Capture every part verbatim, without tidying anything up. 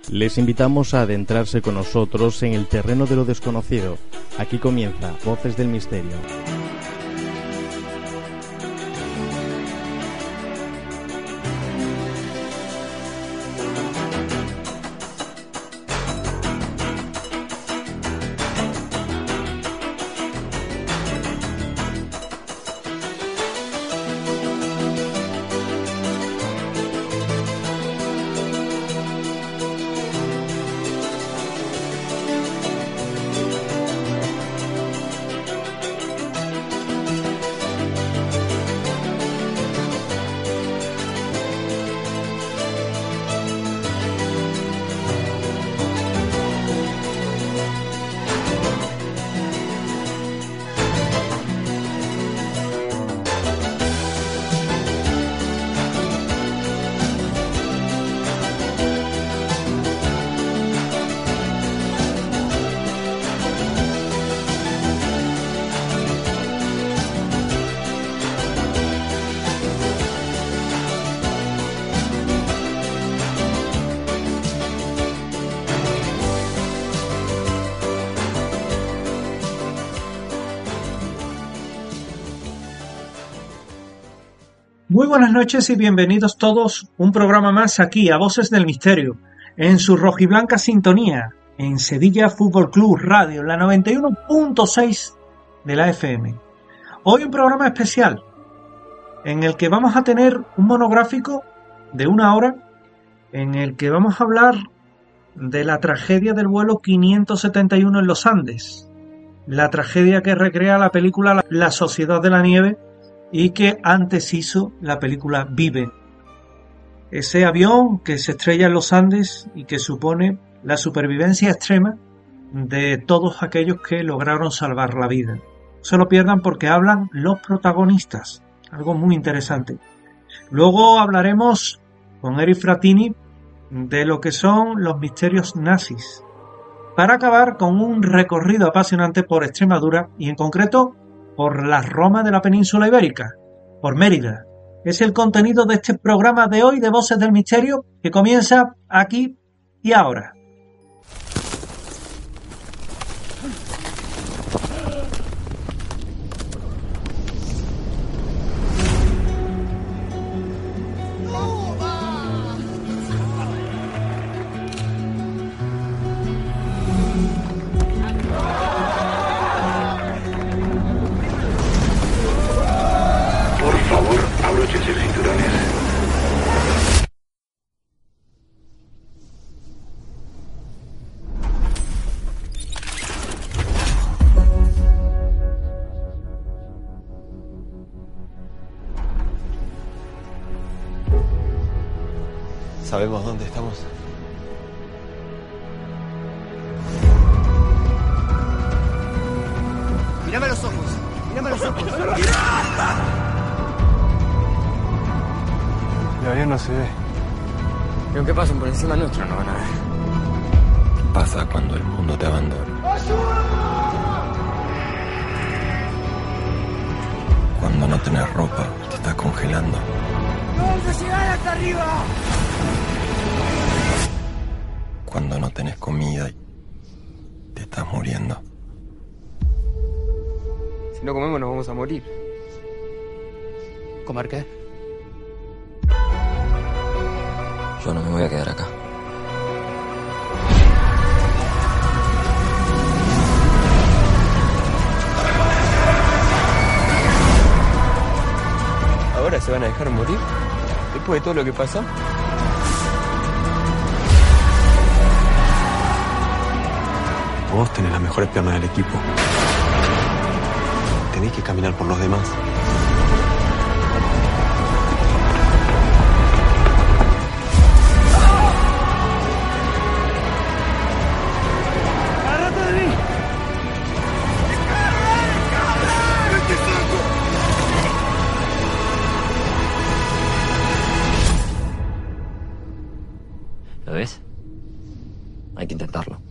Les invitamos a adentrarse con nosotros en el terreno de lo desconocido. Aquí comienza Voces del Misterio. Muy buenas noches y bienvenidos todos un programa más aquí a Voces del Misterio, en su rojiblanca sintonía, en Sevilla Fútbol Club Radio, la noventa y uno punto seis de la F M. Hoy un programa especial, en el que vamos a tener un monográfico de una hora, en el que vamos a hablar de la tragedia del vuelo quinientos setenta y uno en los Andes, la tragedia que recrea la película La Sociedad de la Nieve, y que antes hizo la película Vive. Ese avión que se estrella en los Andes y que supone la supervivencia extrema de todos aquellos que lograron salvar la vida. No se lo pierdan porque hablan los protagonistas, algo muy interesante. Luego hablaremos con Eric Frattini de lo que son los misterios nazis, para acabar con un recorrido apasionante por Extremadura y en concreto por la Roma de la península ibérica, por Mérida. Es el contenido de este programa de hoy de Voces del Misterio que comienza aquí y ahora. ¿Sabemos dónde estamos? Mírame a los ojos, mírame a los ojos. El avión no se ve. Y aunque pasen por encima nuestro, no van a ver. ¿Qué pasa cuando el mundo te abandona? Cuando no tenés ropa, te estás congelando. ¡No vamos a llegar hasta arriba! Cuando no tenés comida y te estás muriendo. Si no comemos nos vamos a morir. ¿Comer qué? Yo no me voy a quedar acá. ¿Ahora se van a dejar morir? ¿Después de todo lo que pasó? Vos tenés las mejores piernas del equipo. Tenés que caminar por los demás. ¡Agárrate de mí! ¿Lo ves? Hay que intentarlo.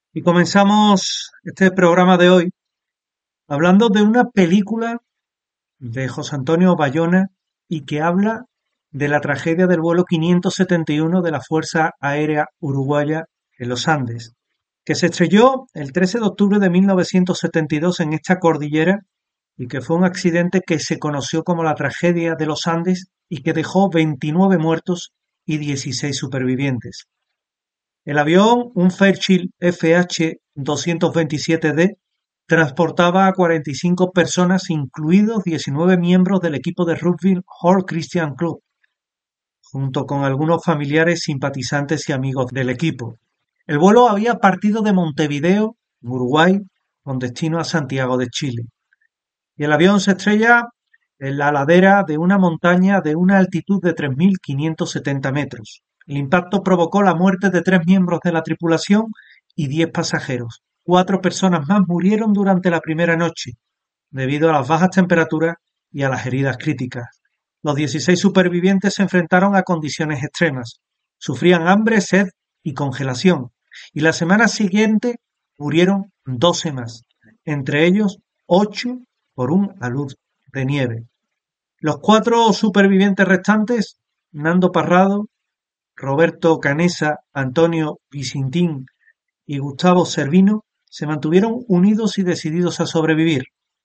Y comenzamos este programa de hoy hablando de una película de José Antonio Bayona y que habla de la tragedia del vuelo quinientos setenta y uno de la Fuerza Aérea Uruguaya en los Andes, que se estrelló el trece de octubre de mil novecientos setenta y dos en esta cordillera y que fue un accidente que se conoció como la tragedia de los Andes y que dejó veintinueve muertos y dieciséis supervivientes. El avión, un Fairchild F H doscientos veintisiete D, transportaba a cuarenta y cinco personas, incluidos diecinueve miembros del equipo de rugby Hall Christian Club, junto con algunos familiares, simpatizantes y amigos del equipo. El vuelo había partido de Montevideo, en Uruguay, con destino a Santiago de Chile. Y el avión se estrella en la ladera de una montaña de una altitud de tres mil quinientos setenta metros. El impacto provocó la muerte de tres miembros de la tripulación y diez pasajeros. Cuatro personas más murieron durante la primera noche, debido a las bajas temperaturas y a las heridas críticas. Los dieciséis supervivientes se enfrentaron a condiciones extremas. Sufrían hambre, sed y congelación. Y la semana siguiente murieron doce más, entre ellos ocho por un alud de nieve. Los cuatro supervivientes restantes, Nando Parrado, Roberto Canessa, Antonio Vicintín y Gustavo Servino, se mantuvieron unidos y decididos a sobrevivir.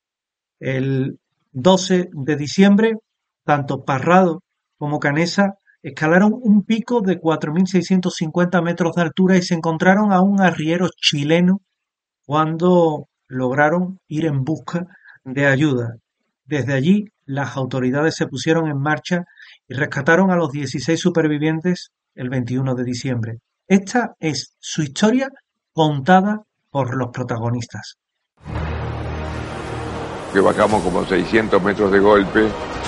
El doce de diciembre, tanto Parrado como Canessa escalaron un pico de cuatro mil seiscientos cincuenta metros de altura y se encontraron a un arriero chileno cuando lograron ir en busca de ayuda. Desde allí, las autoridades se pusieron en marcha y rescataron a los dieciséis supervivientes el veintiuno de diciembre. Esta es su historia contada por los protagonistas. Que bajamos como seiscientos metros de golpe.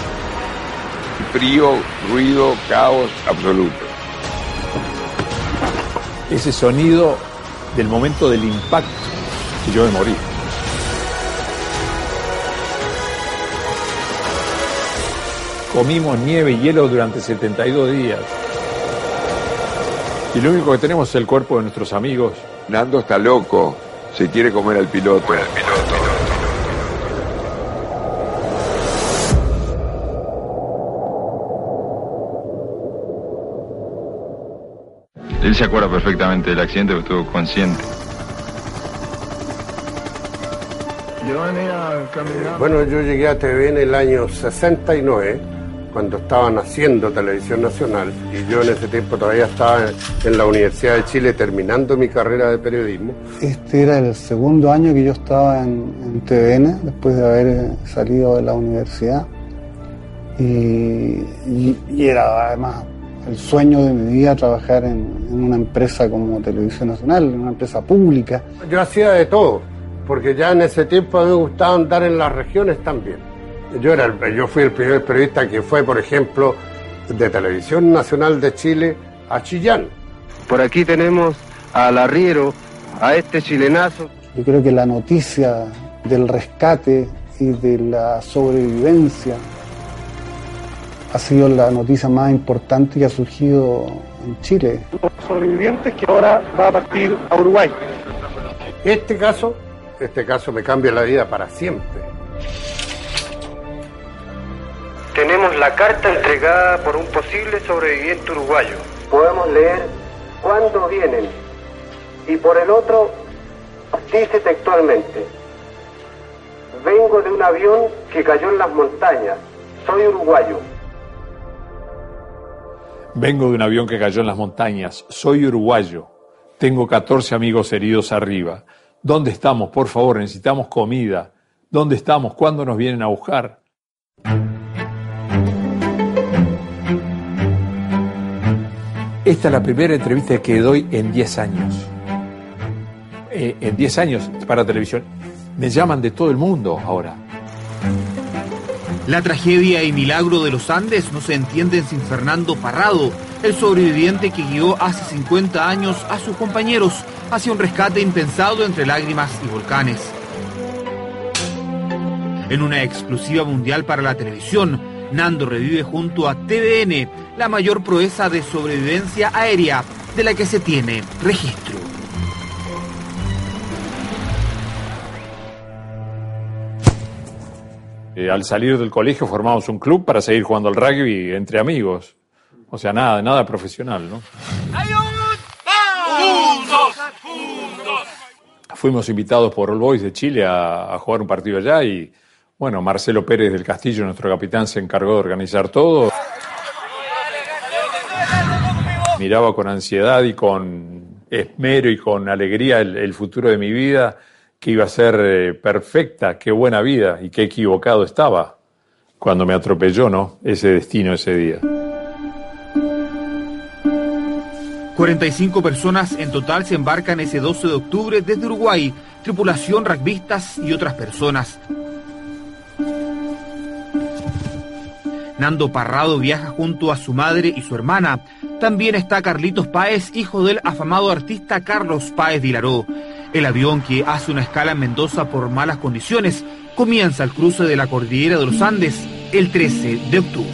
Frío, ruido, caos absoluto. Ese sonido del momento del impacto, y yo me morí. Comimos nieve y hielo durante setenta y dos días. Y lo único que tenemos es el cuerpo de nuestros amigos. Nando está loco, se quiere comer al piloto. Al piloto. Él se acuerda perfectamente del accidente porque estuvo consciente. Bueno, yo llegué a T V en el año sesenta y nueve, cuando estaban haciendo Televisión Nacional, y yo en ese tiempo todavía estaba en la Universidad de Chile terminando mi carrera de periodismo. Este era el segundo año que yo estaba en, en T V N, después de haber salido de la universidad, y, y, y era además el sueño de mi vida trabajar en, en una empresa como Televisión Nacional, en una empresa pública. Yo hacía de todo, porque ya en ese tiempo a mí me gustaba andar en las regiones también. Yo, era el, yo fui el primer periodista que fue, por ejemplo, de Televisión Nacional de Chile a Chillán. Por aquí tenemos al arriero, a este chilenazo. Yo creo que la noticia del rescate y de la sobrevivencia ha sido la noticia más importante que ha surgido en Chile. Los sobrevivientes que ahora va a partir a Uruguay. Este caso, este caso me cambia la vida para siempre. Tenemos la carta entregada por un posible sobreviviente uruguayo. Podemos leer cuándo vienen. Y por el otro, dice textualmente: vengo de un avión que cayó en las montañas. Soy uruguayo. Vengo de un avión que cayó en las montañas. Soy uruguayo. Tengo catorce amigos heridos arriba. ¿Dónde estamos? Por favor, necesitamos comida. ¿Dónde estamos? ¿Cuándo nos vienen a buscar? Esta es la primera entrevista que doy en diez años. Eh, en diez años para televisión. Me llaman de todo el mundo ahora. La tragedia y milagro de los Andes no se entienden sin Fernando Parrado, el sobreviviente que guió hace cincuenta años a sus compañeros hacia un rescate impensado entre lágrimas y volcanes. En una exclusiva mundial para la televisión, Nando revive junto a T V N la mayor proeza de sobrevivencia aérea de la que se tiene registro. Eh, al salir del colegio formamos un club para seguir jugando al rugby entre amigos. O sea, nada, nada profesional, ¿no? Fuimos invitados por All Boys de Chile a, a jugar un partido allá y, bueno, Marcelo Pérez del Castillo, nuestro capitán, se encargó de organizar todo. Miraba con ansiedad y con esmero y con alegría el, el futuro de mi vida, que iba a ser eh, perfecta, qué buena vida, y qué equivocado estaba cuando me atropelló, ¿no? Ese destino ese día. cuarenta y cinco personas en total se embarcan ese doce de octubre desde Uruguay, tripulación, rugbyistas y otras personas. Nando Parrado viaja junto a su madre y su hermana. También está Carlitos Páez, hijo del afamado artista Carlos Páez Vilaró. El avión, que hace una escala en Mendoza por malas condiciones, comienza el cruce de la cordillera de los Andes el trece de octubre.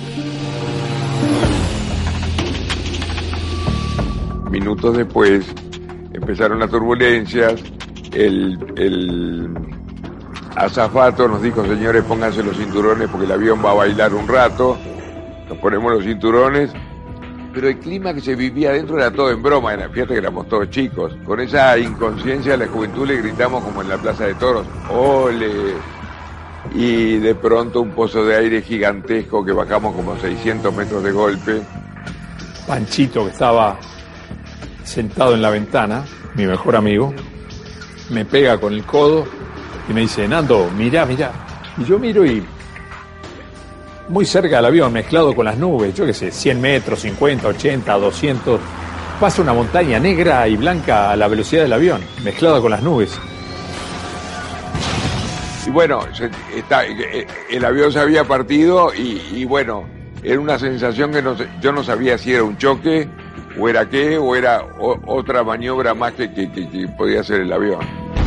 Minutos después empezaron las turbulencias, el, el azafato nos dijo: señores, pónganse los cinturones porque el avión va a bailar un rato. Nos ponemos los cinturones, pero el clima que se vivía adentro era todo en broma. Era, fíjate que éramos todos chicos, con esa inconsciencia de la juventud le gritamos como en la Plaza de Toros: ¡ole! Y de pronto un pozo de aire gigantesco que bajamos como seiscientos metros de golpe. Panchito, que estaba sentado en la ventana, mi mejor amigo, me pega con el codo y me dice: Nando, mirá, mirá. Y yo miro y muy cerca del avión, mezclado con las nubes, yo qué sé, cien metros, cincuenta, ochenta, doscientos, pasa una montaña negra y blanca a la velocidad del avión, mezclada con las nubes. Y bueno, se, está, el avión se había partido y, y bueno, era una sensación que no, yo no sabía si era un choque o era qué, o era o, otra maniobra más que, que, que, que podía hacer el avión.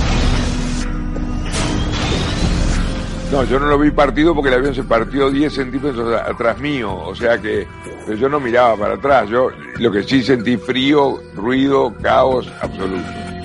No, yo no lo vi partido porque el avión se partió diez centímetros atrás mío, o sea que pero yo no miraba para atrás. Yo lo que sí sentí: frío, ruido, caos absoluto.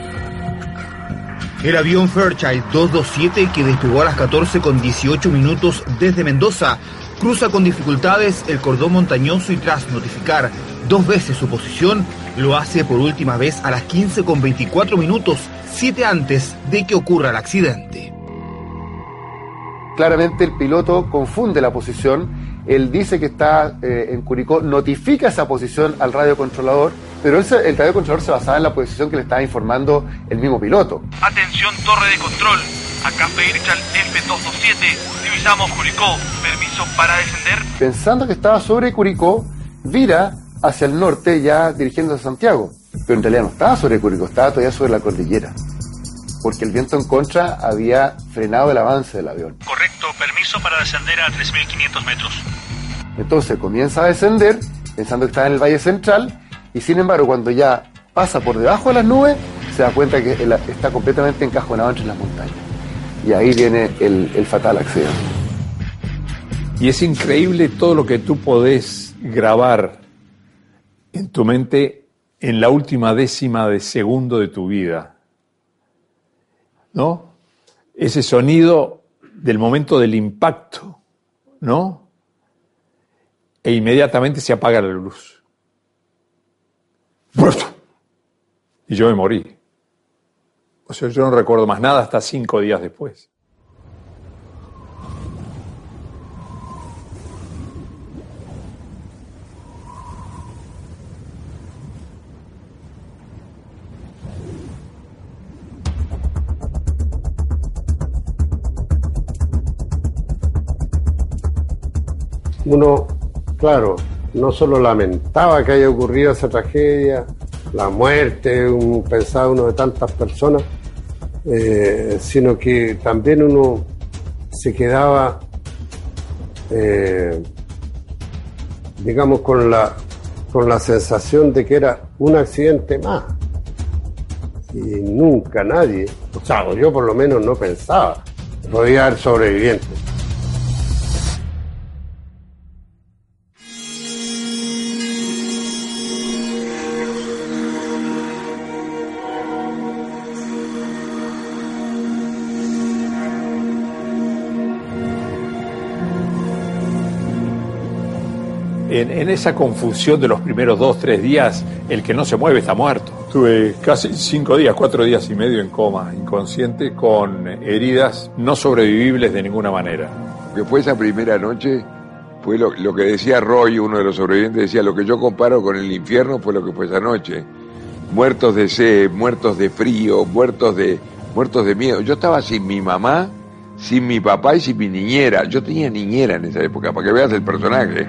El avión Fairchild doscientos veintisiete, que despegó a las catorce con dieciocho minutos desde Mendoza, cruza con dificultades el cordón montañoso y, tras notificar dos veces su posición, lo hace por última vez a las quince con veinticuatro minutos, siete antes de que ocurra el accidente. Claramente el piloto confunde la posición, él dice que está eh, en Curicó, notifica esa posición al radiocontrolador, pero él se, el radiocontrolador se basaba en la posición que le estaba informando el mismo piloto. Atención, torre de control, acá Fairchild F doscientos veintisiete, divisamos Curicó, permiso para descender. Pensando que estaba sobre Curicó, vira hacia el norte ya dirigiéndose a Santiago, pero en realidad no estaba sobre Curicó, estaba todavía sobre la cordillera, porque el viento en contra había frenado el avance del avión. Correcto, permiso para descender a tres mil quinientos metros. Entonces comienza a descender, pensando que está en el Valle Central, y sin embargo cuando ya pasa por debajo de las nubes, se da cuenta que está completamente encajonado entre las montañas. Y ahí viene el, el fatal accidente. Y es increíble todo lo que tú podés grabar en tu mente en la última décima de segundo de tu vida, ¿no? Ese sonido del momento del impacto, ¿no? E inmediatamente se apaga la luz. Y yo me morí. O sea, yo no recuerdo más nada hasta cinco días después. Uno, claro, no solo lamentaba que haya ocurrido esa tragedia, la muerte, un, pensaba uno de tantas personas, eh, sino que también uno se quedaba, eh, digamos, con la, con la sensación de que era un accidente más. Y nunca nadie, o sea, yo por lo menos no pensaba, podía haber sobrevivientes. En, en esa confusión de los primeros dos, tres días, el que no se mueve está muerto. Tuve casi cinco días, cuatro días y medio en coma, inconsciente, con heridas no sobrevivibles de ninguna manera. Que fue esa primera noche, fue lo, lo que decía Roy, uno de los sobrevivientes, decía, lo que yo comparo con el infierno fue lo que fue esa noche. Muertos de sed, muertos de frío, muertos de, muertos de miedo. Yo estaba sin mi mamá, sin mi papá y sin mi niñera. Yo tenía niñera en esa época, para que veas el personaje.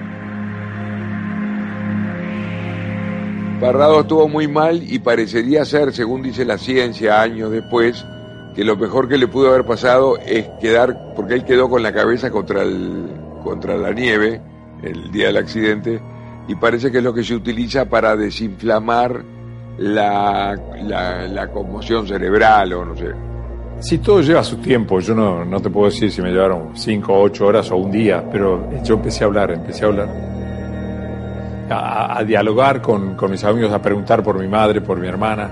Parrado estuvo muy mal y parecería ser, según dice la ciencia años después, que lo mejor que le pudo haber pasado es quedar, porque él quedó con la cabeza contra, el, contra la nieve el día del accidente, y parece que es lo que se utiliza para desinflamar la, la, la conmoción cerebral o no sé. Sí, todo lleva su tiempo. Yo no, no te puedo decir si me llevaron cinco, ocho horas o un día, pero yo empecé a hablar, empecé a hablar. A, a dialogar con, con mis amigos, a preguntar por mi madre, por mi hermana.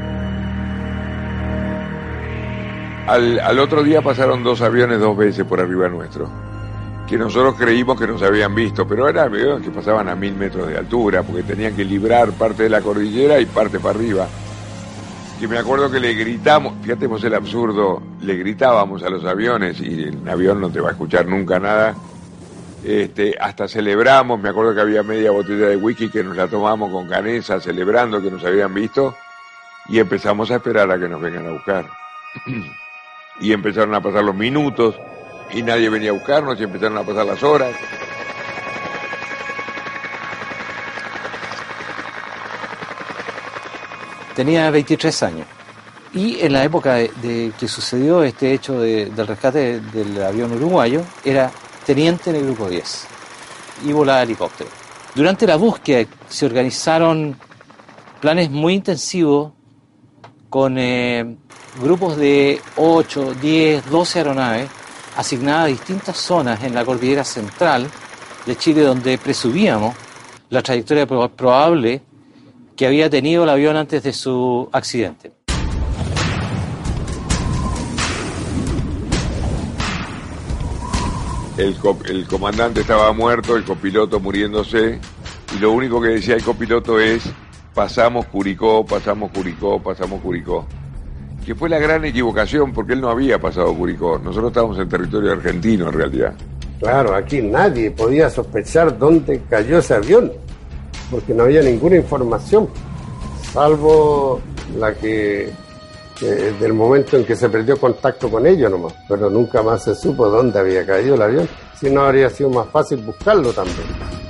Al, al otro día pasaron dos aviones dos veces por arriba nuestro, que nosotros creímos que nos habían visto, pero eran aviones que pasaban a mil metros de altura, porque tenían que librar parte de la cordillera y parte para arriba. Y me acuerdo que le gritamos, fíjate vos el absurdo, le gritábamos a los aviones, y el avión no te va a escuchar nunca nada, este, hasta celebramos, me acuerdo que había media botella de whisky que nos la tomamos con Canesa, celebrando que nos habían visto, y empezamos a esperar a que nos vengan a buscar. Y empezaron a pasar los minutos, y nadie venía a buscarnos, y empezaron a pasar las horas. Tenía veintitrés años. Y en la época de, de que sucedió este hecho de, del rescate del avión uruguayo, era teniente en el grupo diez y volaba helicóptero. Durante la búsqueda se organizaron planes muy intensivos con eh, grupos de ocho, diez, doce aeronaves asignadas a distintas zonas en la cordillera central de Chile, donde presumíamos la trayectoria probable que había tenido el avión antes de su accidente. El, co el comandante estaba muerto, el copiloto muriéndose, y lo único que decía el copiloto es, pasamos Curicó, pasamos Curicó, pasamos Curicó. Que fue la gran equivocación, porque él no había pasado Curicó. Nosotros estábamos en territorio argentino, en realidad. Claro, aquí nadie podía sospechar dónde cayó ese avión, porque no había ninguna información, salvo la que, que del momento en que se perdió contacto con ellos nomás, pero nunca más se supo dónde había caído el avión, si no habría sido más fácil buscarlo también.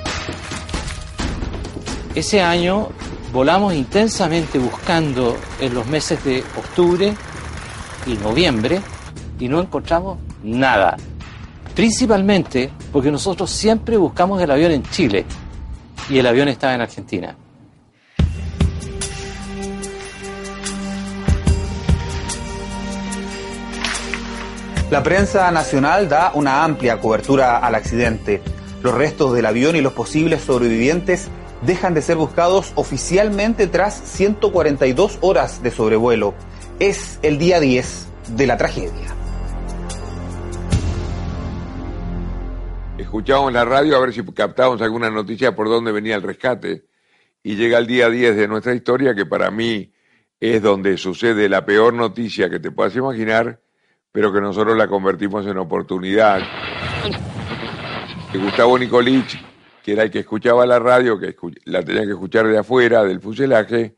Ese año volamos intensamente buscando en los meses de octubre y noviembre y no encontramos nada, principalmente porque nosotros siempre buscamos el avión en Chile y el avión estaba en Argentina. La prensa nacional da una amplia cobertura al accidente. Los restos del avión y los posibles sobrevivientes dejan de ser buscados oficialmente tras ciento cuarenta y dos horas de sobrevuelo. Es el día diez de la tragedia. Escuchábamos la radio a ver si captábamos alguna noticia por dónde venía el rescate, y llega el día diez de nuestra historia, que para mí es donde sucede la peor noticia que te puedas imaginar, pero que nosotros la convertimos en oportunidad. Gustavo Nicolich, que era el que escuchaba la radio, que la tenía que escuchar de afuera, del fuselaje,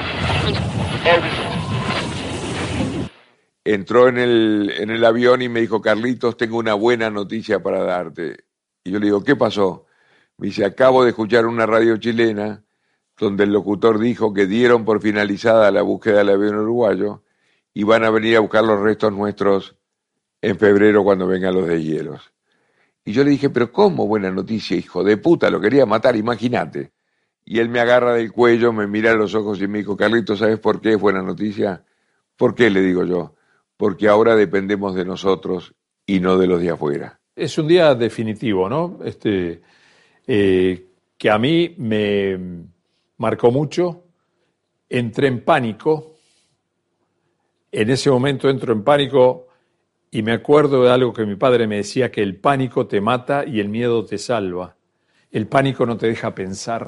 entró en el, en el avión y me dijo, Carlitos, tengo una buena noticia para darte. Y yo le digo, ¿qué pasó? Me dice, acabo de escuchar una radio chilena donde el locutor dijo que dieron por finalizada la búsqueda del avión uruguayo y van a venir a buscar los restos nuestros en febrero cuando vengan los deshielos. Y yo le dije, pero ¿cómo buena noticia, hijo de puta? Lo quería matar, imagínate. Y él me agarra del cuello, me mira a los ojos y me dijo, Carlitos, ¿sabes por qué es buena noticia? ¿Por qué? Le digo yo. Porque ahora dependemos de nosotros y no de los de afuera. Es un día definitivo, ¿no? Este, eh, que a mí me marcó mucho. Entré en pánico. En ese momento entro en pánico y me acuerdo de algo que mi padre me decía, que el pánico te mata y el miedo te salva. El pánico no te deja pensar.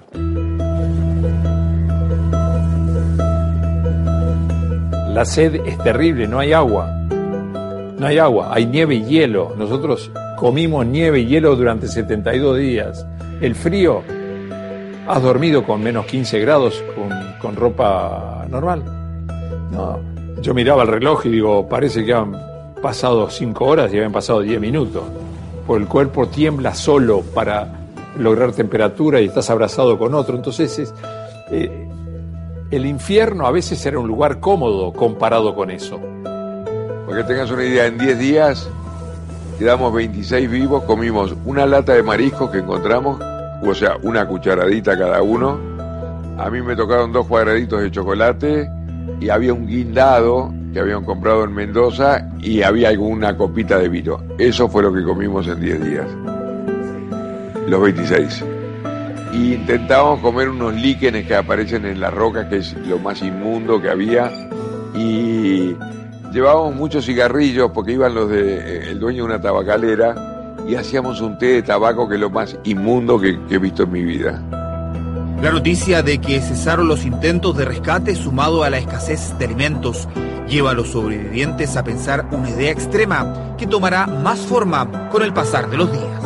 La sed es terrible, no hay agua. No hay agua, hay nieve y hielo. Nosotros comimos nieve y hielo durante setenta y dos días. El frío, has dormido con menos quince grados con, con ropa normal. No, yo miraba el reloj y digo, parece que han pasado cinco horas y habían pasado diez minutos. Porque el cuerpo tiembla solo para lograr temperatura y estás abrazado con otro. Entonces es, eh, el infierno a veces era un lugar cómodo comparado con eso. Para que tengas una idea, en diez días quedamos veintiséis vivos, comimos una lata de mariscos que encontramos, o sea, una cucharadita cada uno. A mí me tocaron dos cuadraditos de chocolate y había un guindado que habían comprado en Mendoza y había alguna copita de vino. Eso fue lo que comimos en diez días, los veintiséis. Y intentábamos comer unos líquenes que aparecen en las rocas, que es lo más inmundo que había, y llevábamos muchos cigarrillos porque iban los de el dueño de una tabacalera y hacíamos un té de tabaco que es lo más inmundo que, que he visto en mi vida. La noticia de que cesaron los intentos de rescate, sumado a la escasez de alimentos, lleva a los sobrevivientes a pensar una idea extrema que tomará más forma con el pasar de los días.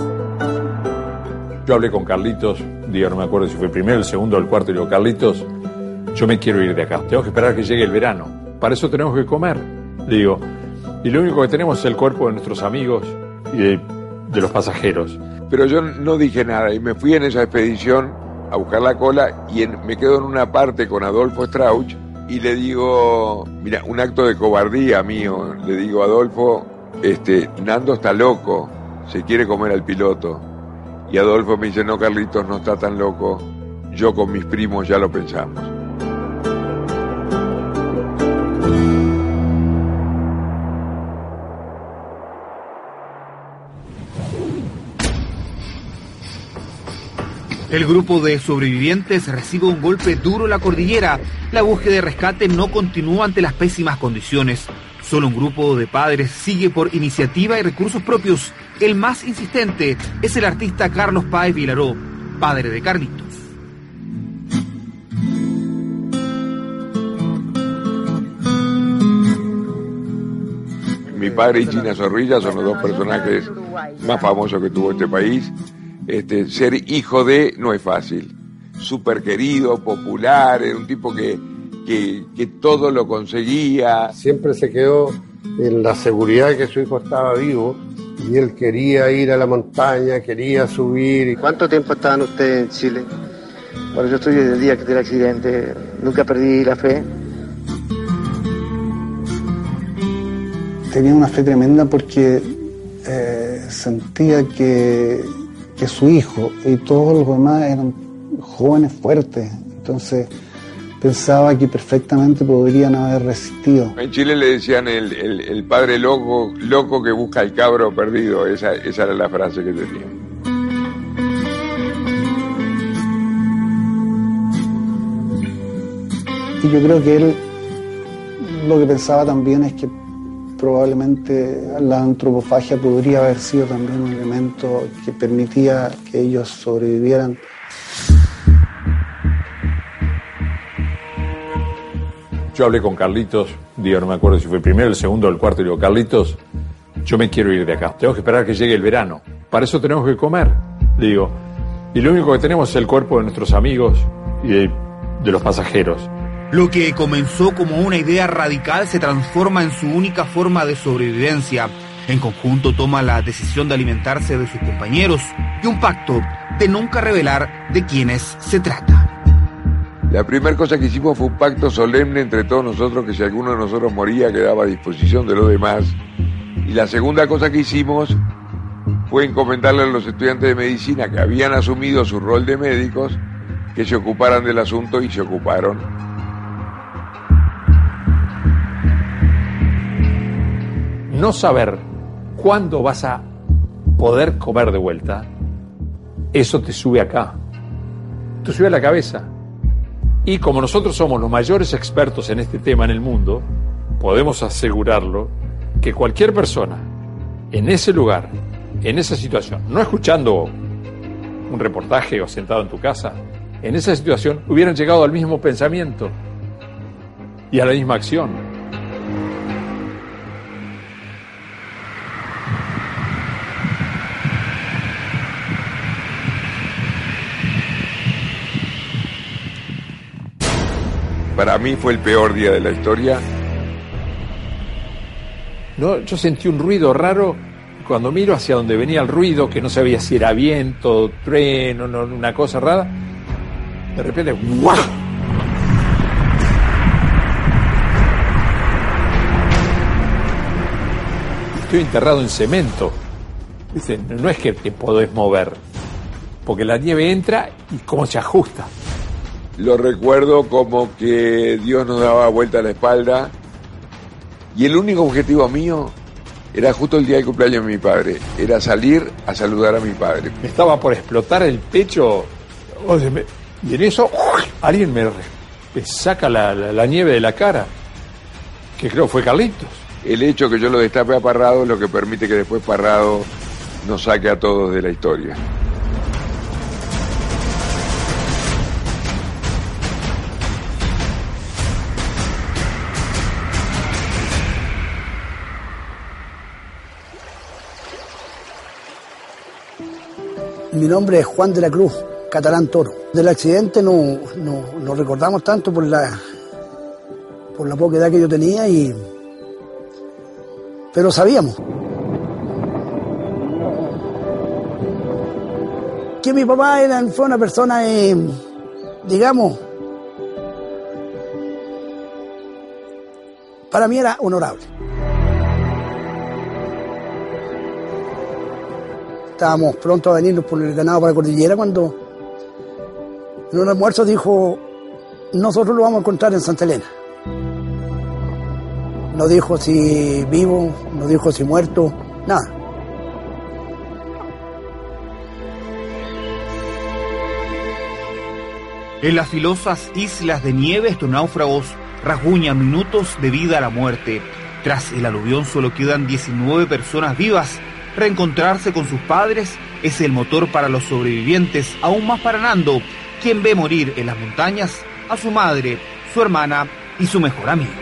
Yo hablé con Carlitos, digo, no me acuerdo si fue el primero, el segundo o el cuarto, y le digo, Carlitos, yo me quiero ir de acá, tengo que esperar que llegue el verano, para eso tenemos que comer. Le digo, y lo único que tenemos es el cuerpo de nuestros amigos y de, de los pasajeros. Pero yo no dije nada y me fui en esa expedición a buscar la cola y en, me quedo en una parte con Adolfo Strauch y le digo, mira, un acto de cobardía mío, le digo, Adolfo, este, Nando está loco, se quiere comer al piloto. Y Adolfo me dice, no, Carlitos, no está tan loco, yo con mis primos ya lo pensamos. El grupo de sobrevivientes recibe un golpe duro en la cordillera. La búsqueda de rescate no continúa ante las pésimas condiciones. Solo un grupo de padres sigue por iniciativa y recursos propios. El más insistente es el artista Carlos Páez Vilaró, padre de Carlitos. Mi padre y China Zorrilla son los dos personajes más famosos que tuvo este país. Este, ser hijo de no es fácil. Súper querido, popular, era un tipo que, que, que todo lo conseguía. Siempre se quedó en la seguridad de que su hijo estaba vivo y él quería ir a la montaña, quería subir. ¿Cuánto tiempo estaban ustedes en Chile? Bueno, yo estoy desde el día que tuve el accidente, nunca perdí la fe. Tenía una fe tremenda porque eh, sentía que que su hijo y todos los demás eran jóvenes fuertes, entonces pensaba que perfectamente podrían haber resistido. En Chile le decían el, el, el padre loco, loco que busca el cabro perdido, esa, esa era la frase que tenía. Y yo creo que él lo que pensaba también es que probablemente la antropofagia podría haber sido también un elemento que permitía que ellos sobrevivieran. Yo hablé con Carlitos, digo, no me acuerdo si fue el primero, el segundo o el cuarto, y le digo, Carlitos, yo me quiero ir de acá, tengo que esperar que llegue el verano, para eso tenemos que comer. Le digo, y lo único que tenemos es el cuerpo de nuestros amigos y de, de los pasajeros. Lo que comenzó como una idea radical se transforma en su única forma de sobrevivencia. En conjunto toma la decisión de alimentarse de sus compañeros y un pacto de nunca revelar de quiénes se trata. La primera cosa que hicimos fue un pacto solemne entre todos nosotros, que si alguno de nosotros moría quedaba a disposición de los demás. Y la segunda cosa que hicimos fue encomendarle a los estudiantes de medicina que habían asumido su rol de médicos que se ocuparan del asunto, y se ocuparon. No saber cuándo vas a poder comer de vuelta, eso te sube acá, te sube a la cabeza. Y como nosotros somos los mayores expertos en este tema en el mundo, podemos asegurarlo que cualquier persona en ese lugar, en esa situación, no escuchando un reportaje o sentado en tu casa, en esa situación hubieran llegado al mismo pensamiento y a la misma acción. Para mí fue el peor día de la historia. No, yo sentí un ruido raro cuando miro hacia donde venía el ruido, que no sabía si era viento, trueno, no, una cosa rara. De repente, ¡guau! Estoy enterrado en cemento. Dice, no es que te podés mover, porque la nieve entra y cómo se ajusta. Lo recuerdo como que Dios nos daba vuelta a la espalda y el único objetivo mío era justo el día del cumpleaños de mi padre, era salir a saludar a mi padre. Me estaba por explotar el pecho y en eso alguien me, me saca la, la, la nieve de la cara, que creo fue Carlitos. El hecho que yo lo destape a Parrado es lo que permite que después Parrado nos saque a todos de la historia. Mi nombre es Juan de la Cruz, Catalán Toro. Del accidente no, no, no recordamos tanto por la, por la poca edad que yo tenía, y, pero sabíamos que mi papá era, fue una persona, eh, digamos, para mí era honorable. Estábamos pronto a venirnos por el ganado para la cordillera cuando en un almuerzo dijo, nosotros lo vamos a encontrar en Santa Elena. No dijo si vivo, no dijo si muerto, nada. En las filosas islas de nieve, estos náufragos rasguñan minutos de vida a la muerte. Tras el aluvión solo quedan diecinueve personas vivas. Reencontrarse con sus padres es el motor para los sobrevivientes, aún más para Nando, quien ve morir en las montañas a su madre, su hermana y su mejor amigo.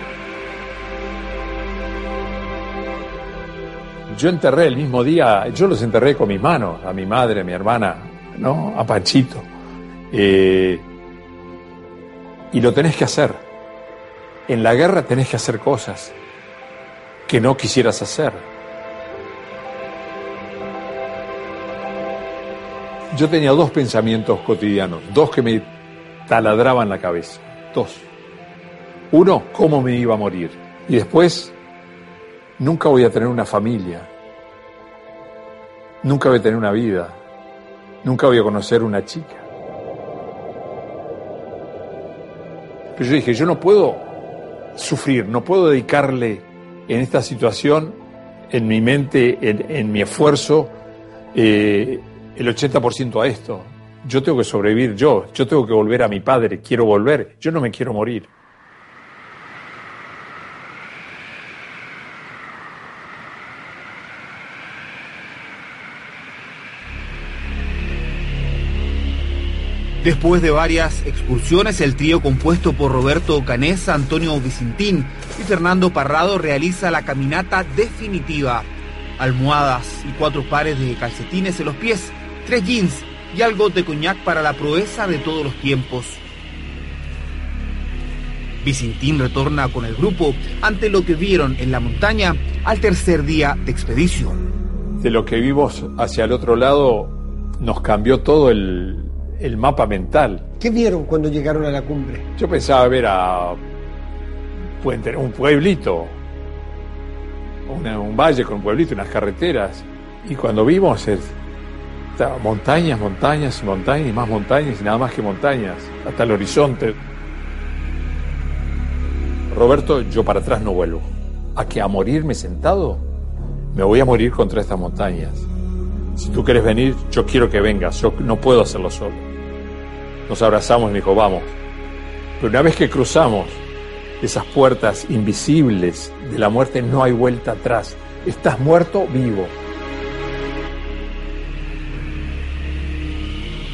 Yo enterré el mismo día, yo los enterré con mis manos, a mi madre, a mi hermana, ¿no? A Panchito. Eh, y lo tenés que hacer. En la guerra tenés que hacer cosas que no quisieras hacer. Yo tenía dos pensamientos cotidianos, dos que me taladraban la cabeza, dos. Uno, cómo me iba a morir. Y después, nunca voy a tener una familia, nunca voy a tener una vida, nunca voy a conocer una chica. Pero yo dije, yo no puedo sufrir, no puedo dedicarle en esta situación, en mi mente, en, en mi esfuerzo, eh, el ochenta por ciento a esto. Yo tengo que sobrevivir yo, yo tengo que volver a mi padre, quiero volver, yo no me quiero morir. Después de varias excursiones, el trío compuesto por Roberto Canesa, Antonio Vicentín y Fernando Parrado realiza la caminata definitiva. Almohadas y cuatro pares de calcetines en los pies, tres jeans y algo de coñac para la proeza de todos los tiempos. Vicentín retorna con el grupo ante lo que vieron en la montaña al tercer día de expedición. De lo que vimos hacia el otro lado nos cambió todo el, el mapa mental. ¿Qué vieron cuando llegaron a la cumbre? Yo pensaba ver a Puente, un pueblito, una, un valle con un pueblito, unas carreteras, y cuando vimos el, montañas, montañas y montañas y más montañas y nada más que montañas, hasta el horizonte. Roberto, yo para atrás no vuelvo. ¿A que a morirme sentado? Me voy a morir contra estas montañas. Si tú quieres venir, yo quiero que vengas, yo no puedo hacerlo solo. Nos abrazamos y me dijo, vamos. Pero una vez que cruzamos esas puertas invisibles de la muerte, no hay vuelta atrás. Estás muerto vivo.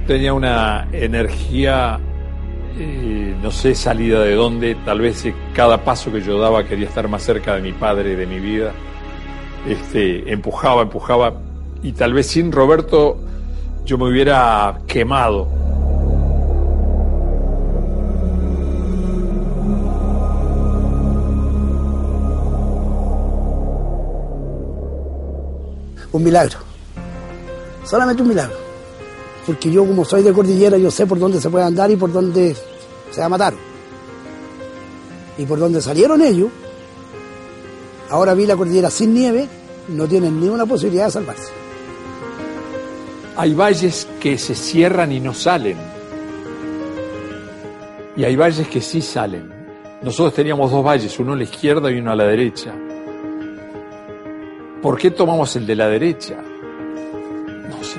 tenía una energía, eh, no sé, salida de dónde. Tal vez eh, cada paso que yo daba quería estar más cerca de mi padre, de mi vida. Este, empujaba, empujaba. Y tal vez sin Roberto yo me hubiera quemado. Un milagro. Solamente un milagro. Porque yo, como soy de cordillera, yo sé por dónde se puede andar y por dónde se va a matar. Y por dónde salieron ellos, ahora vi la cordillera sin nieve, no tienen ni una posibilidad de salvarse. Hay valles que se cierran y no salen. Y hay valles que sí salen. Nosotros teníamos dos valles, uno a la izquierda y uno a la derecha. ¿Por qué tomamos el de la derecha? No sé.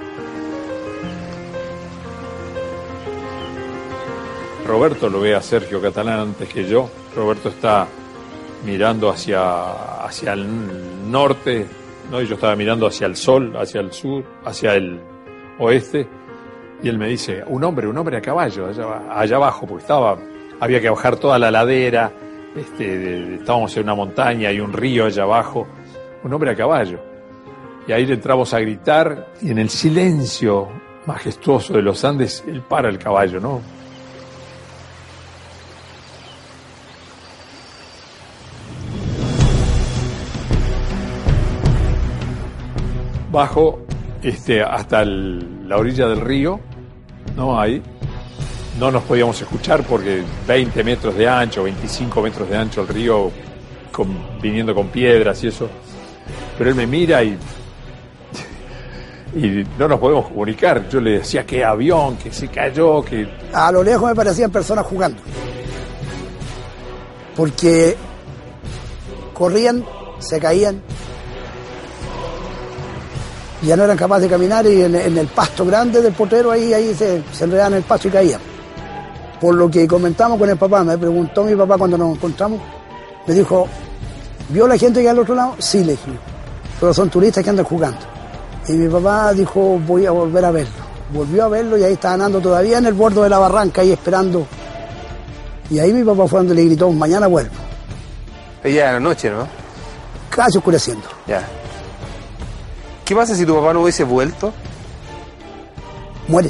Roberto lo ve a Sergio Catalán antes que yo. Roberto está mirando hacia, hacia el norte, ¿no? Y yo estaba mirando hacia el sol, hacia el sur, hacia el oeste. Y él me dice, un hombre, un hombre a caballo, allá, allá abajo, porque estaba, había que bajar toda la ladera, este, de, estábamos en una montaña y un río allá abajo. Un hombre a caballo. Y ahí le entramos a gritar, y en el silencio majestuoso de los Andes, él para el caballo, ¿no? Bajo este, hasta el, la orilla del río, ¿no? Ahí no nos podíamos escuchar porque veinte metros de ancho, veinticinco metros de ancho el río, con, viniendo con piedras y eso. Pero él me mira y, y no nos podemos comunicar. Yo le decía que avión, que se cayó, que... A lo lejos me parecían personas jugando. Porque corrían, se caían, ya no eran capaces de caminar y en, en el pasto grande del potrero ahí, ahí se, se enredaban en el pasto y caían. Por lo que comentamos con el papá, me preguntó mi papá cuando nos encontramos, me dijo, ¿vio la gente que hay al otro lado? Sí, le dije, pero son turistas que andan jugando. Y mi papá dijo, voy a volver a verlo. Volvió a verlo y ahí estaban andando todavía en el borde de la barranca, ahí esperando. Y ahí mi papá fue donde le gritó, mañana vuelvo. Ella era la noche, ¿no? Casi oscureciendo. Ya. ¿Qué pasa si tu papá no hubiese vuelto? Muere.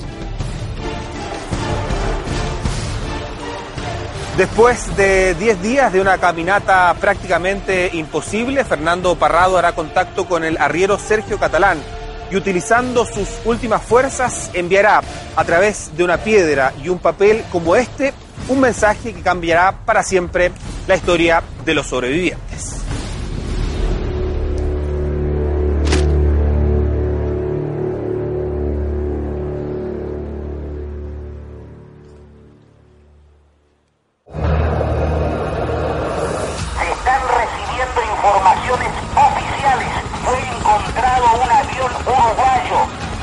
Después de diez días de una caminata prácticamente imposible, Fernando Parrado hará contacto con el arriero Sergio Catalán y, utilizando sus últimas fuerzas, enviará a través de una piedra y un papel como este un mensaje que cambiará para siempre la historia de los sobrevivientes. Informaciones oficiales. Fue encontrado un avión uruguayo.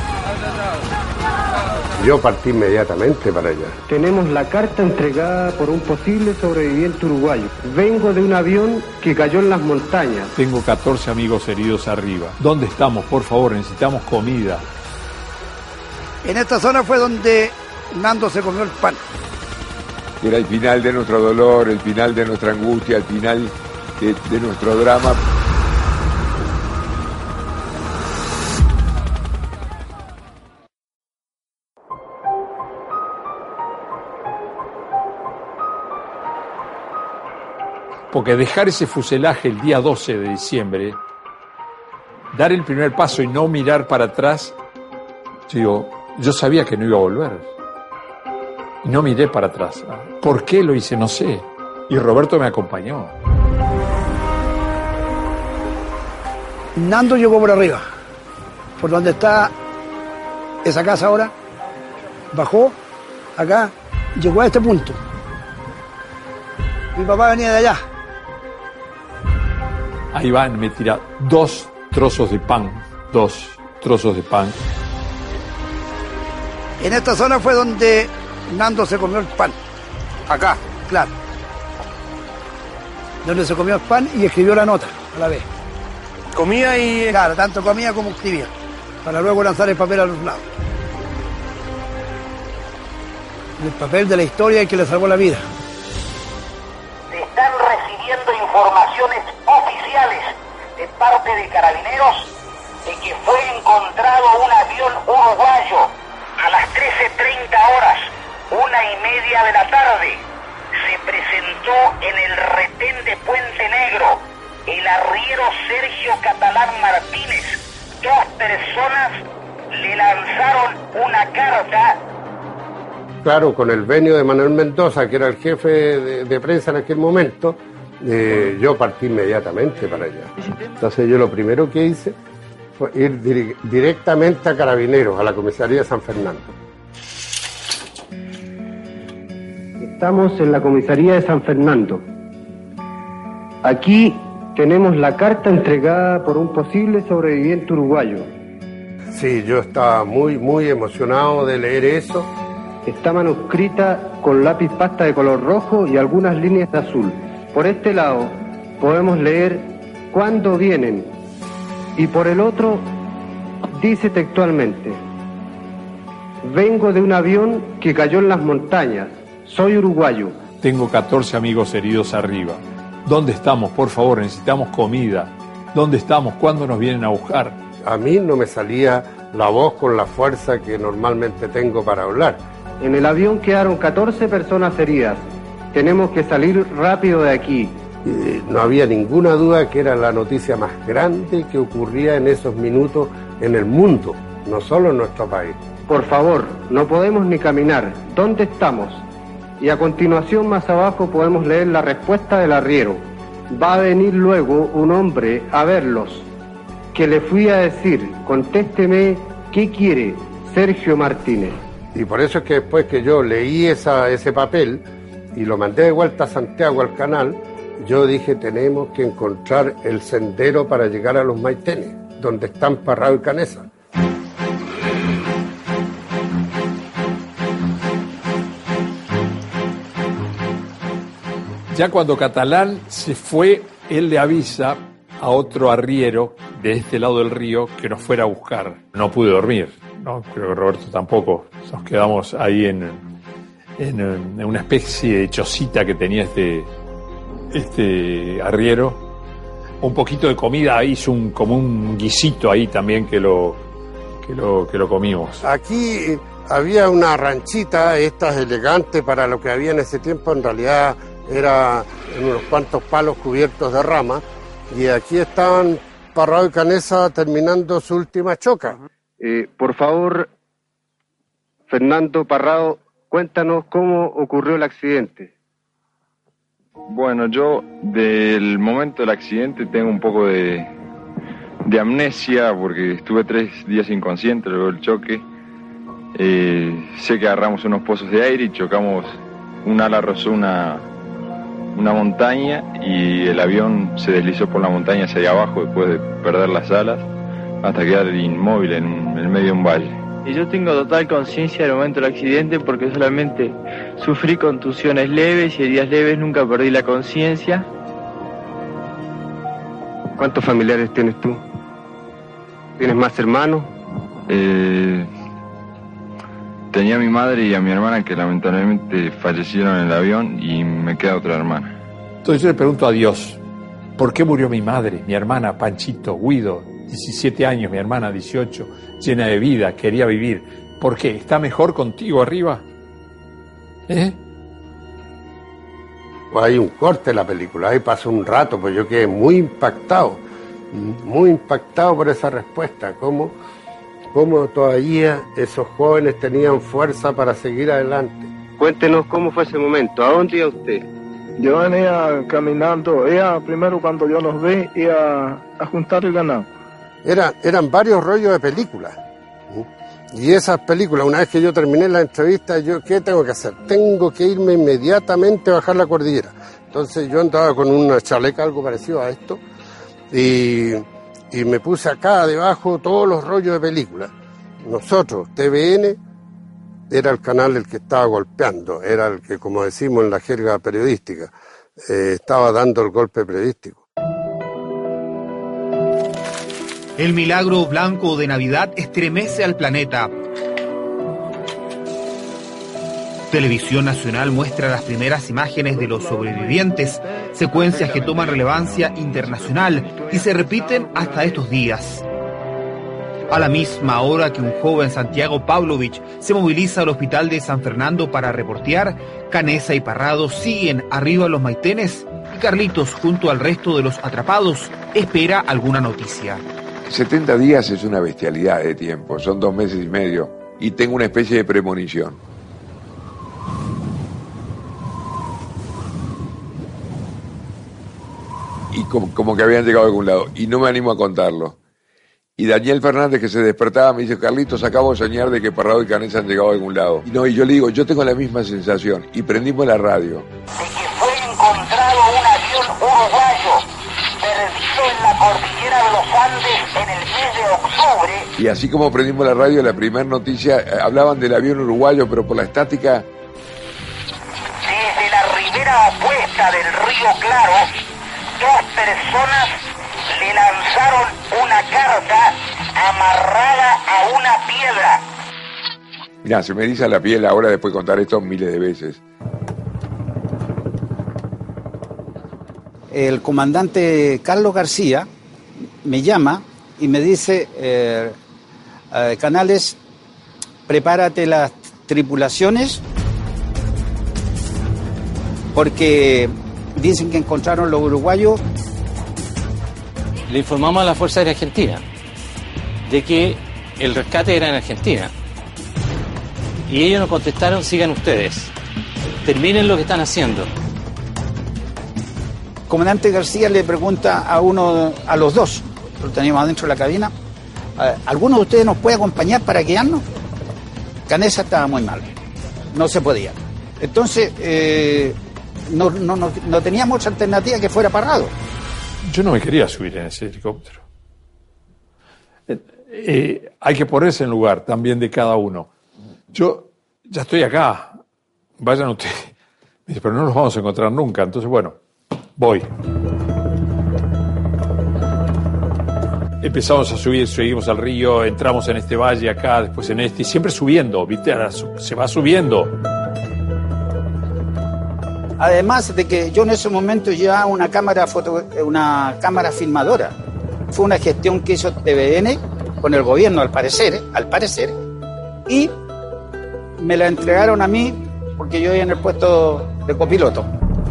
Yo partí inmediatamente para allá. Tenemos la carta entregada por un posible sobreviviente uruguayo. Vengo de un avión que cayó en las montañas. Tengo catorce amigos heridos arriba. ¿Dónde estamos? Por favor, necesitamos comida. En esta zona fue donde Nando se comió el pan. Era el final de nuestro dolor, el final de nuestra angustia, el final de, de nuestro drama. Porque dejar ese fuselaje el día doce de diciembre, dar el primer paso y no mirar para atrás, digo, yo sabía que no iba a volver. Y no miré para atrás. ¿Por qué lo hice? No sé. Y Roberto me acompañó. Nando llegó por arriba, por donde está esa casa ahora, bajó acá, llegó a este punto. Mi papá venía de allá. Ahí van, me tira dos trozos de pan, dos trozos de pan. En esta zona fue donde Nando se comió el pan. Acá. Claro. Donde se comió el pan y escribió la nota a la vez. Comía y... Claro, tanto comía como escribía, para luego lanzar el papel a los lados. el papel de la historia y que le salvó la vida. Se están recibiendo informaciones oficiales de parte de Carabineros de que fue encontrado un avión uruguayo a las trece treinta horas, una y media de la tarde. Se presentó en el retén de Puente Negro el arriero Sergio Catalán Martínez. Dos personas le lanzaron una carta. Claro, con el venio de Manuel Mendoza, que era el jefe de, de prensa en aquel momento, eh, yo partí inmediatamente para allá. Entonces yo lo primero que hice fue ir dir- directamente a Carabineros, a la comisaría de San Fernando. Estamos en la comisaría de San Fernando. Aquí tenemos la carta entregada por un posible sobreviviente uruguayo. Sí, yo estaba muy, muy emocionado de leer eso. Está manuscrita con lápiz pasta de color rojo y algunas líneas de azul. Por este lado podemos leer cuándo vienen y por el otro dice textualmente: vengo de un avión que cayó en las montañas, soy uruguayo. Tengo catorce amigos heridos arriba. ¿Dónde estamos? Por favor, necesitamos comida. ¿Dónde estamos? ¿Cuándo nos vienen a buscar? A mí no me salía la voz con la fuerza que normalmente tengo para hablar. En el avión quedaron catorce personas heridas. Tenemos que salir rápido de aquí. Y no había ninguna duda que era la noticia más grande que ocurría en esos minutos en el mundo, no solo en nuestro país. Por favor, no podemos ni caminar. ¿Dónde estamos? Y a continuación, más abajo, podemos leer la respuesta del arriero. Va a venir luego un hombre a verlos, que le fui a decir, contésteme, ¿qué quiere Sergio Martínez? Y por eso es que después que yo leí esa, ese papel y lo mandé de vuelta a Santiago al canal, yo dije, tenemos que encontrar el sendero para llegar a los Maitenes, donde están Parrado y Canesa. Ya cuando Catalán se fue, él le avisa a otro arriero de este lado del río que nos fuera a buscar. No pude dormir, ¿no? Creo que Roberto tampoco. Nos quedamos ahí en, en, en una especie de chocita que tenía este, este arriero. Un poquito de comida, hizo un, como un guisito ahí también que lo, que lo, que lo comimos. Aquí había una ranchita, estas elegantes para lo que había en ese tiempo, en realidad era en unos cuantos palos cubiertos de rama, y aquí estaban Parrado y Canesa terminando su última choca. Eh, por favor, Fernando Parrado, cuéntanos cómo ocurrió el accidente. Bueno, yo del momento del accidente tengo un poco de, de amnesia porque estuve tres días inconsciente luego del choque. Eh, sé que agarramos unos pozos de aire y chocamos, un ala rozó una, una montaña y el avión se deslizó por la montaña hacia abajo después de perder las alas hasta quedar inmóvil en, un, en medio de un valle. Y yo tengo total conciencia del momento del accidente porque solamente sufrí contusiones leves y heridas leves, nunca perdí la conciencia. ¿Cuántos familiares tienes tú? ¿Tienes más hermanos? Eh, tenía a mi madre y a mi hermana que lamentablemente fallecieron en el avión y me queda otra hermana. Entonces yo le pregunto a Dios, ¿por qué murió mi madre, mi hermana Panchito, Guido, diecisiete años, mi hermana dieciocho, llena de vida, quería vivir? ¿Por qué? ¿Está mejor contigo arriba? ¿Eh? Pues hay un corte en la película, ahí pasó un rato, pues yo quedé muy impactado, muy impactado por esa respuesta, cómo, cómo todavía esos jóvenes tenían fuerza para seguir adelante. Cuéntenos cómo fue ese momento, ¿a dónde iba usted? Yo venía caminando, ella primero cuando yo nos ve, iba a juntar el ganado. Era, eran varios rollos de películas. Y esas películas, una vez que yo terminé la entrevista, yo, ¿qué tengo que hacer? Tengo que irme inmediatamente a bajar la cordillera. Entonces yo andaba con una chaleca, algo parecido a esto, y, y me puse acá debajo todos los rollos de películas. Nosotros, T V N, era el canal el que estaba golpeando, era el que, como decimos en la jerga periodística, eh, estaba dando el golpe periodístico. El milagro blanco de Navidad estremece al planeta. Televisión Nacional muestra las primeras imágenes de los sobrevivientes, secuencias que toman relevancia internacional y se repiten hasta estos días. A la misma hora que un joven, Santiago Pavlovich, se moviliza al hospital de San Fernando para reportear, Canessa y Parrado siguen arriba los maitenes y Carlitos, junto al resto de los atrapados, espera alguna noticia. setenta días es una bestialidad de tiempo, son dos meses y medio, y tengo una especie de premonición. Y como, como que habían llegado a algún lado, y no me animo a contarlo. Y Daniel Fernández, que se despertaba, me dice: Carlitos, acabo de soñar de que Parrado y Canessa han llegado a algún lado. Y no, y yo le digo, yo tengo la misma sensación. Y prendimos la radio. De que fue encontrado un avión uruguayo perdido en la cordillera de los Andes en el mes de octubre. Y así como prendimos la radio, la primera noticia, eh, hablaban del avión uruguayo, pero por la estática. Desde la ribera opuesta del río Claro, dos personas le lanzaron una carta amarrada a una piedra. Mirá, se me eriza la piel ahora después de contar esto miles de veces. El comandante Carlos García me llama y me dice, eh, eh, Canales, prepárate las tripulaciones porque dicen que encontraron los uruguayos. Le informamos a la Fuerza Aérea Argentina de que el rescate era en Argentina. Y ellos nos contestaron: sigan ustedes, terminen lo que están haciendo. Comandante García le pregunta a uno, a los dos, lo teníamos adentro de la cabina, ¿alguno de ustedes nos puede acompañar para guiarnos? Canessa estaba muy mal, no se podía. Entonces, eh, no, no, no, no teníamos otra alternativa que fuera Parrado. Yo no me quería subir en ese helicóptero. Eh, eh, hay que ponerse en lugar también de cada uno. Yo ya estoy acá, vayan ustedes. Me dice, pero no los vamos a encontrar nunca. Entonces, bueno, voy. Empezamos a subir, seguimos al río, entramos en este valle acá, después en este, y siempre subiendo, ¿viste? Ahora se va subiendo. Además de que yo en ese momento llevaba una cámara foto, una cámara filmadora. Fue una gestión que hizo T V N con el gobierno, al parecer, al parecer, y me la entregaron a mí porque yo iba en el puesto de copiloto.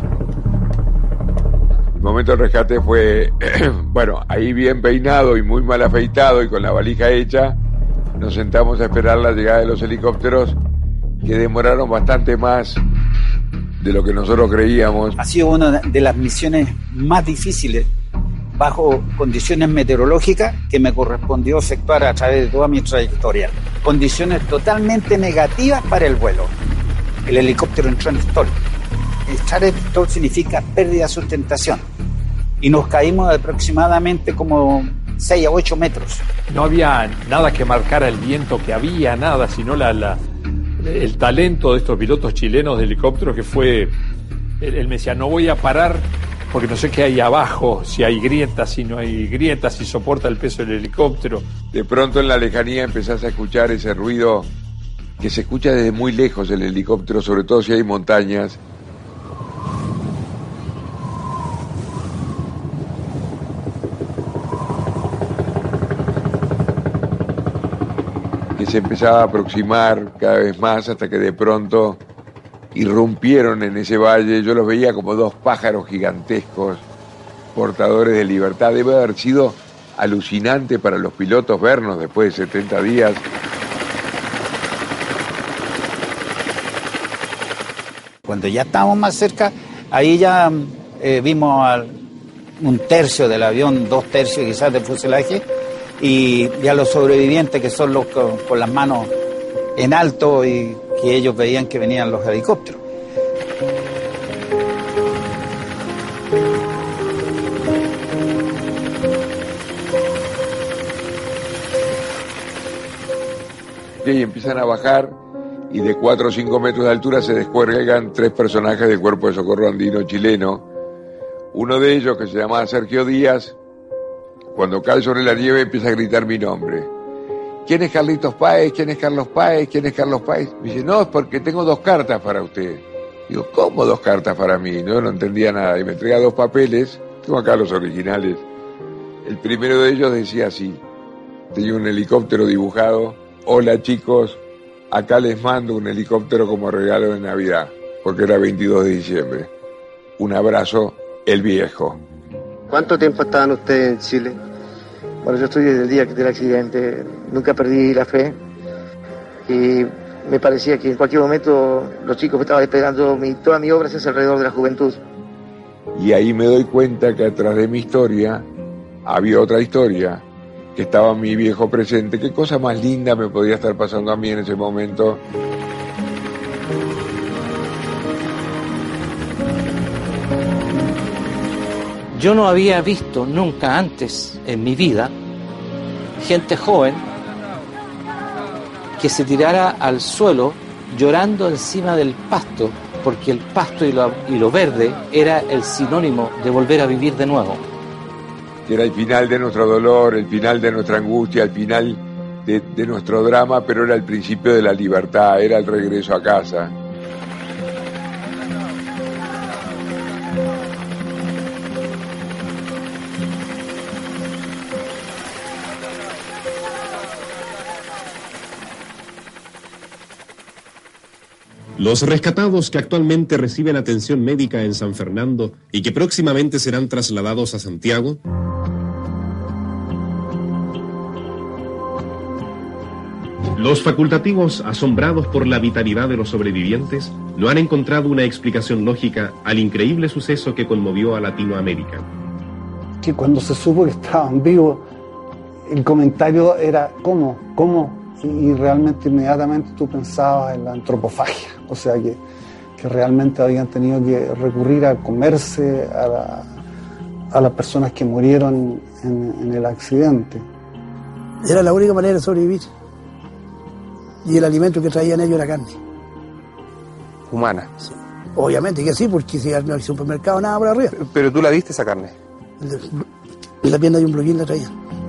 El momento del rescate fue, bueno, ahí bien peinado y muy mal afeitado y con la valija hecha, nos sentamos a esperar la llegada de los helicópteros, que demoraron bastante más de lo que nosotros creíamos. Ha sido una de las misiones más difíciles bajo condiciones meteorológicas que me correspondió efectuar a través de toda mi trayectoria. Condiciones totalmente negativas para el vuelo. El helicóptero entró en stall. Entrar en stall significa pérdida de sustentación. Y nos caímos de aproximadamente como seis a ocho metros. No había nada que marcara el viento que había, nada, sino la... la... el talento de estos pilotos chilenos de helicópteros, que fue, él, él me decía, no voy a parar porque no sé qué hay abajo, si hay grietas, si no hay grietas, si soporta el peso del helicóptero. De pronto en la lejanía empezás a escuchar ese ruido que se escucha desde muy lejos el helicóptero, sobre todo si hay montañas. Que se empezaba a aproximar cada vez más hasta que de pronto irrumpieron en ese valle. Yo los veía como dos pájaros gigantescos, portadores de libertad. Debe haber sido alucinante para los pilotos vernos después de setenta días. Cuando ya estábamos más cerca, ahí ya eh, vimos al, un tercio del avión, dos tercios quizás del fuselaje, y ya los sobrevivientes, que son los con, con las manos en alto, y que ellos veían que venían los helicópteros. Y empiezan a bajar, y de cuatro o cinco metros de altura se descuelgan tres personajes del Cuerpo de Socorro Andino chileno. Uno de ellos, que se llamaba Sergio Díaz, cuando cae sobre la nieve empieza a gritar mi nombre. ¿quién es Carlitos Páez? ¿Quién es Carlos Páez? ¿Quién es Carlos Páez? Me dice, no, es porque tengo dos cartas para usted. Digo, ¿cómo dos cartas para mí? No, no entendía nada. Y me entrega dos papeles, tengo acá los originales. El primero de ellos decía así, tenía un helicóptero dibujado. Hola chicos, acá les mando un helicóptero como regalo de Navidad, porque era veintidós de diciembre. Un abrazo, el viejo. ¿Cuánto tiempo estaban ustedes en Chile? Bueno, yo estoy desde el día del accidente, nunca perdí la fe y me parecía que en cualquier momento los chicos me estaban esperando, mi, toda mi obra se hace alrededor de la juventud. Y ahí me doy cuenta que atrás de mi historia había otra historia, que estaba mi viejo presente. Qué cosa más linda me podía estar pasando a mí en ese momento. Yo no había visto nunca antes en mi vida gente joven que se tirara al suelo llorando encima del pasto, porque el pasto y lo, y lo verde era el sinónimo de volver a vivir de nuevo. Que era el final de nuestro dolor, el final de nuestra angustia, el final de, de nuestro drama, pero era el principio de la libertad, era el regreso a casa. Los rescatados que actualmente reciben atención médica en San Fernando y que próximamente serán trasladados a Santiago, los facultativos, asombrados por la vitalidad de los sobrevivientes, no han encontrado una explicación lógica al increíble suceso que conmovió a Latinoamérica. Que cuando se supo que estaban vivos, el comentario era ¿cómo? ¿Cómo? Y realmente inmediatamente tú pensabas en la antropofagia, o sea que, que realmente habían tenido que recurrir a comerse a, la, a las personas que murieron en, en el accidente. Era la única manera de sobrevivir. Y el alimento que traían ellos era carne. ¿Humana? Sí. Obviamente que sí, porque si no hay supermercado nada por arriba. Pero tú la viste esa carne. En la pierna de un bloquín la traían.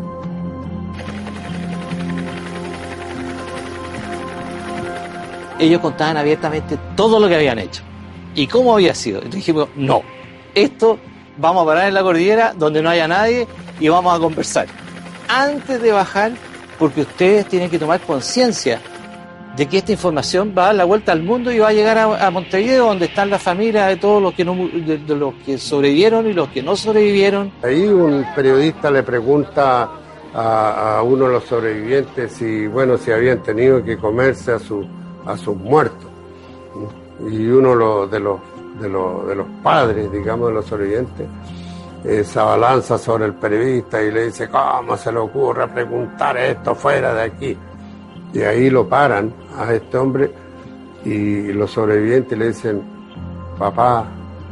Ellos contaban abiertamente todo lo que habían hecho y cómo había sido. Entonces dijimos, no, esto vamos a parar en la cordillera donde no haya nadie y vamos a conversar antes de bajar, porque ustedes tienen que tomar conciencia de que esta información va a dar la vuelta al mundo y va a llegar a, a Montevideo, donde están las familias de todos los que no, de, de los que sobrevivieron y los que no sobrevivieron. Ahí un periodista le pregunta a, a uno de los sobrevivientes si, bueno, si habían tenido que comerse a su a sus muertos, y uno lo, de los de los de los padres, digamos, de los sobrevivientes, eh, se abalanza sobre el periodista y le dice, ¿cómo se le ocurre preguntar esto fuera de aquí? Y ahí lo paran a este hombre y los sobrevivientes le dicen, papá,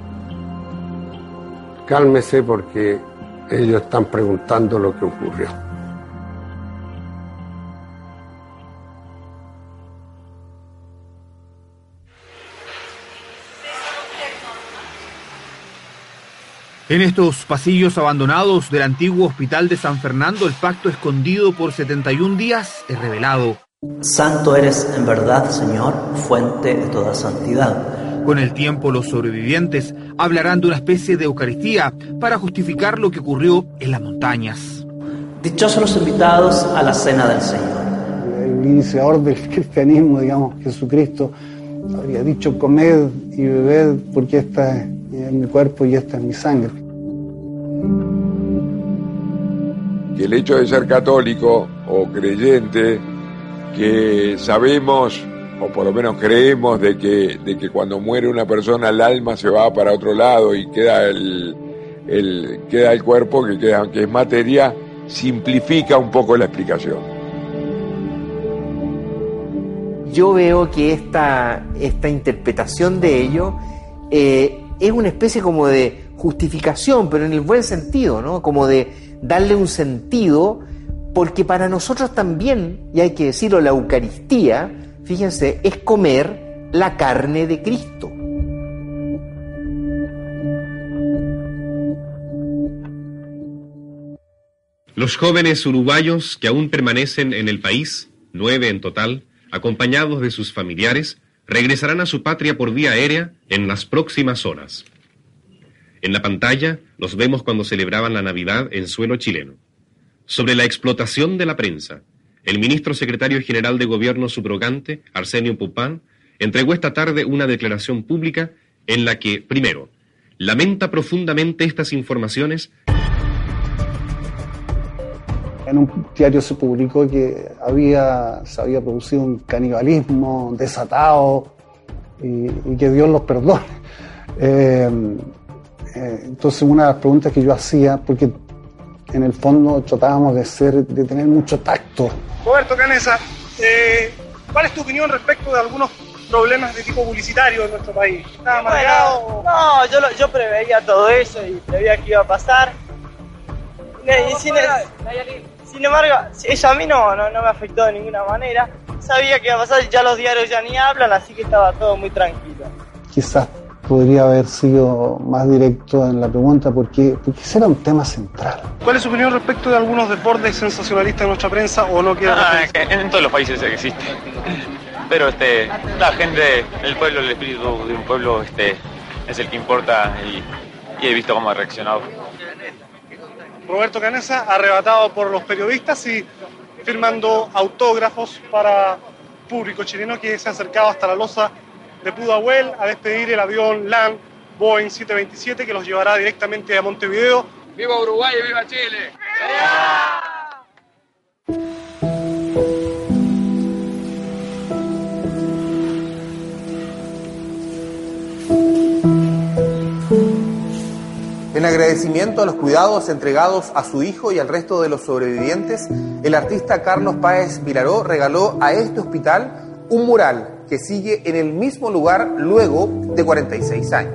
cálmese porque ellos están preguntando lo que ocurrió. En estos pasillos abandonados del antiguo hospital de San Fernando, el pacto escondido por setenta y un días es revelado. Santo eres en verdad, Señor, fuente de toda santidad. Con el tiempo, los sobrevivientes hablarán de una especie de Eucaristía para justificar lo que ocurrió en las montañas. Dichosos los invitados a la cena del Señor. El iniciador del cristianismo, digamos, Jesucristo, habría dicho, comed y bebed porque esta es mi cuerpo y esta es mi sangre. Que el hecho de ser católico o creyente, que sabemos, o por lo menos creemos, de que, de que cuando muere una persona el alma se va para otro lado y queda el, el, queda el cuerpo, que, queda, que es materia, simplifica un poco la explicación. Yo veo que esta, esta interpretación de ello eh, es una especie como de justificación, pero en el buen sentido, ¿no? Como de darle un sentido, porque para nosotros también, y hay que decirlo, la Eucaristía, fíjense, es comer la carne de Cristo. Los jóvenes uruguayos que aún permanecen en el país, nueve en total, acompañados de sus familiares, regresarán a su patria por vía aérea en las próximas horas. En la pantalla los vemos cuando celebraban la Navidad en suelo chileno. Sobre la explotación de la prensa, el ministro secretario general de Gobierno subrogante, Arsenio Pupán, entregó esta tarde una declaración pública en la que, primero, lamenta profundamente estas informaciones. En un diario se publicó que había, se había producido un canibalismo desatado y, y que Dios los perdone. Eh, eh, entonces una de las preguntas que yo hacía, porque en el fondo tratábamos de ser, de tener mucho tacto. Roberto Canessa, eh, ¿cuál es tu opinión respecto de algunos problemas de tipo publicitario en nuestro país? ¿Está amargado? Bueno, no, yo, lo, yo preveía todo eso y preveía que iba a pasar. Y, y sin, sin embargo, eso a mí no, no, no me afectó de ninguna manera. Sabía que iba a pasar, ya los diarios ya ni hablan, así que estaba todo muy tranquilo. Quizás podría haber sido más directo en la pregunta porque, porque ese era un tema central. ¿Cuál es su opinión respecto de algunos desbordes sensacionalistas de nuestra prensa o no quiere? Ah, en todos los países existe. Pero este, la gente, el pueblo, el espíritu de un pueblo este, es el que importa y, y he visto cómo ha reaccionado. Roberto Canessa, arrebatado por los periodistas y firmando autógrafos para público chileno que se ha acercado hasta la losa de Pudahuel a despedir el avión LAN Boeing siete veintisiete que los llevará directamente a Montevideo. ¡Viva Uruguay y viva Chile! En agradecimiento a los cuidados entregados a su hijo y al resto de los sobrevivientes, el artista Carlos Páez Vilaró regaló a este hospital un mural que sigue en el mismo lugar luego de cuarenta y seis años.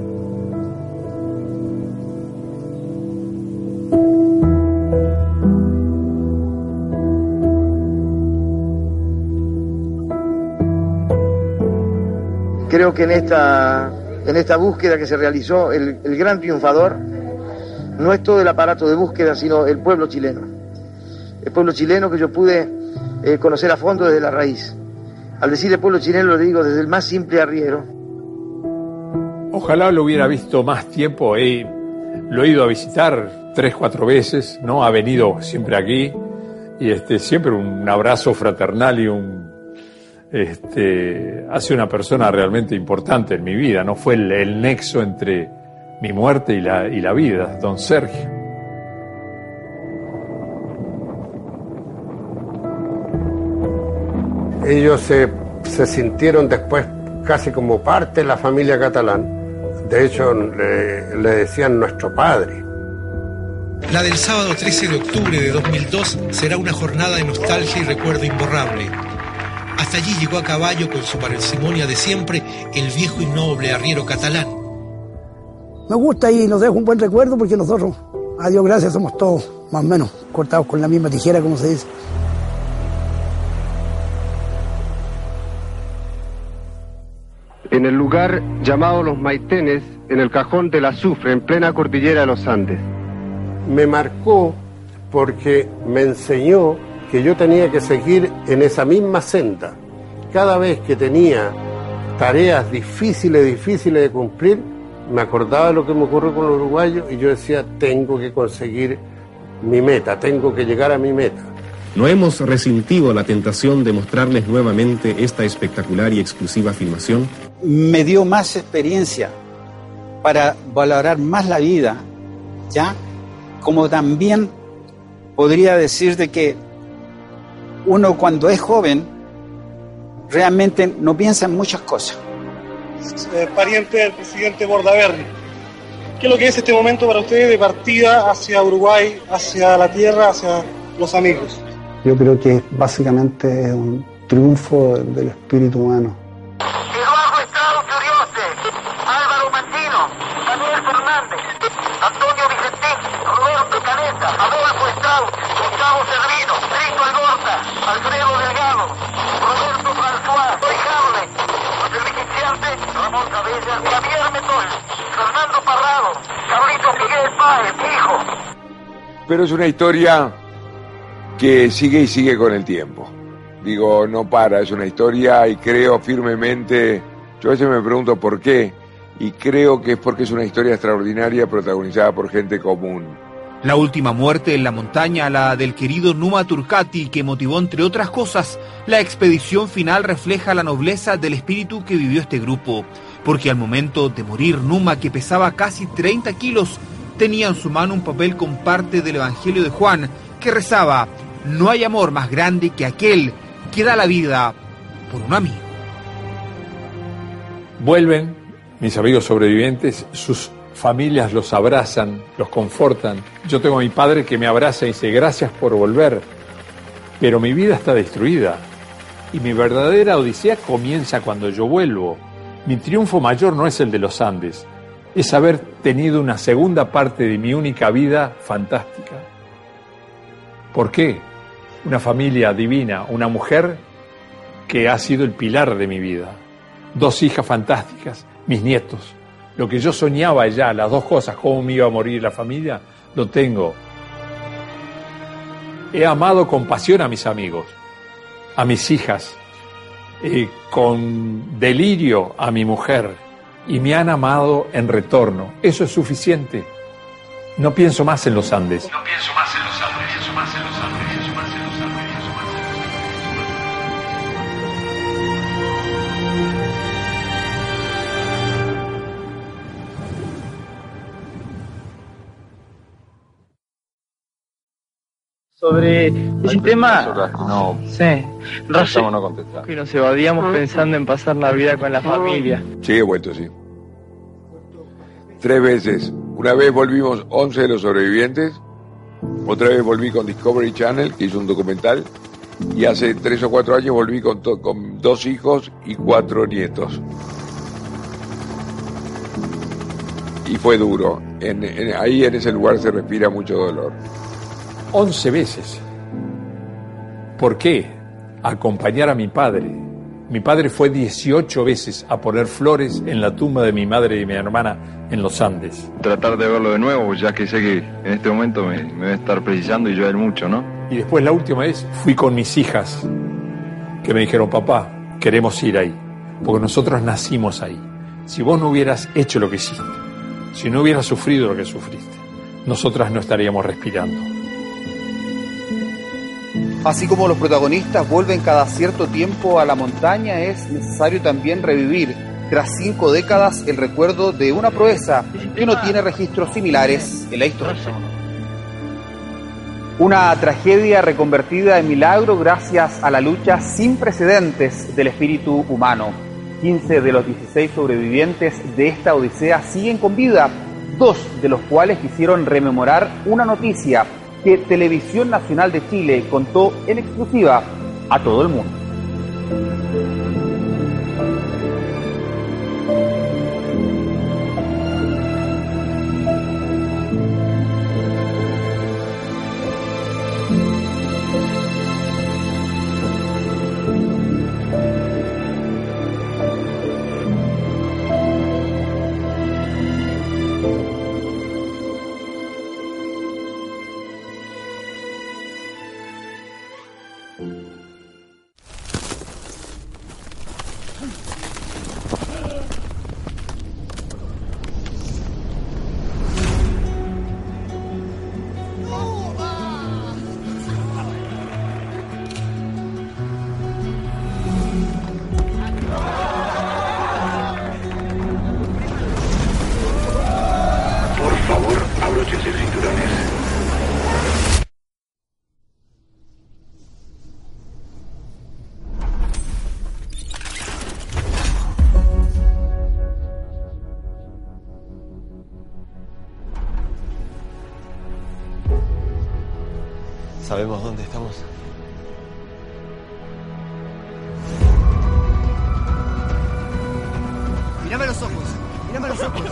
Creo que en esta, en esta búsqueda que se realizó, el, el gran triunfador no es todo el aparato de búsqueda, sino el pueblo chileno. El pueblo chileno que yo pude eh, conocer a fondo desde la raíz. Al decir el pueblo chileno lo digo desde el más simple arriero. Ojalá lo hubiera visto más tiempo. He, lo he ido a visitar tres, cuatro veces, ¿no? Ha venido siempre aquí y este, siempre un abrazo fraternal y un... Este, ha sido una persona realmente importante en mi vida, no fue el, el nexo entre mi muerte y la, y la vida, don Sergio. Ellos se, se sintieron después casi como parte de la familia Catalán. De hecho, le, le decían nuestro padre. La del sábado trece de octubre de dos mil dos será una jornada de nostalgia y recuerdo imborrable. Hasta allí llegó a caballo con su parsimonia de siempre el viejo y noble arriero Catalán. Me gusta y nos deja un buen recuerdo porque nosotros, a Dios gracias, somos todos más o menos cortados con la misma tijera, como se dice. En el lugar llamado Los Maitenes, en el cajón del azufre, en plena cordillera de los Andes. Me marcó porque me enseñó que yo tenía que seguir en esa misma senda. Cada vez que tenía tareas difíciles, difíciles de cumplir, me acordaba de lo que me ocurrió con los uruguayos y yo decía, tengo que conseguir mi meta, tengo que llegar a mi meta. No hemos resentido la tentación de mostrarles nuevamente esta espectacular y exclusiva filmación. Me dio más experiencia para valorar más la vida, ¿ya? Como también podría decir de que uno cuando es joven realmente no piensa en muchas cosas. Eh, pariente del presidente Bordaberry. ¿Qué es lo que es este momento para ustedes de partida hacia Uruguay, hacia la tierra, hacia los amigos? Yo creo que básicamente es un triunfo del espíritu humano. Eduardo Estrado Furioste, Álvaro Mantino, Daniel Fernández, Antonio Vicentín, Roberto Canessa, Adolfo Estrado, Gustavo Cervino, Trito Algorta, Alfredo Delgado, Roberto François, Roy Harley, el beneficiante, Ramón Cabella, Javier Metol, Fernando Parrado, Carlito Miguel Páez, hijo. pero es una historia que sigue y sigue con el tiempo. Digo, no para, es una historia y creo firmemente, yo a veces me pregunto por qué, y creo que es porque es una historia extraordinaria protagonizada por gente común. La última muerte en la montaña, la del querido Numa Turcati, que motivó, entre otras cosas, la expedición final, refleja la nobleza del espíritu que vivió este grupo, porque al momento de morir, Numa, que pesaba casi treinta kilos, tenía en su mano un papel con parte del Evangelio de Juan, que rezaba: no hay amor más grande que aquel que da la vida por un amigo. Vuelven mis amigos sobrevivientes, sus familias los abrazan, los confortan. Yo tengo a mi padre que me abraza y dice: gracias por volver, pero mi vida está destruida y mi verdadera odisea comienza cuando yo vuelvo. Mi triunfo mayor no es el de los Andes, es haber tenido una segunda parte de mi única vida fantástica. ¿Por qué? Una familia divina, una mujer que ha sido el pilar de mi vida, dos hijas fantásticas, mis nietos. Lo que yo soñaba ya, las dos cosas, cómo me iba a morir la familia, lo tengo. He amado con pasión a mis amigos, a mis hijas, eh, con delirio a mi mujer, y me han amado en retorno. Eso es suficiente. No pienso más en los Andes. No pienso más en los Andes, pienso más en los Andes, pienso más en los Andes, pienso más en los Sobre ese tema, no, sí, Rayo, no contestar. Que nos evadíamos pensando en pasar Navidad con la familia. Sí, he vuelto, sí. Tres veces. Una vez volvimos once de los sobrevivientes, otra vez volví con Discovery Channel, que hizo un documental, y hace tres o cuatro años volví con, to- con dos hijos y cuatro nietos. Y fue duro. En, en, ahí en ese lugar se respira mucho dolor. Once veces. ¿Por qué? Acompañar a mi padre. Mi padre fue dieciocho veces a poner flores en la tumba de mi madre y mi hermana en los Andes. Tratar de verlo de nuevo, ya que sé que en este momento me, me debe estar precisando y llover mucho, ¿no? Y después la última vez fui con mis hijas, que me dijeron: papá, queremos ir ahí, porque nosotros nacimos ahí. Si vos no hubieras hecho lo que hiciste, si no hubieras sufrido lo que sufriste, nosotras no estaríamos respirando. Así como los protagonistas vuelven cada cierto tiempo a la montaña, es necesario también revivir, tras cinco décadas, el recuerdo de una proeza que no tiene registros similares en la historia. Una tragedia reconvertida en milagro gracias a la lucha sin precedentes del espíritu humano. quince de los dieciséis sobrevivientes de esta odisea siguen con vida, dos de los cuales quisieron rememorar una noticia que Televisión Nacional de Chile contó en exclusiva a todo el mundo. ¿Sabemos dónde estamos? Mírame los ojos, mírame los ojos.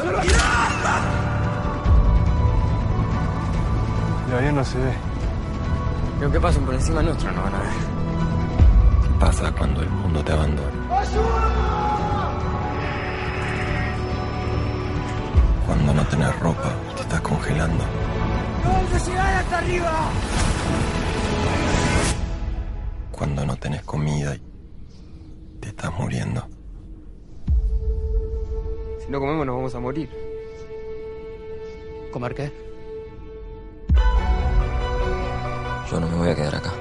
El avión no se ve. Y aunque pasen por encima nuestro, no van a ver. ¿Qué pasa cuando el mundo te abandona? Cuando no tenés ropa y te estás congelando. ¡Vamos a llegar hasta arriba! Cuando no tenés comida y te estás muriendo. Si no comemos nos vamos a morir. ¿Comer qué? Yo no me voy a quedar acá.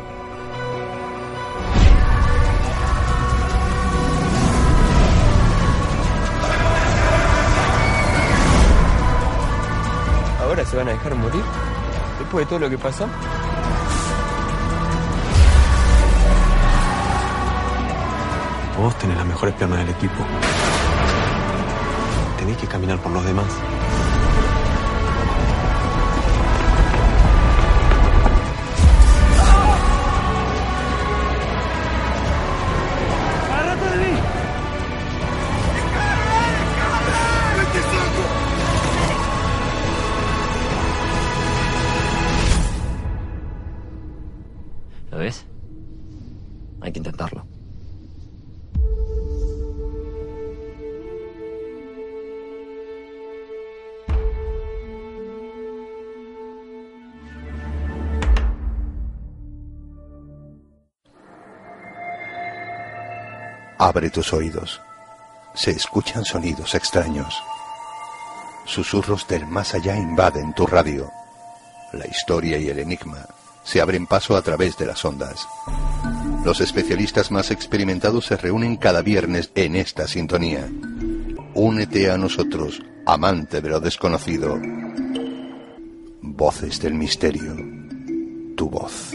¿Ahora se van a dejar morir? ¿Después de todo lo que pasó? Vos tenés las mejores piernas del equipo. Tenés que caminar por los demás. ¡Agárrate de mí! ¿Lo ves? Hay que intentarlo. Abre tus oídos. Se escuchan sonidos extraños. Susurros del más allá invaden tu radio. La historia y el enigma se abren paso a través de las ondas. Los especialistas más experimentados se reúnen cada viernes en esta sintonía. Únete a nosotros, amante de lo desconocido. Voces del misterio. Tu voz.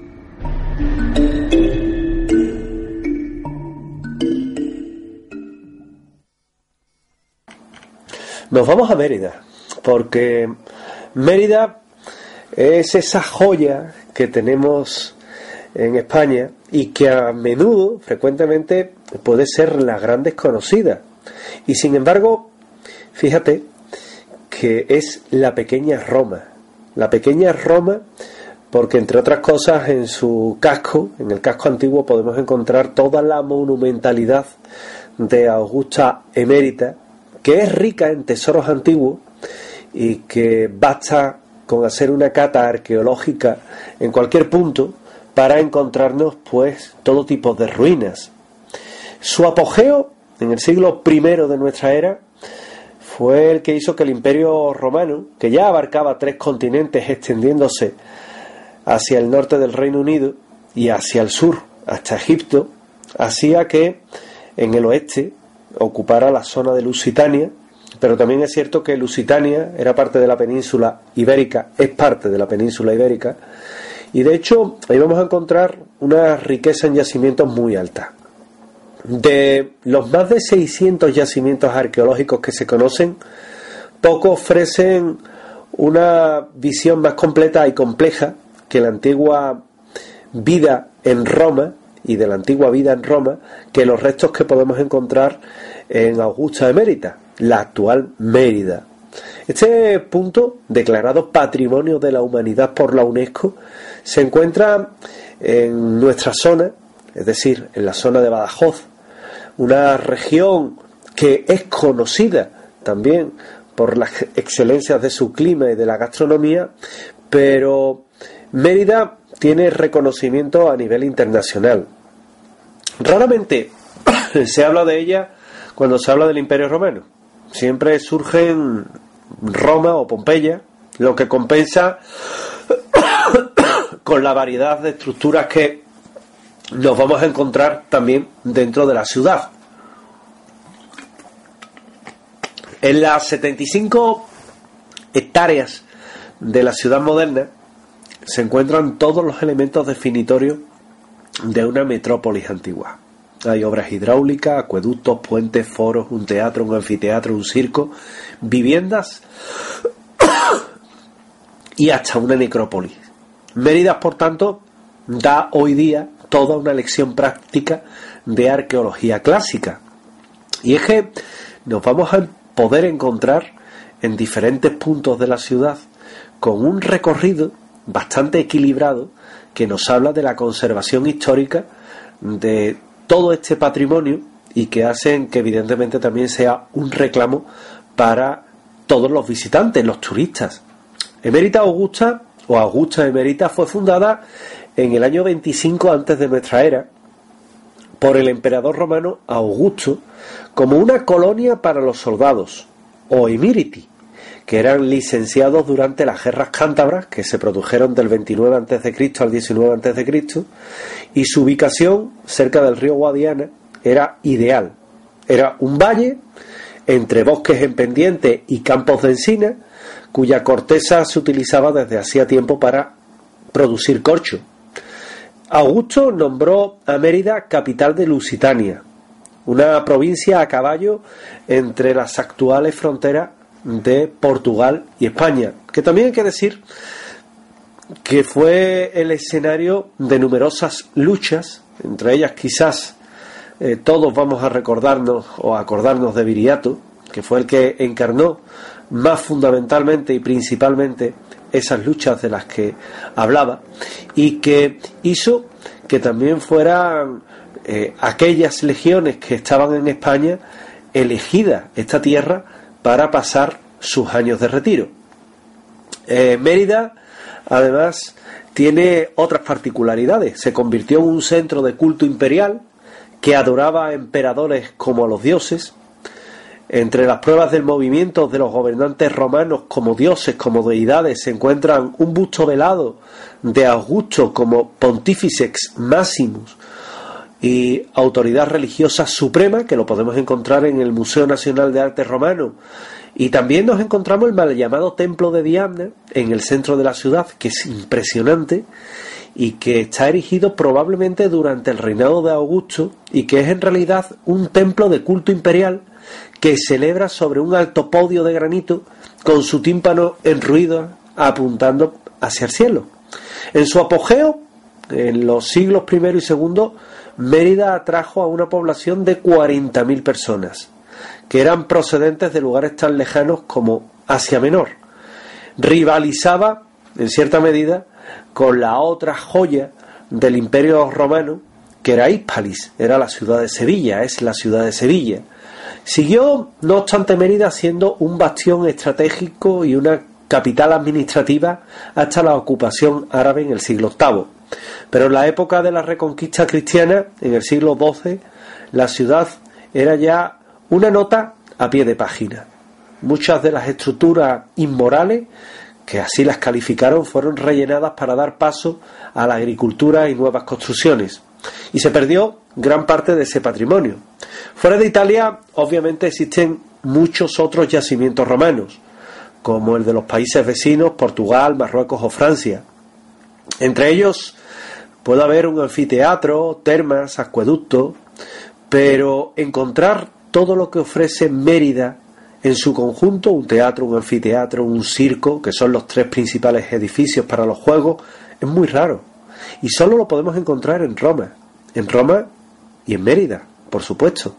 Nos vamos a Mérida, porque Mérida es esa joya que tenemos en España y que a menudo, frecuentemente, puede ser la gran desconocida. Y sin embargo, fíjate que es la pequeña Roma. La pequeña Roma porque, entre otras cosas, en su casco, en el casco antiguo, podemos encontrar toda la monumentalidad de Augusta Emérita, que es rica en tesoros antiguos y que basta con hacer una cata arqueológica en cualquier punto para encontrarnos pues todo tipo de ruinas. Su apogeo en el siglo primero de nuestra era fue el que hizo que el Imperio Romano, que ya abarcaba tres continentes extendiéndose hacia el norte del Reino Unido y hacia el sur hasta Egipto, hacía que en el oeste ocupara la zona de Lusitania, pero también es cierto que Lusitania era parte de la península ibérica, es parte de la península ibérica, y de hecho ahí vamos a encontrar una riqueza en yacimientos muy alta. De los más de seiscientos yacimientos arqueológicos que se conocen, pocos ofrecen una visión más completa y compleja que la antigua vida en Roma, y de la antigua vida en Roma, que los restos que podemos encontrar en Augusta Emérita, la actual Mérida. Este punto, declarado Patrimonio de la Humanidad por la UNESCO, se encuentra en nuestra zona, es decir, en la zona de Badajoz, una región que es conocida también por las excelencias de su clima y de la gastronomía, pero Mérida tiene reconocimiento a nivel internacional. Raramente se habla de ella cuando se habla del Imperio Romano. Siempre surgen Roma o Pompeya, lo que compensa con la variedad de estructuras que nos vamos a encontrar también dentro de la ciudad. En las setenta y cinco hectáreas de la ciudad moderna se encuentran todos los elementos definitorios de una metrópolis antigua. Hay obras hidráulicas, acueductos, puentes, foros, un teatro, un anfiteatro, un circo, viviendas y hasta una necrópolis. Mérida, por tanto, da hoy día toda una lección práctica de arqueología clásica. Y es que nos vamos a poder encontrar en diferentes puntos de la ciudad con un recorrido bastante equilibrado que nos habla de la conservación histórica de todo este patrimonio y que hacen que evidentemente también sea un reclamo para todos los visitantes, los turistas. Emérita Augusta, o Augusta Emérita, fue fundada en el año veinticinco antes de nuestra era por el emperador romano Augusto como una colonia para los soldados, o emiriti, que eran licenciados durante las guerras cántabras que se produjeron del veintinueve antes de Cristo al diecinueve antes de Cristo, y su ubicación cerca del río Guadiana era ideal. Era un valle entre bosques en pendiente y campos de encina, cuya corteza se utilizaba desde hacía tiempo para producir corcho. Augusto nombró a Mérida capital de Lusitania, una provincia a caballo entre las actuales fronteras de Portugal y España, que también hay que decir que fue el escenario de numerosas luchas, entre ellas quizás eh, todos vamos a recordarnos o a acordarnos de Viriato, que fue el que encarnó más fundamentalmente y principalmente esas luchas de las que hablaba, y que hizo que también fueran eh, aquellas legiones que estaban en España elegidas esta tierra para pasar sus años de retiro. Eh, Mérida, además, tiene otras particularidades. Se convirtió en un centro de culto imperial que adoraba a emperadores como a los dioses. Entre las pruebas del movimiento de los gobernantes romanos como dioses, como deidades, se encuentran un busto velado de Augusto como Pontifex Maximus y autoridad religiosa suprema, que lo podemos encontrar en el Museo Nacional de Arte Romano. Y también nos encontramos el mal llamado Templo de Diana en el centro de la ciudad, que es impresionante y que está erigido probablemente durante el reinado de Augusto, y que es en realidad un templo de culto imperial que celebra sobre un alto podio de granito con su tímpano en ruido apuntando hacia el cielo. En su apogeo, en los siglos primero y segundo, Mérida atrajo a una población de cuarenta mil personas, que eran procedentes de lugares tan lejanos como Asia Menor. Rivalizaba, en cierta medida, con la otra joya del Imperio Romano, que era Hispalis, era la ciudad de Sevilla, es la ciudad de Sevilla. Siguió, no obstante, Mérida siendo un bastión estratégico y una capital administrativa hasta la ocupación árabe en el siglo octavo. Pero en la época de la Reconquista cristiana, en el siglo doce, la ciudad era ya una nota a pie de página. Muchas de las estructuras inmorales, que así las calificaron, fueron rellenadas para dar paso a la agricultura y nuevas construcciones, y se perdió gran parte de ese patrimonio. Fuera de Italia, obviamente, existen muchos otros yacimientos romanos, como el de los países vecinos, Portugal, Marruecos o Francia. Entre ellos puede haber un anfiteatro, termas, acueducto, pero encontrar todo lo que ofrece Mérida en su conjunto, un teatro, un anfiteatro, un circo, que son los tres principales edificios para los juegos, es muy raro. Y solo lo podemos encontrar en Roma. En Roma y en Mérida, por supuesto.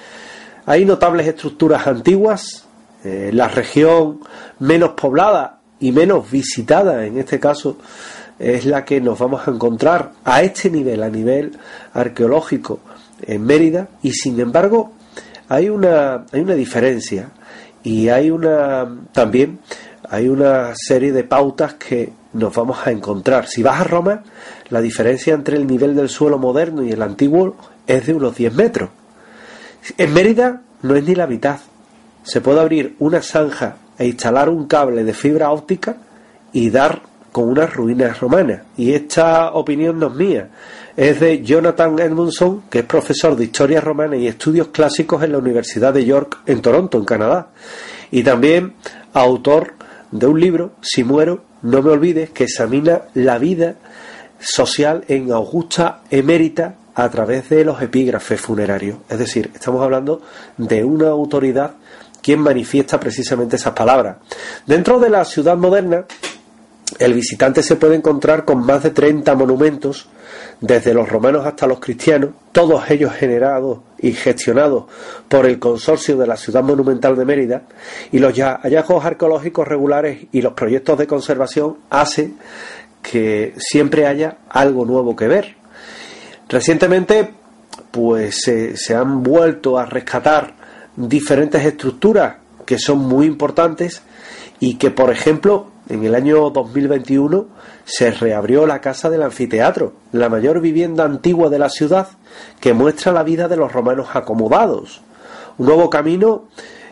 Hay notables estructuras antiguas. Eh, la región menos poblada y menos visitada, en este caso, es la que nos vamos a encontrar a este nivel, a nivel arqueológico, en Mérida. Y sin embargo, hay una, hay una diferencia. Y hay una también hay una serie de pautas que nos vamos a encontrar. Si vas a Roma, la diferencia entre el nivel del suelo moderno y el antiguo es de unos diez metros. En Mérida no es ni la mitad. Se puede abrir una zanja e instalar un cable de fibra óptica y dar con unas ruinas romanas. Y esta opinión no es mía, es de Jonathan Edmondson, que es profesor de Historia Romana y Estudios Clásicos en la Universidad de York, en Toronto, en Canadá. Y también autor de un libro, Si muero, no me olvides, que examina la vida social en Augusta Emérita a través de los epígrafes funerarios. Es decir, estamos hablando de una autoridad quien manifiesta precisamente esas palabras. Dentro de la ciudad moderna, el visitante se puede encontrar con más de treinta monumentos, desde los romanos hasta los cristianos, todos ellos generados y gestionados por el Consorcio de la Ciudad Monumental de Mérida, y los hallazgos arqueológicos regulares y los proyectos de conservación hacen que siempre haya algo nuevo que ver. Recientemente, pues eh, se han vuelto a rescatar diferentes estructuras que son muy importantes y que, por ejemplo, en el año dos mil veintiuno, se reabrió la Casa del Anfiteatro, la mayor vivienda antigua de la ciudad, que muestra la vida de los romanos acomodados. Un nuevo camino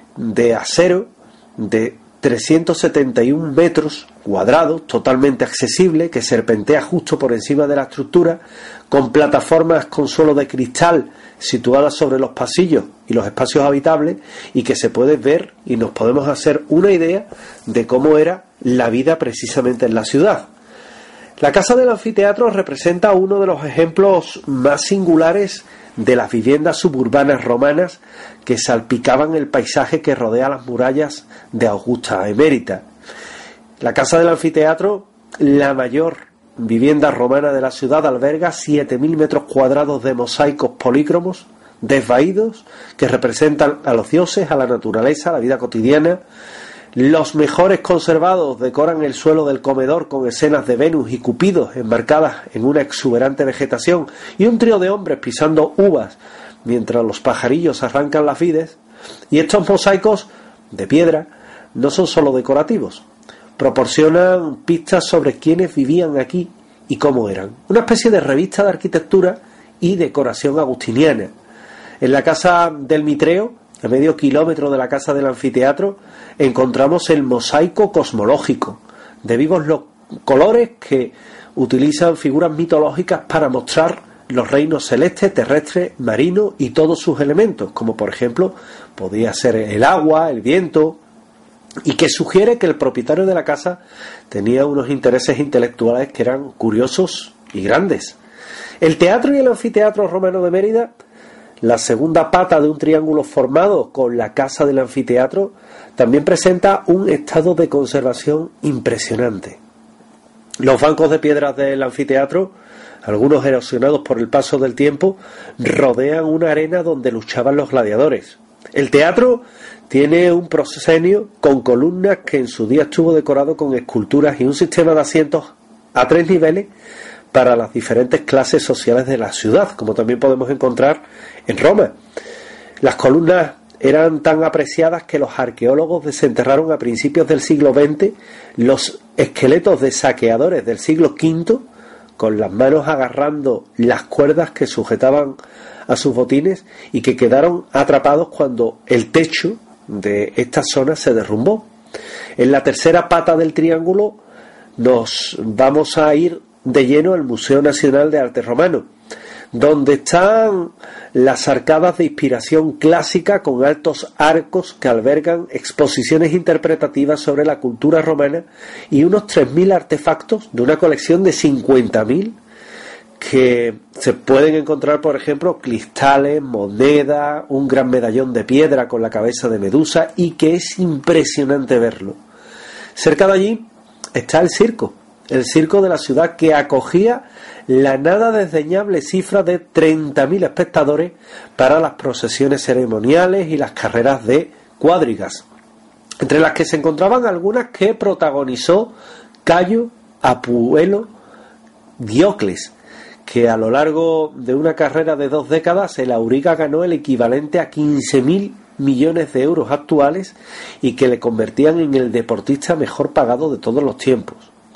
de acero de trescientos setenta y un metros cuadrados, totalmente accesible, que serpentea justo por encima de la estructura, con plataformas con suelo de cristal situadas sobre los pasillos y los espacios habitables, y que se puede ver y nos podemos hacer una idea de cómo era la vida precisamente en la ciudad. La Casa del Anfiteatro representa uno de los ejemplos más singulares de las viviendas suburbanas romanas que salpicaban el paisaje que rodea las murallas de Augusta Emérita. La Casa del Anfiteatro, la mayor vivienda romana de la ciudad, alberga siete mil metros cuadrados de mosaicos polícromos desvaídos que representan a los dioses, a la naturaleza, a la vida cotidiana. Los mejores conservados decoran el suelo del comedor con escenas de Venus y Cupidos enmarcadas en una exuberante vegetación y un trío de hombres pisando uvas mientras los pajarillos arrancan las vides. Y estos mosaicos de piedra no son solo decorativos, proporcionan pistas sobre quiénes vivían aquí y cómo eran. Una especie de revista de arquitectura y decoración agustiniana. En la Casa del Mitreo, a medio kilómetro de la Casa del Anfiteatro, encontramos el mosaico cosmológico, de vivos los colores que utilizan figuras mitológicas para mostrar los reinos celeste, terrestre, marino y todos sus elementos, como por ejemplo podía ser el agua, el viento, y que sugiere que el propietario de la casa tenía unos intereses intelectuales que eran curiosos y grandes. El teatro y el anfiteatro romano de Mérida, la segunda pata de un triángulo formado con la Casa del Anfiteatro, también presenta un estado de conservación impresionante. Los bancos de piedras del anfiteatro, algunos erosionados por el paso del tiempo, rodean una arena donde luchaban los gladiadores. El teatro tiene un proscenio con columnas que en su día estuvo decorado con esculturas y un sistema de asientos a tres niveles para las diferentes clases sociales de la ciudad, como también podemos encontrar en Roma. Las columnas eran tan apreciadas que los arqueólogos desenterraron a principios del siglo veinte los esqueletos de saqueadores del siglo quinto, con las manos agarrando las cuerdas que sujetaban a sus botines y que quedaron atrapados cuando el techo de esta zona se derrumbó. En la tercera pata del triángulo nos vamos a ir de lleno al Museo Nacional de Arte Romano, donde están las arcadas de inspiración clásica con altos arcos que albergan exposiciones interpretativas sobre la cultura romana y unos tres mil artefactos de una colección de cincuenta mil que se pueden encontrar, por ejemplo, cristales, monedas, un gran medallón de piedra con la cabeza de Medusa, y que es impresionante verlo. Cerca de allí está el circo, el circo de la ciudad, que acogía la nada desdeñable cifra de treinta mil espectadores para las procesiones ceremoniales y las carreras de cuadrigas, entre las que se encontraban algunas que protagonizó Cayo Apuelo Diocles, que a lo largo de una carrera de dos décadas el auriga ganó el equivalente a quince mil millones de euros actuales y que le convertían en el deportista mejor pagado de todos los tiempos.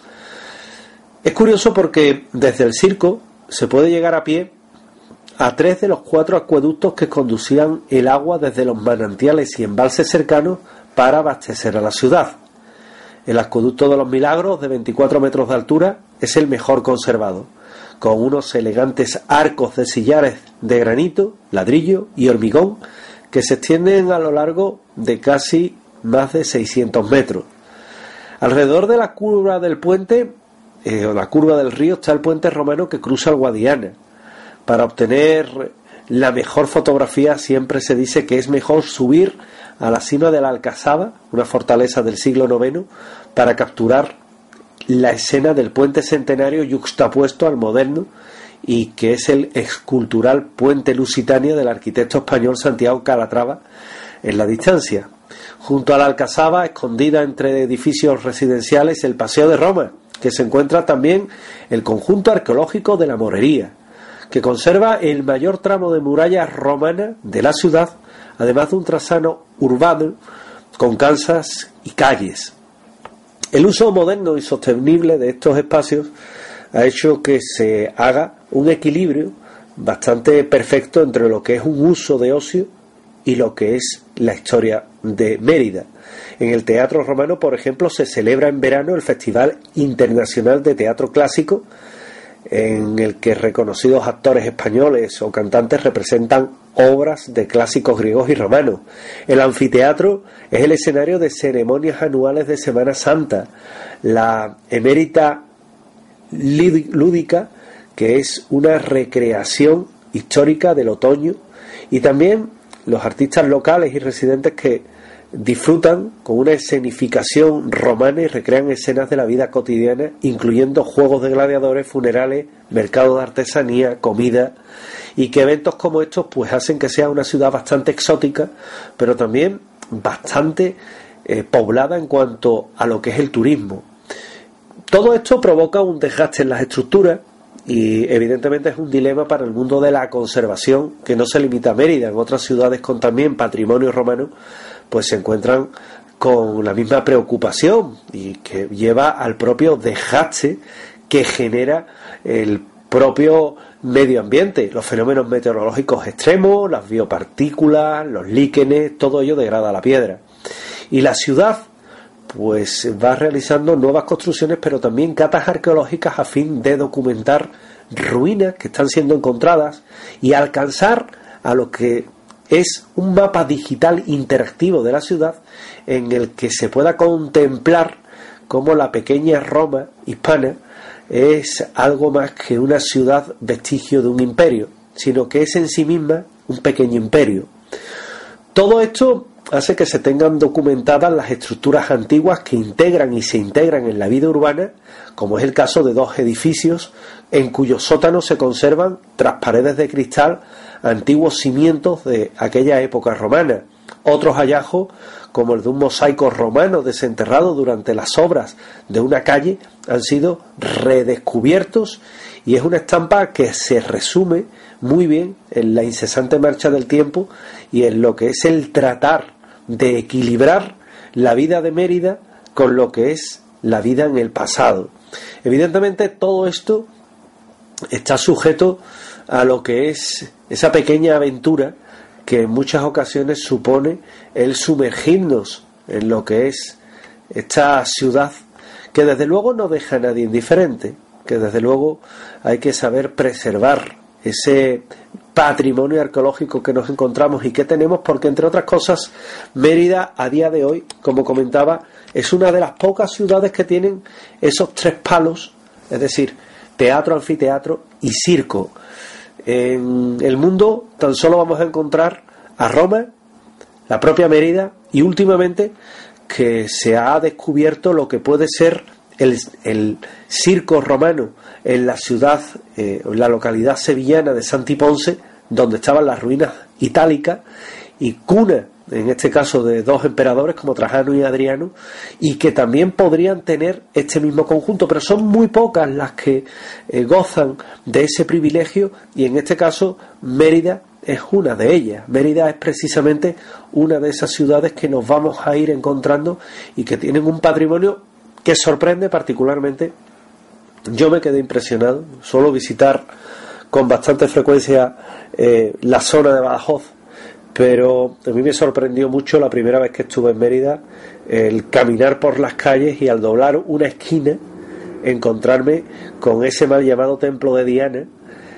Es curioso porque desde el circo se puede llegar a pie a tres de los cuatro acueductos que conducían el agua desde los manantiales y embalses cercanos para abastecer a la ciudad. El acueducto de los Milagros, de veinticuatro metros de altura, es el mejor conservado, con unos elegantes arcos de sillares de granito, ladrillo y hormigón que se extienden a lo largo de casi más de seiscientos metros. Alrededor de la curva del puente eh, o la curva del río está el puente romano que cruza el Guadiana. Para obtener la mejor fotografía siempre se dice que es mejor subir a la cima de la Alcazaba, una fortaleza del siglo noveno, para capturar la escena del puente centenario yuxtapuesto al moderno, y que es el escultural puente lusitania del arquitecto español Santiago Calatrava en la distancia. Junto a la Alcazaba, escondida entre edificios residenciales, el Paseo de Roma, que se encuentra también el conjunto arqueológico de la Morería, que conserva el mayor tramo de muralla romana de la ciudad, además de un trazado urbano con casas y calles. El uso moderno y sostenible de estos espacios ha hecho que se haga un equilibrio bastante perfecto entre lo que es un uso de ocio y lo que es la historia de Mérida. En el Teatro Romano, por ejemplo, se celebra en verano el Festival Internacional de Teatro Clásico, en el que reconocidos actores españoles o cantantes representan obras de clásicos griegos y romanos. El anfiteatro es el escenario de ceremonias anuales de Semana Santa. La emérita lúdica, que es una recreación histórica del otoño, y también los artistas locales y residentes que disfrutan con una escenificación romana y recrean escenas de la vida cotidiana, incluyendo juegos de gladiadores, funerales, mercados de artesanía, comida, y que eventos como estos pues hacen que sea una ciudad bastante exótica, pero también bastante eh, poblada en cuanto a lo que es el turismo. Todo esto provoca un desgaste en las estructuras y evidentemente es un dilema para el mundo de la conservación, que no se limita a Mérida. En otras ciudades con también patrimonio romano pues se encuentran con la misma preocupación, y que lleva al propio desgaste que genera el propio medio ambiente, los fenómenos meteorológicos extremos, las biopartículas, los líquenes, todo ello degrada la piedra. Y la ciudad pues va realizando nuevas construcciones, pero también catas arqueológicas a fin de documentar ruinas que están siendo encontradas y alcanzar a lo que es un mapa digital interactivo de la ciudad, en el que se pueda contemplar cómo la pequeña Roma hispana es algo más que una ciudad vestigio de un imperio, sino que es en sí misma un pequeño imperio. Todo esto hace que se tengan documentadas las estructuras antiguas que integran y se integran en la vida urbana, como es el caso de dos edificios en cuyos sótanos se conservan, tras paredes de cristal, antiguos cimientos de aquella época romana. Otros hallazgos, como el de un mosaico romano desenterrado durante las obras de una calle, han sido redescubiertos, y es una estampa que se resume muy bien en la incesante marcha del tiempo y en lo que es el tratar de equilibrar la vida de Mérida con lo que es la vida en el pasado. Evidentemente todo esto está sujeto a lo que es esa pequeña aventura que en muchas ocasiones supone el sumergirnos en lo que es esta ciudad, que desde luego no deja a nadie indiferente, que desde luego hay que saber preservar ese patrimonio arqueológico que nos encontramos y que tenemos, porque entre otras cosas Mérida a día de hoy, como comentaba, es una de las pocas ciudades que tienen esos tres palos, es decir, teatro, anfiteatro y circo. En el mundo tan solo vamos a encontrar a Roma, la propia Mérida, y últimamente que se ha descubierto lo que puede ser el, el circo romano en la ciudad, eh, en la localidad sevillana de Santi Ponce, donde estaban las ruinas itálicas y cuna, en este caso, de dos emperadores como Trajano y Adriano, y que también podrían tener este mismo conjunto, pero son muy pocas las que eh, gozan de ese privilegio, y en este caso Mérida es una de ellas. Mérida es precisamente una de esas ciudades que nos vamos a ir encontrando y que tienen un patrimonio que sorprende particularmente. Yo me quedé impresionado, suelo visitar con bastante frecuencia eh, la zona de Badajoz, pero a mí me sorprendió mucho la primera vez que estuve en Mérida el caminar por las calles y al doblar una esquina encontrarme con ese mal llamado templo de Diana,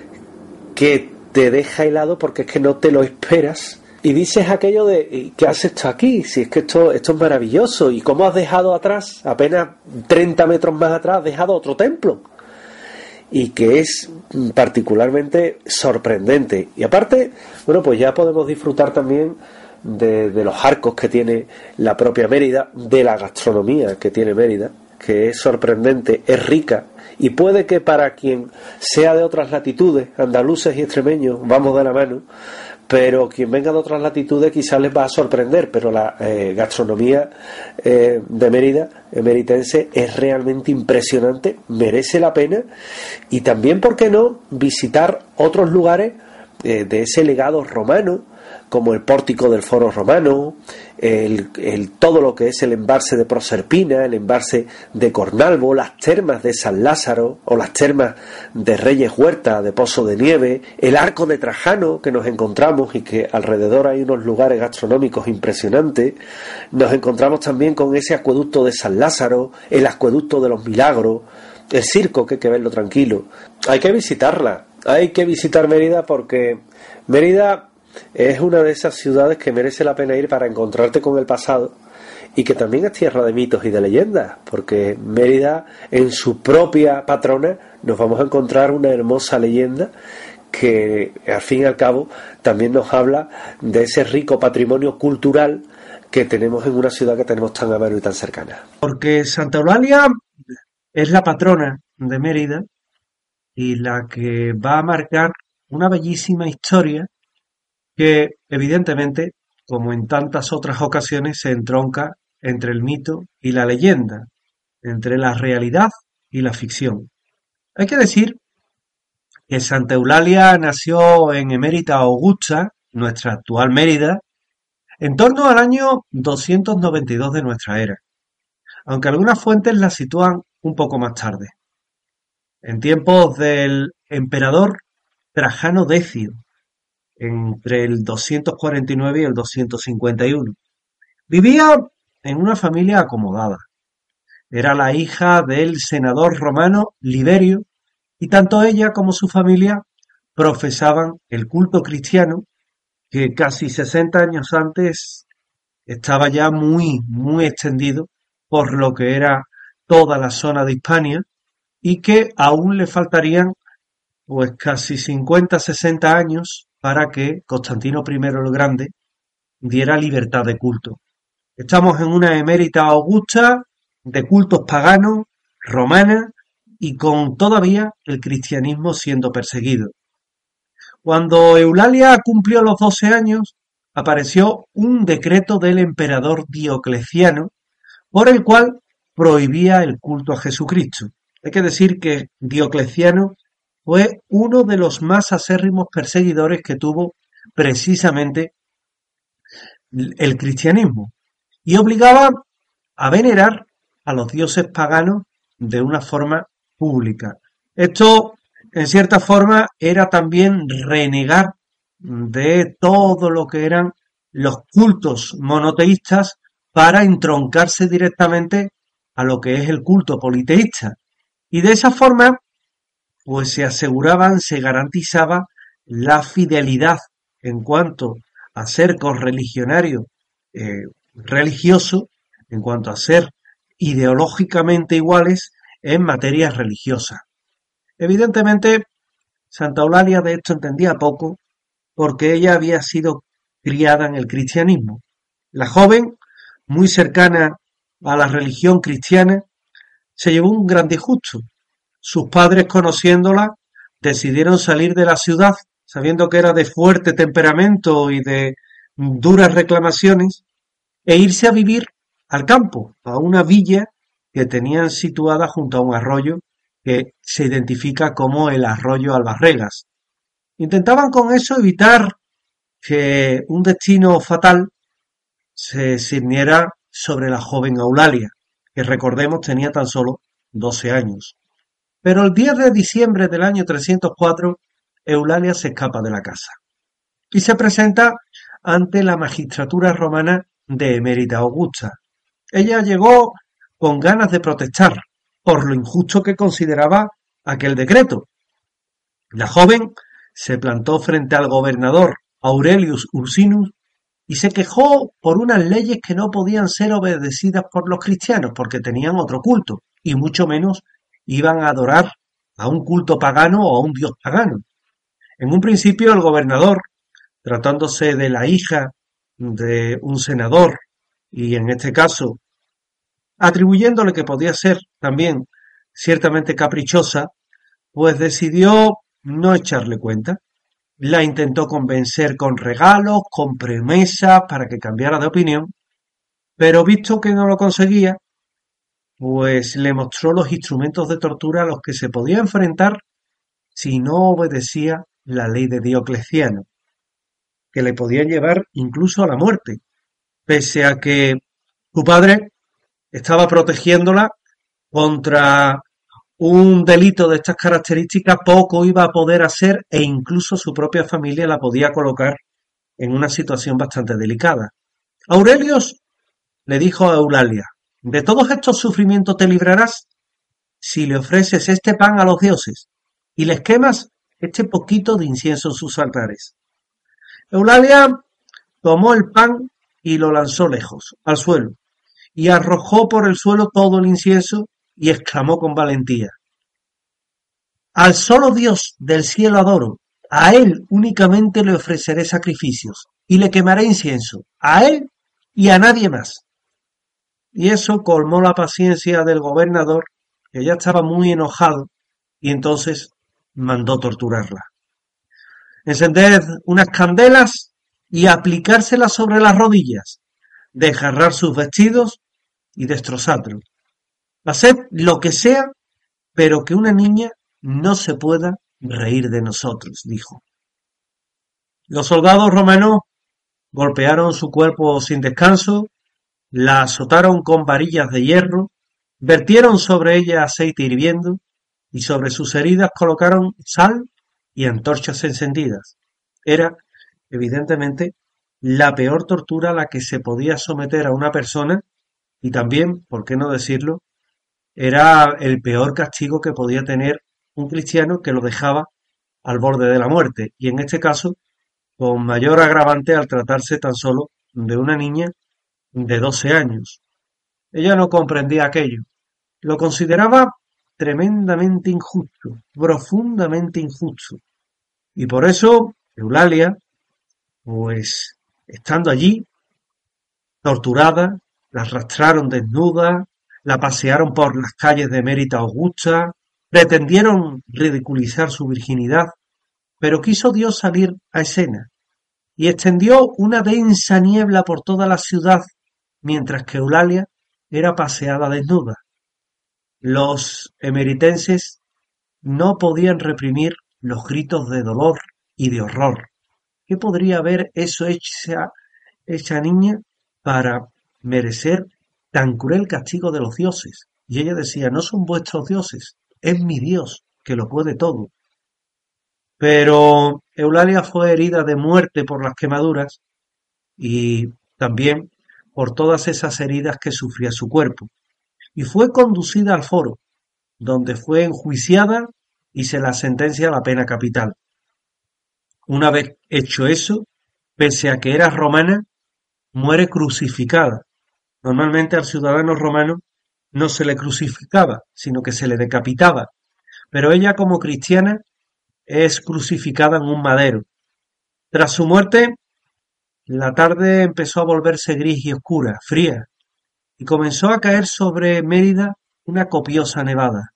que te deja helado porque es que no te lo esperas. Y dices aquello de ¿qué haces esto aquí? Si es que esto, esto es maravilloso. ¿Y cómo has dejado atrás, apenas treinta metros más atrás, has dejado otro templo? Y que es particularmente sorprendente. Y aparte, bueno, pues ya podemos disfrutar también de, de los arcos que tiene la propia Mérida, de la gastronomía que tiene Mérida, que es sorprendente, es rica, y puede que para quien sea de otras latitudes, andaluces y extremeños, vamos de la mano, pero quien venga de otras latitudes quizás les va a sorprender, pero la eh, gastronomía eh, de Mérida, emeritense, es realmente impresionante, merece la pena. Y también, ¿por qué no?, visitar otros lugares eh, de ese legado romano, como el pórtico del Foro Romano, el, el, todo lo que es el embalse de Proserpina, el embalse de Cornalvo, las termas de San Lázaro o las termas de Reyes Huerta, de Pozo de Nieve, el arco de Trajano que nos encontramos y que alrededor hay unos lugares gastronómicos impresionantes. Nos encontramos también con ese acueducto de San Lázaro, el acueducto de los Milagros, el circo, que hay que verlo tranquilo. Hay que visitarla, hay que visitar Mérida, porque Mérida es una de esas ciudades que merece la pena ir para encontrarte con el pasado, y que también es tierra de mitos y de leyendas, porque Mérida, en su propia patrona, nos vamos a encontrar una hermosa leyenda que, al fin y al cabo, también nos habla de ese rico patrimonio cultural que tenemos en una ciudad que tenemos tan a mano y tan cercana. Porque Santa Eulalia es la patrona de Mérida y la que va a marcar una bellísima historia que, evidentemente, como en tantas otras ocasiones, se entronca entre el mito y la leyenda, entre la realidad y la ficción. Hay que decir que Santa Eulalia nació en Emérita Augusta, nuestra actual Mérida, en torno al año doscientos noventa y dos de nuestra era, aunque algunas fuentes la sitúan un poco más tarde, en tiempos del emperador Trajano Decio, entre el doscientos cuarenta y nueve y el doscientos cincuenta y uno. Vivía en una familia acomodada. Era la hija del senador romano Liberio, y tanto ella como su familia profesaban el culto cristiano, que casi sesenta años antes estaba ya muy, muy extendido por lo que era toda la zona de Hispania, y que aún le faltarían pues casi cincuenta, sesenta años para que Constantino primero el Grande diera libertad de culto. Estamos en una Emérita Augusta de cultos paganos, romana, y con todavía el cristianismo siendo perseguido. Cuando Eulalia cumplió los doce años, apareció un decreto del emperador Diocleciano por el cual prohibía el culto a Jesucristo. Hay que decir que Diocleciano fue uno de los más acérrimos perseguidores que tuvo precisamente el cristianismo, y obligaba a venerar a los dioses paganos de una forma pública. Esto, en cierta forma, era también renegar de todo lo que eran los cultos monoteístas para entroncarse directamente a lo que es el culto politeísta. Y de esa forma, pues se aseguraban, se garantizaba la fidelidad en cuanto a ser correligionario eh, religioso, en cuanto a ser ideológicamente iguales en materias religiosas. Evidentemente, Santa Eulalia de esto entendía poco, porque ella había sido criada en el cristianismo. La joven, muy cercana a la religión cristiana, se llevó un gran disgusto. Sus padres, conociéndola, decidieron salir de la ciudad, sabiendo que era de fuerte temperamento y de duras reclamaciones, e irse a vivir al campo, a una villa que tenían situada junto a un arroyo que se identifica como el arroyo Albarregas. Intentaban con eso evitar que un destino fatal se ciñera sobre la joven Eulalia, que recordemos tenía tan solo doce años. Pero el diez de diciembre del año trescientos cuatro, Eulalia se escapa de la casa y se presenta ante la magistratura romana de Emérita Augusta. Ella llegó con ganas de protestar por lo injusto que consideraba aquel decreto. La joven se plantó frente al gobernador Aurelius Ursinus y se quejó por unas leyes que no podían ser obedecidas por los cristianos porque tenían otro culto, y mucho menos iban a adorar a un culto pagano o a un dios pagano. En un principio el gobernador, tratándose de la hija de un senador, y en este caso atribuyéndole que podía ser también ciertamente caprichosa, pues decidió no echarle cuenta. La intentó convencer con regalos, con promesas para que cambiara de opinión, pero visto que no lo conseguía, pues le mostró los instrumentos de tortura a los que se podía enfrentar si no obedecía la ley de Diocleciano, que le podía llevar incluso a la muerte, pese a que su padre estaba protegiéndola contra un delito de estas características. Poco iba a poder hacer e incluso su propia familia la podía colocar en una situación bastante delicada. Aurelius le dijo a Eulalia: de todos estos sufrimientos te librarás si le ofreces este pan a los dioses y les quemas este poquito de incienso en sus altares. Eulalia tomó el pan y lo lanzó lejos, al suelo, y arrojó por el suelo todo el incienso y exclamó con valentía: al solo Dios del cielo adoro, a él únicamente le ofreceré sacrificios y le quemaré incienso, a él y a nadie más. Y eso colmó la paciencia del gobernador, que ya estaba muy enojado, y entonces mandó torturarla. Encender unas candelas y aplicárselas sobre las rodillas, desgarrar sus vestidos y destrozarlos. Haced lo que sea, pero que una niña no se pueda reír de nosotros, dijo. Los soldados romanos golpearon su cuerpo sin descanso, la azotaron con varillas de hierro, vertieron sobre ella aceite hirviendo y sobre sus heridas colocaron sal y antorchas encendidas. Era, evidentemente, la peor tortura a la que se podía someter a una persona y también, por qué no decirlo, era el peor castigo que podía tener un cristiano, que lo dejaba al borde de la muerte, y en este caso con mayor agravante al tratarse tan solo de una niña de doce años. Ella no comprendía aquello, lo consideraba tremendamente injusto, profundamente injusto, y por eso Eulalia, pues estando allí, torturada, la arrastraron desnuda, la pasearon por las calles de Mérida Augusta, pretendieron ridiculizar su virginidad, pero quiso Dios salir a escena y extendió una densa niebla por toda la ciudad, mientras que Eulalia era paseada desnuda. Los emeritenses no podían reprimir los gritos de dolor y de horror. ¿Qué podría haber eso hecha esa niña para merecer tan cruel castigo de los dioses? Y ella decía: no son vuestros dioses, es mi Dios, que lo puede todo. Pero Eulalia fue herida de muerte por las quemaduras y también por todas esas heridas que sufría su cuerpo, y fue conducida al foro, donde fue enjuiciada y se la sentencia a la pena capital. Una vez hecho eso, pese a que era romana, muere crucificada. Normalmente al ciudadano romano no se le crucificaba, sino que se le decapitaba, pero ella, como cristiana, es crucificada en un madero. Tras su muerte, la tarde empezó a volverse gris y oscura, fría, y comenzó a caer sobre Mérida una copiosa nevada.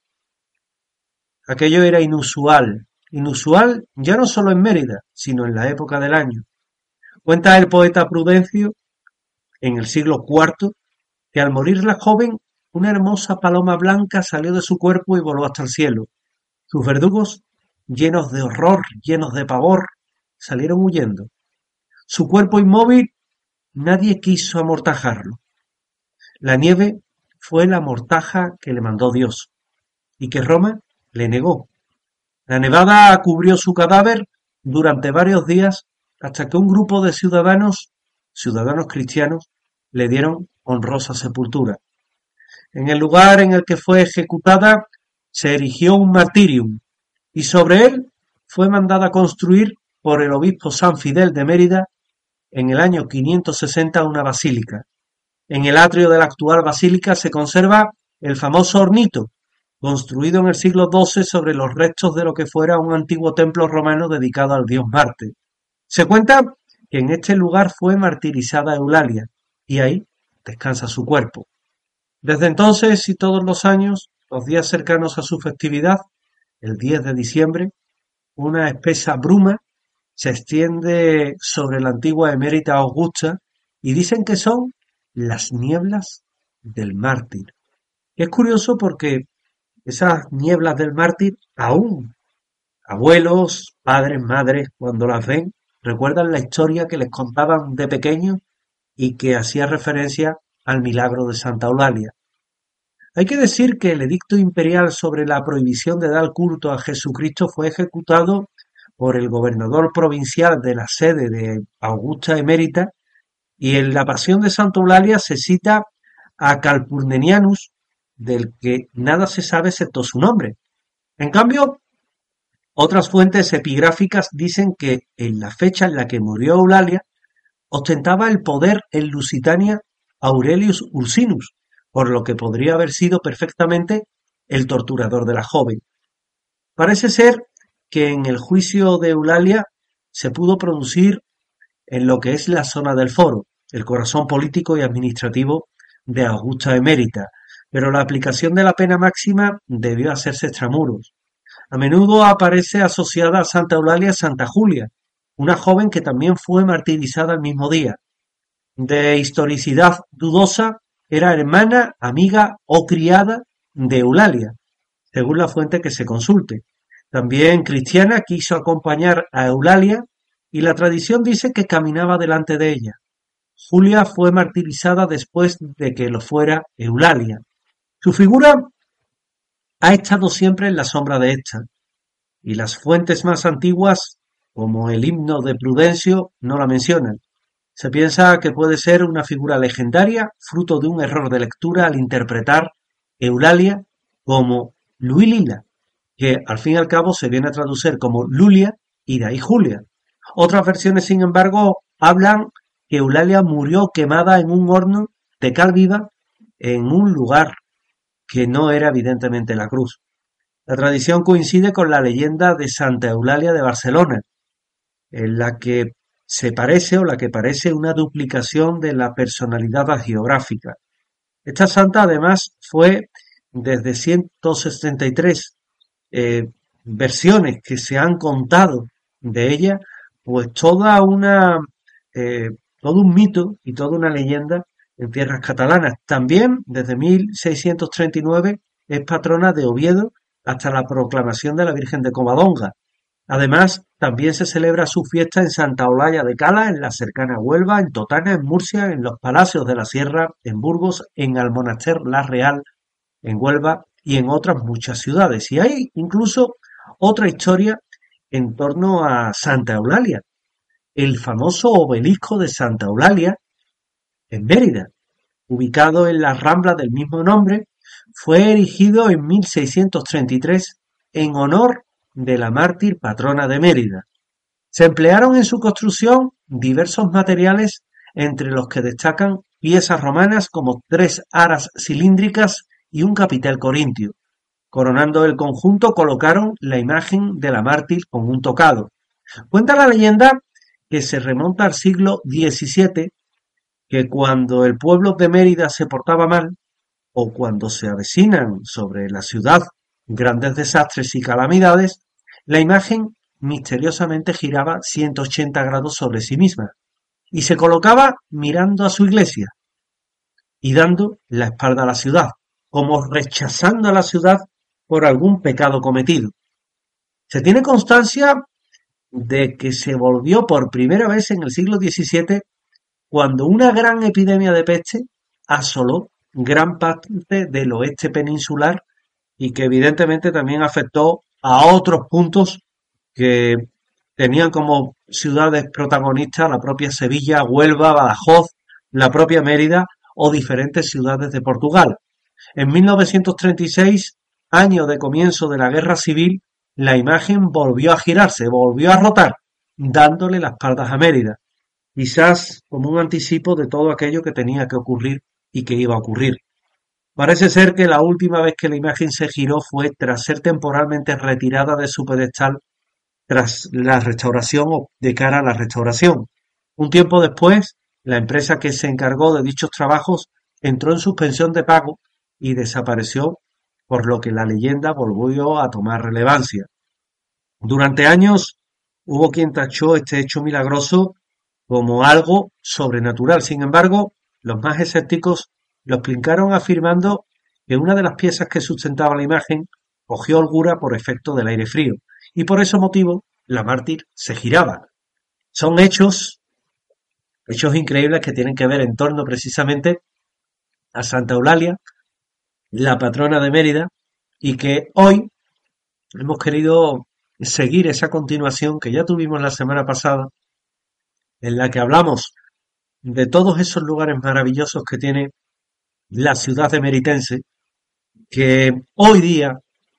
Aquello era inusual, inusual ya no solo en Mérida, sino en la época del año. Cuenta el poeta Prudencio, en el siglo cuarto, que al morir la joven, una hermosa paloma blanca salió de su cuerpo y voló hasta el cielo. Sus verdugos, llenos de horror, llenos de pavor, salieron huyendo. Su cuerpo inmóvil, nadie quiso amortajarlo. La nieve fue la mortaja que le mandó Dios, y que Roma le negó. La nevada cubrió su cadáver durante varios días hasta que un grupo de ciudadanos, ciudadanos cristianos, le dieron honrosa sepultura. En el lugar en el que fue ejecutada se erigió un martirium, y sobre él fue mandada construir por el obispo San Fidel de Mérida en el año quinientos sesenta una basílica. En el atrio de la actual basílica se conserva el famoso hornito, construido en el siglo doce sobre los restos de lo que fuera un antiguo templo romano dedicado al dios Marte. Se cuenta que en este lugar fue martirizada Eulalia, y ahí descansa su cuerpo. Desde entonces y todos los años, los días cercanos a su festividad, el diez de diciembre, una espesa bruma se extiende sobre la antigua Emérita Augusta y dicen que son las nieblas del mártir. Es curioso porque esas nieblas del mártir aún, abuelos, padres, madres, cuando las ven, recuerdan la historia que les contaban de pequeños y que hacía referencia al milagro de Santa Eulalia. Hay que decir que el edicto imperial sobre la prohibición de dar culto a Jesucristo fue ejecutado por el gobernador provincial de la sede de Augusta Emérita, y en la Pasión de Santa Eulalia se cita a Calpurnianus, del que nada se sabe excepto su nombre. En cambio, otras fuentes epigráficas dicen que en la fecha en la que murió Eulalia ostentaba el poder en Lusitania Aurelius Ursinus, por lo que podría haber sido perfectamente el torturador de la joven. Parece ser que en el juicio de Eulalia se pudo producir en lo que es la zona del Foro, el corazón político y administrativo de Augusta Emérita, pero la aplicación de la pena máxima debió hacerse extramuros. A menudo aparece asociada a Santa Eulalia Santa Julia, una joven que también fue martirizada el mismo día. De historicidad dudosa, era hermana, amiga o criada de Eulalia, según la fuente que se consulte. También cristiana, quiso acompañar a Eulalia y la tradición dice que caminaba delante de ella. Julia fue martirizada después de que lo fuera Eulalia. Su figura ha estado siempre en la sombra de esta, y las fuentes más antiguas, como el himno de Prudencio, no la mencionan. Se piensa que puede ser una figura legendaria, fruto de un error de lectura al interpretar Eulalia como Luilila, que al fin y al cabo se viene a traducir como Lulia y de ahí Julia. Otras versiones, sin embargo, hablan que Eulalia murió quemada en un horno de cal viva en un lugar que no era evidentemente la cruz. La tradición coincide con la leyenda de Santa Eulalia de Barcelona, en la que se parece o la que parece una duplicación de la personalidad hagiográfica. Esta santa además fue desde ciento sesenta y tres eh, versiones que se han contado de ella, pues toda una eh, todo un mito y toda una leyenda en tierras catalanas. También desde mil seiscientos treinta y nueve es patrona de Oviedo hasta la proclamación de la Virgen de Covadonga. Además, también se celebra su fiesta en Santa Olalla de Cala, en la cercana Huelva, en Totana, en Murcia, en los Palacios de la Sierra, en Burgos, en Almonaster La Real, en Huelva y en otras muchas ciudades. Y hay incluso otra historia en torno a Santa Eulalia, el famoso obelisco de Santa Eulalia en Mérida, ubicado en la rambla del mismo nombre, fue erigido en mil seiscientos treinta y tres en honor de la mártir patrona de Mérida. Se emplearon en su construcción diversos materiales, entre los que destacan piezas romanas como tres aras cilíndricas y un capitel corintio. Coronando el conjunto colocaron la imagen de la mártir con un tocado. Cuenta la leyenda que se remonta al siglo diecisiete, que cuando el pueblo de Mérida se portaba mal, o cuando se avecinan sobre la ciudad grandes desastres y calamidades, la imagen misteriosamente giraba ciento ochenta grados sobre sí misma y se colocaba mirando a su iglesia y dando la espalda a la ciudad, como rechazando a la ciudad por algún pecado cometido. Se tiene constancia de que se volvió por primera vez en el siglo diecisiete cuando una gran epidemia de peste asoló gran parte del oeste peninsular y que evidentemente también afectó a otros puntos que tenían como ciudades protagonistas la propia Sevilla, Huelva, Badajoz, la propia Mérida o diferentes ciudades de Portugal. En mil novecientos treinta y seis, año de comienzo de la Guerra Civil, la imagen volvió a girarse, volvió a rotar, dándole las espaldas a Mérida, quizás como un anticipo de todo aquello que tenía que ocurrir y que iba a ocurrir. Parece ser que la última vez que la imagen se giró fue tras ser temporalmente retirada de su pedestal tras la restauración o de cara a la restauración. Un tiempo después, la empresa que se encargó de dichos trabajos entró en suspensión de pago y desapareció, por lo que la leyenda volvió a tomar relevancia. Durante años hubo quien tachó este hecho milagroso como algo sobrenatural. Sin embargo, los más escépticos lo explicaron afirmando que una de las piezas que sustentaba la imagen cogió holgura por efecto del aire frío y por ese motivo la mártir se giraba. Son hechos, hechos increíbles que tienen que ver en torno precisamente a Santa Eulalia, la patrona de Mérida, y que hoy hemos querido seguir esa continuación que ya tuvimos la semana pasada, en la que hablamos de todos esos lugares maravillosos que tiene la ciudad de Meritense, que hoy día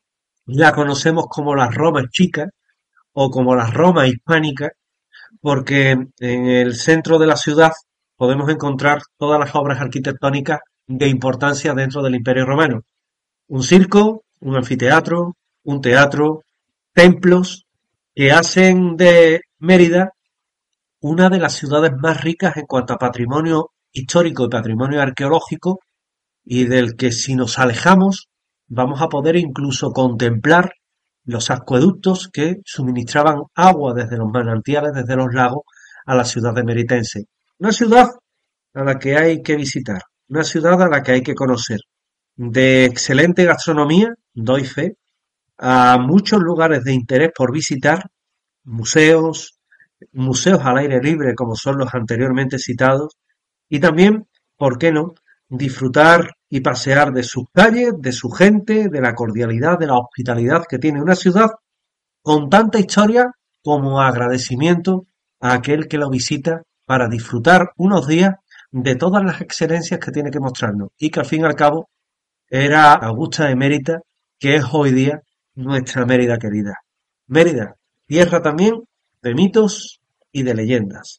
la conocemos como la Roma chica o como la Roma hispánica, porque en el centro de la ciudad podemos encontrar todas las obras arquitectónicas de importancia dentro del Imperio Romano. Un circo, un anfiteatro, un teatro, templos que hacen de Mérida una de las ciudades más ricas en cuanto a patrimonio histórico y patrimonio arqueológico, y del que si nos alejamos vamos a poder incluso contemplar los acueductos que suministraban agua desde los manantiales, desde los lagos, a la ciudad de Meritense. Una ciudad a la que hay que visitar, una ciudad a la que hay que conocer. De excelente gastronomía, doy fe, a muchos lugares de interés por visitar, museos, museos al aire libre como son los anteriormente citados, y también, ¿por qué no?, disfrutar y pasear de sus calles, de su gente, de la cordialidad, de la hospitalidad que tiene una ciudad con tanta historia como agradecimiento a aquel que lo visita para disfrutar unos días de todas las excelencias que tiene que mostrarnos, y que al fin y al cabo era Augusta Emérita, que es hoy día nuestra Mérida querida. Mérida, tierra también de mitos y de leyendas.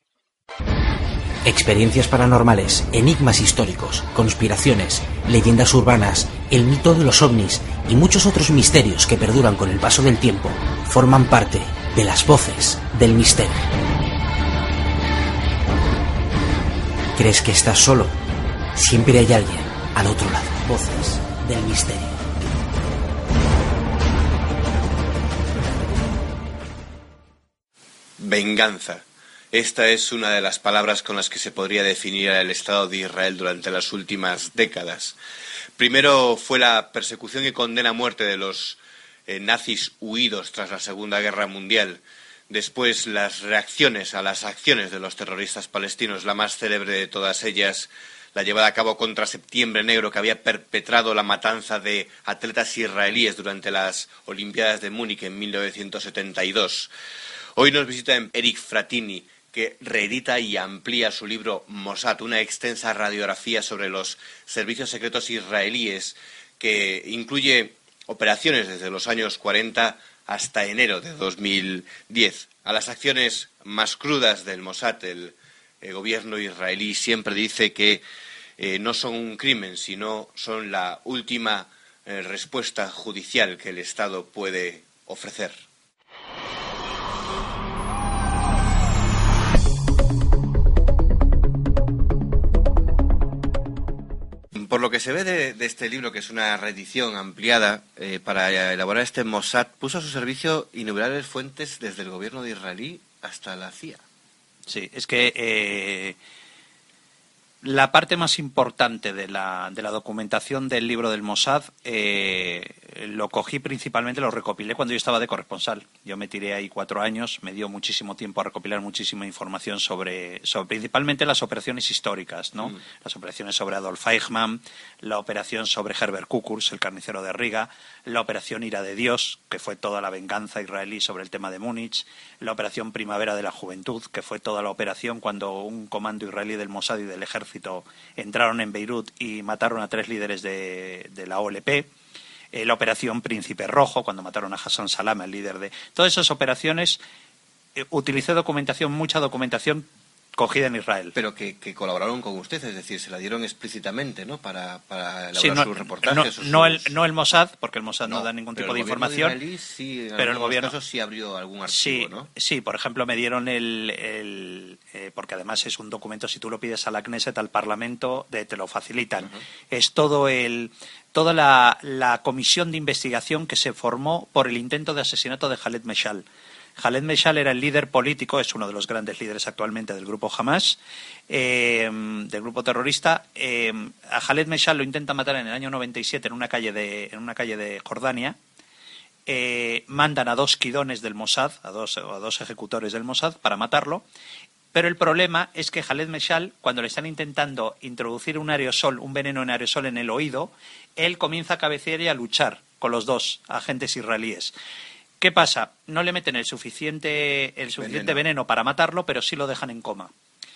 Experiencias paranormales, enigmas históricos, conspiraciones, leyendas urbanas, el mito de los ovnis y muchos otros misterios que perduran con el paso del tiempo forman parte de las voces del misterio. ¿Crees que estás solo? Siempre hay alguien al otro lado. Voces del misterio. Venganza. Esta es una de las palabras con las que se podría definir el Estado de Israel durante las últimas décadas. Primero fue la persecución y condena a muerte de los eh, nazis huidos tras la Segunda Guerra Mundial. Después las reacciones a las acciones de los terroristas palestinos, la más célebre de todas ellas, la llevada a cabo contra Septiembre Negro, que había perpetrado la matanza de atletas israelíes durante las Olimpiadas de Múnich en mil novecientos setenta y dos. Hoy nos visita Eric Frattini, que reedita y amplía su libro Mossad, una extensa radiografía sobre los servicios secretos israelíes, que incluye operaciones desde los años cuarenta hasta enero de dos mil diez. A las acciones más crudas del Mossad, el, el gobierno israelí siempre dice que eh, no son un crimen, sino son la última eh, respuesta judicial que el Estado puede ofrecer. Por lo que se ve de, de este libro, que es una reedición ampliada eh, para elaborar este Mossad, puso a su servicio innumerables fuentes desde el gobierno de israelí hasta la C I A. Sí, es que eh, la parte más importante de la, de la documentación del libro del Mossad eh, lo cogí principalmente, lo recopilé cuando yo estaba de corresponsal. Yo me tiré ahí cuatro años, me dio muchísimo tiempo a recopilar muchísima información sobre, sobre principalmente las operaciones históricas, ¿no? Mm. Las operaciones sobre Adolf Eichmann, la operación sobre Herbert Kukurs, el carnicero de Riga, la operación Ira de Dios, que fue toda la venganza israelí sobre el tema de Múnich, la operación Primavera de la Juventud, que fue toda la operación cuando un comando israelí del Mossad y del ejército entraron en Beirut y mataron a tres líderes de, de la O L P, eh, la operación Príncipe Rojo, cuando mataron a Hassan Salama, el líder de... Todas esas operaciones, eh, utilicé documentación, mucha documentación cogida en Israel. Pero que, que colaboraron con usted, es decir, se la dieron explícitamente, ¿no?, para, para elaborar sí, no, sus reportajes. No, sus... no, el, no el Mossad, porque el Mossad no, no da ningún tipo de información. Israelí, sí, en pero el gobierno casos sí abrió algún archivo, sí, ¿no? Sí, por ejemplo, me dieron el... el eh, porque además es un documento, si tú lo pides a la Knesset, al Parlamento, de, te lo facilitan. Uh-huh. Es todo el... toda la, la comisión de investigación que se formó por el intento de asesinato de Khaled Meshal. Khaled Meshal era el líder político, es uno de los grandes líderes actualmente del grupo Hamas, eh, del grupo terrorista. Eh, a Khaled Meshal lo intentan matar en el año noventa y siete en una calle de, en una calle de Jordania, eh, mandan a dos quidones del Mossad, a dos, a dos ejecutores del Mossad, para matarlo. Pero el problema es que Khaled Meshal, cuando le están intentando introducir un aerosol, un veneno en aerosol en el oído, él comienza a cabecear y a luchar con los dos agentes israelíes. ¿Qué pasa? No le meten el suficiente, el suficiente veneno. veneno para matarlo, pero sí lo dejan en coma.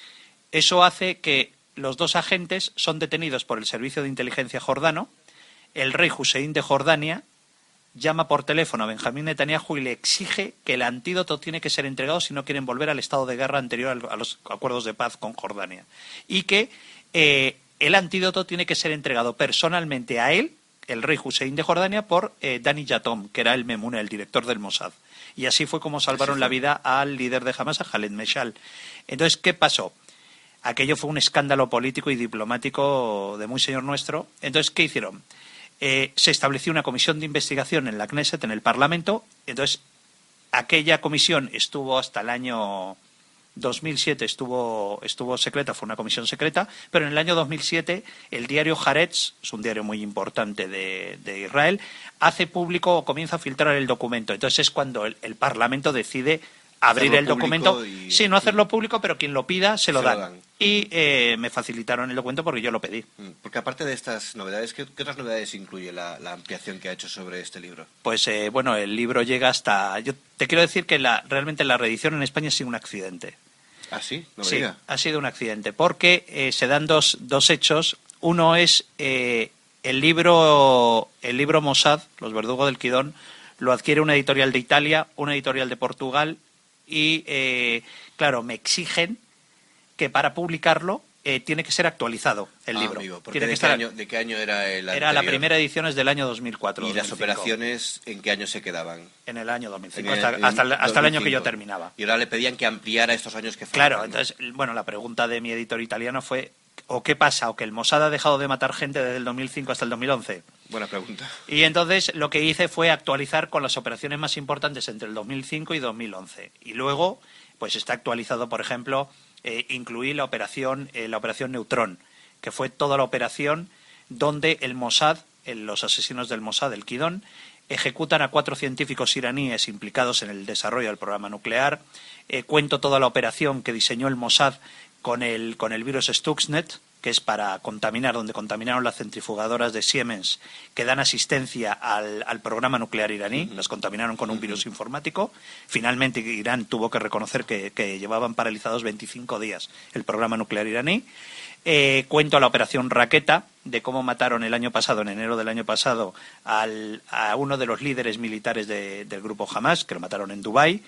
Eso hace que los dos agentes son detenidos por el servicio de inteligencia jordano. El rey Hussein de Jordania llama por teléfono a Benjamín Netanyahu y le exige que el antídoto tiene que ser entregado si no quieren volver al estado de guerra anterior a los acuerdos de paz con Jordania. Y que eh, el antídoto tiene que ser entregado personalmente a él, el rey Hussein de Jordania, por eh, Dani Yatom, que era el Memuna, el director del Mossad. Y así fue como salvaron sí, la vida al líder de Hamas, a Khaled Meshal. Entonces, ¿qué pasó? Aquello fue un escándalo político y diplomático de muy señor nuestro. Entonces, ¿qué hicieron? Eh, se estableció una comisión de investigación en la Knesset, en el Parlamento. Entonces, aquella comisión estuvo hasta el año dos mil siete, estuvo, estuvo secreta, fue una comisión secreta, pero en el año dos mil siete el diario Haaretz, es un diario muy importante de, de Israel, hace público o comienza a filtrar el documento. Entonces es cuando el, el Parlamento decide abrir el documento, y, sí, no hacerlo público, pero quien lo pida se lo, se dan. lo dan. Y eh, me facilitaron el documento porque yo lo pedí. Porque aparte de estas novedades, ¿qué, qué otras novedades incluye la, la ampliación que ha hecho sobre este libro? Pues eh, bueno, el libro llega hasta... Yo te quiero decir que la, realmente la reedición en España ha sido un accidente. ¿Ah, sí? No me sí, diga. Ha sido un accidente, porque eh, se dan dos, dos hechos. Uno es eh, el libro el libro Mossad, Los verdugos del Kidón, lo adquiere una editorial de Italia, una editorial de Portugal, y, eh, claro, me exigen que para publicarlo eh, tiene que ser actualizado el ah, libro. Amigo, tiene de, que qué estar... año, ¿De qué año era el Era anterior? la primera edición, es del año dos mil cuatro. ¿Y dos mil cinco. las operaciones en qué año se quedaban? En el año dos mil cinco, el, hasta, en, hasta, el, hasta dos mil cinco. El año que yo terminaba. Y ahora le pedían que ampliara estos años que faltan. Claro, entonces, bueno, la pregunta de mi editor italiano fue, ¿o qué pasa? ¿O que el Mossad ha dejado de matar gente desde el dos mil cinco hasta el dos mil once? Buena pregunta. Y entonces lo que hice fue actualizar con las operaciones más importantes entre el dos mil cinco y dos mil once. Y luego, pues está actualizado, por ejemplo, eh, incluí la operación, eh, la operación Neutrón, que fue toda la operación donde el Mossad, el, los asesinos del Mossad, el Kidón, ejecutan a cuatro científicos iraníes implicados en el desarrollo del programa nuclear. Eh, cuento toda la operación que diseñó el Mossad con el, con el virus Stuxnet, que es para contaminar, donde contaminaron las centrifugadoras de Siemens, que dan asistencia al, al programa nuclear iraní, uh-huh. las contaminaron con un uh-huh. virus informático. Finalmente Irán tuvo que reconocer que, que llevaban paralizados veinticinco días el programa nuclear iraní. Eh, cuento la operación Raqueta, de cómo mataron el año pasado, en enero del año pasado, al, a uno de los líderes militares de, del grupo Hamas, que lo mataron en Dubái.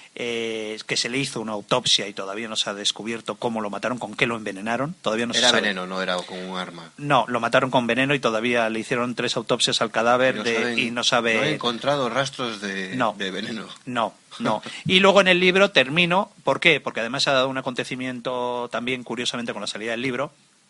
Eh, que se le hizo una autopsia y todavía no se ha descubierto cómo lo mataron, con qué lo envenenaron. Todavía no era se sabe. veneno, no era con un arma. No, lo mataron con veneno y todavía le hicieron tres autopsias al cadáver y no, de, saben, y no sabe. No he encontrado rastros de, no, de veneno. No, no. Y luego en el libro termino, ¿por qué? Porque además se ha dado un acontecimiento también curiosamente con la salida del libro.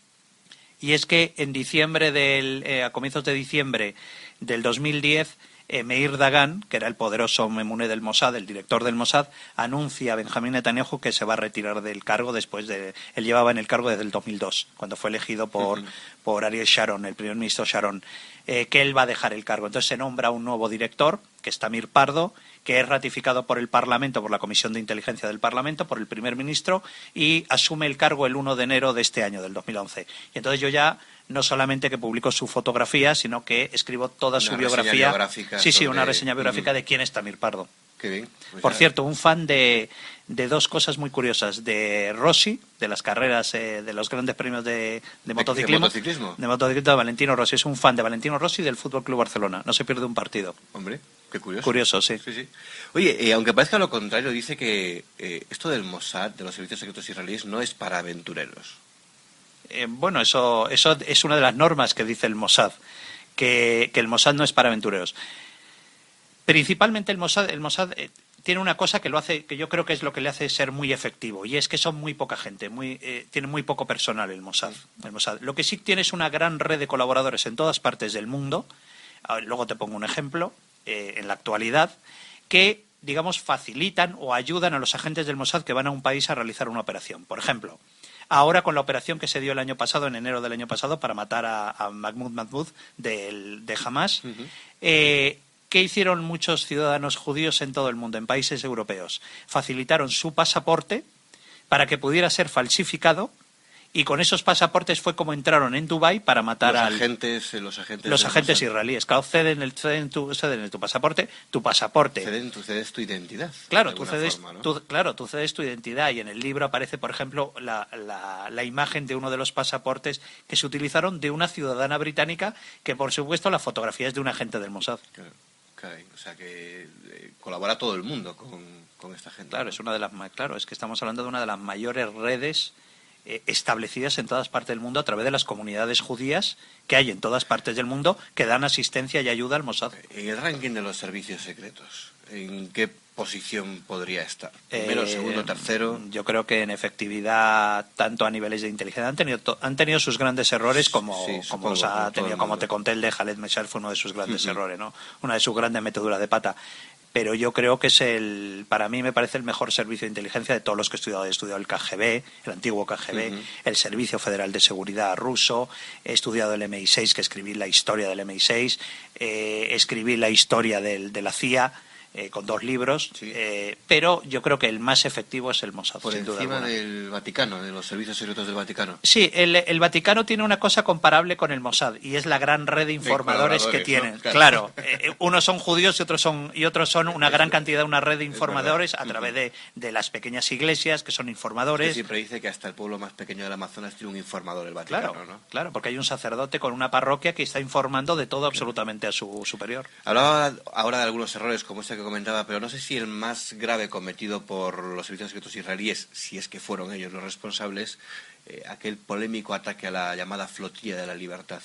Y es que en diciembre del, eh, a comienzos de diciembre del dos mil diez, eh, Meir Dagan, que era el poderoso Memune del Mossad, el director del Mossad, anuncia a Benjamín Netanyahu que se va a retirar del cargo después de... Él llevaba en el cargo desde el dos mil dos, cuando fue elegido por, uh-huh. por Ariel Sharon, el primer ministro Sharon, eh, que él va a dejar el cargo. Entonces se nombra un nuevo director, que es Tamir Pardo, que es ratificado por el Parlamento, por la Comisión de Inteligencia del Parlamento, por el primer ministro, y asume el cargo el uno de enero de este año, del dos mil once. Y entonces yo ya, no solamente que publico su fotografía, sino que escribo toda una su biografía. Sí, sí, sobre... una reseña biográfica uh-huh. de quién es Tamir Pardo. Qué bien. Pues por ya... cierto, un fan de, de dos cosas muy curiosas. De Rossi, de las carreras, eh, de los grandes premios de, de motociclismo. ¿De motociclismo? De motociclismo de Valentino Rossi. Es un fan de Valentino Rossi y del Fútbol Club Barcelona. No se pierde un partido. Hombre, qué curioso. Curioso, sí. sí, sí. Oye, eh, aunque parezca lo contrario, dice que eh, esto del Mossad, de los servicios secretos israelíes, no es para aventureros. Eh, bueno, eso, eso es una de las normas que dice el Mossad, que, que el Mossad no es para aventureros. Principalmente el Mossad, el Mossad eh, tiene una cosa que lo hace, que yo creo que es lo que le hace ser muy efectivo, y es que son muy poca gente, muy, eh, tiene muy poco personal el Mossad, el Mossad. Lo que sí tiene es una gran red de colaboradores en todas partes del mundo. Luego te pongo un ejemplo, eh, en la actualidad, que, digamos, facilitan o ayudan a los agentes del Mossad que van a un país a realizar una operación. Por ejemplo, ahora con la operación que se dio el año pasado, en enero del año pasado, para matar a, a Mahmoud Mahmoud del, de Hamas, uh-huh. eh, ¿Qué hicieron muchos ciudadanos judíos en todo el mundo, en países europeos? Facilitaron su pasaporte para que pudiera ser falsificado, y con esos pasaportes fue como entraron en Dubái para matar los al... Agentes, los agentes, los agentes israelíes. Claro, ceden, el, ceden, tu, ceden tu pasaporte, tu pasaporte. Ceden, tú cedes tu identidad. Claro, tú cedes, forma, ¿no? tú, claro, tú cedes tu identidad, y en el libro aparece, por ejemplo, la, la, la imagen de uno de los pasaportes que se utilizaron de una ciudadana británica, que por supuesto la fotografía es de un agente del Mossad. Claro, claro, o sea que eh, colabora todo el mundo con, con esta gente. Claro, es una de las, claro, es que estamos hablando de una de las mayores redes eh, establecidas en todas partes del mundo a través de las comunidades judías que hay en todas partes del mundo, que dan asistencia y ayuda al Mossad. En el ranking de los servicios secretos, ¿en qué posición podría estar? ¿Primero, Eh, segundo, tercero? Yo creo que en efectividad, tanto a niveles de inteligencia, han tenido, to- han tenido sus grandes errores, como, Sí, como, los supongo, ha como todo tenido, el como mundo. te conté, el de Khaled Meshaal fue uno de sus grandes Ujú. errores, ¿no? Una de sus grandes meteduras de pata. Pero yo creo que es el, para mí me parece el mejor servicio de inteligencia de todos los que he estudiado. He estudiado el K G B, el antiguo K G B, Ujú. el Servicio Federal de Seguridad ruso, he estudiado el M I seis, que escribí la historia del M I seis, eh, escribí la historia del, de la C I A, eh, con dos libros, eh, pero yo creo que el más efectivo es el Mossad, Por sin duda encima alguna. del Vaticano, de los servicios secretos del Vaticano. Sí, el, el Vaticano tiene una cosa comparable con el Mossad, y es la gran red de informadores que colaboradores, tienen. ¿no? Claro, Claro. eh, unos son judíos y otros son y otros son una gran cantidad, una red de informadores a través de, de las pequeñas iglesias que son Usted informadores. siempre dice que hasta el pueblo más pequeño del Amazonas tiene un informador, el Vaticano, Claro, ¿no? claro, porque hay un sacerdote con una parroquia que está informando de todo absolutamente a su superior. Hablaba ahora de algunos errores como este que comentaba, pero no sé si el más grave cometido por los servicios secretos israelíes, si es que fueron ellos los responsables, eh, aquel polémico ataque a la llamada Flotilla de la Libertad.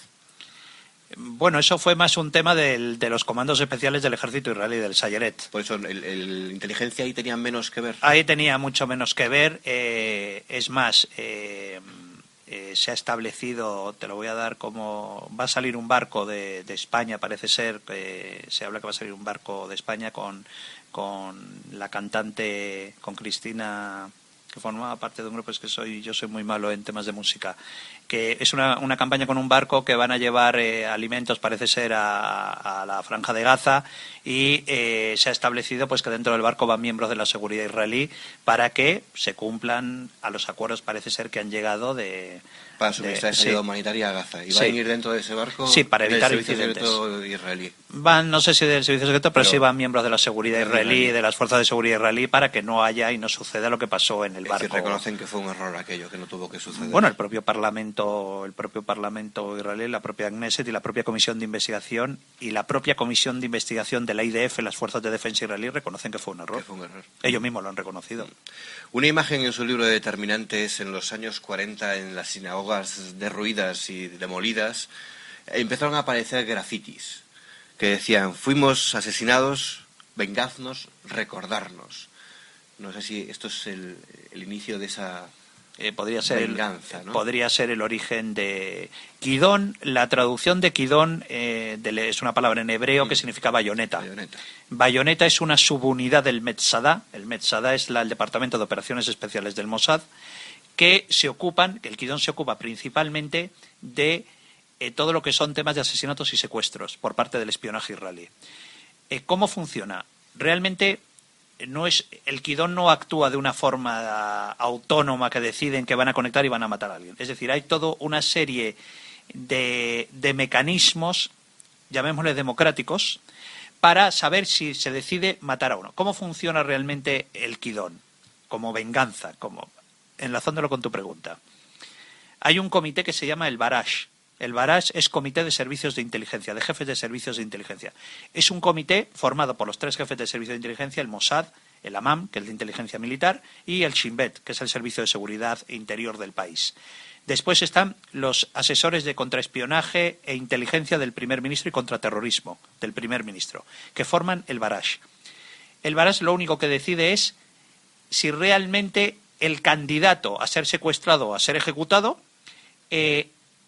Bueno, eso fue más un tema del- de los comandos especiales del ejército israelí, del Sayeret. Por eso, el, el inteligencia ahí tenía menos que ver. Ahí tenía mucho menos que ver. eh, es más, eh, eh, se ha establecido, te lo voy a dar como... Va a salir un barco de, de España, parece ser, que se habla que va a salir un barco de España con, con la cantante, con Cristina, que formaba parte de un grupo, es que soy yo soy muy malo en temas de música, que es una, una campaña con un barco que van a llevar eh, alimentos, parece ser, a, a la Franja de Gaza, y eh, se ha establecido pues que dentro del barco van miembros de la seguridad israelí para que se cumplan a los acuerdos, parece ser, que han llegado de... Para suministrar de- esa sí. ayuda humanitaria a Gaza. ¿Y Sí. van a ir dentro de ese barco? Sí, para del evitar servicio incidentes. secreto israelí. Van, no sé si del servicio secreto, pero, Pero- sí van miembros de la seguridad israelí, israelí. de las fuerzas de seguridad israelí, para que no haya y no suceda lo que pasó en el Es barco. decir, reconocen que fue un error aquello, que no tuvo que suceder. Bueno, el propio parlamento, el propio parlamento israelí, la propia Knesset y la propia comisión de investigación y la propia comisión de investigación de la I D F, las fuerzas de defensa israelí, reconocen que fue un error. Que fue un error. Ellos mismos lo han reconocido. Una imagen en su libro de Determinantes en los años cuarenta, en las sinagogas derruidas y demolidas, empezaron a aparecer grafitis que decían: fuimos asesinados, vengadnos, recordarnos. No sé si esto es el, el inicio de esa Eh, podría ser venganza, el, ¿no? podría ser el origen de Kidón. La traducción de Kidón eh, de- es una palabra en hebreo que significa bayoneta. bayoneta. Bayoneta es una subunidad del Metzadá. El Metzadá es la- el Departamento de Operaciones Especiales del Mossad, que se ocupan, que el Kidón se ocupa principalmente de eh, todo lo que son temas de asesinatos y secuestros por parte del espionaje israelí. Eh, ¿Cómo funciona? Realmente no es el Kidón no actúa de una forma autónoma que deciden que van a conectar y van a matar a alguien. Es decir, hay toda una serie de, de mecanismos, llamémosle democráticos, para saber si se decide matar a uno. ¿Cómo funciona realmente el Kidón? Como venganza, como enlazándolo con tu pregunta. Hay un comité que se llama el Barash. El Barash es Comité de Servicios de Inteligencia, de Jefes de Servicios de Inteligencia. Es un comité formado por los tres jefes de Servicio de Inteligencia, el Mossad, el Amam, que es de inteligencia militar, y el Shin Bet, que es el Servicio de Seguridad Interior del país. Después están los asesores de contraespionaje e inteligencia del primer ministro y contraterrorismo del primer ministro, que forman el Barash. El Barash lo único que decide es si realmente el candidato a ser secuestrado o a ser ejecutado eh,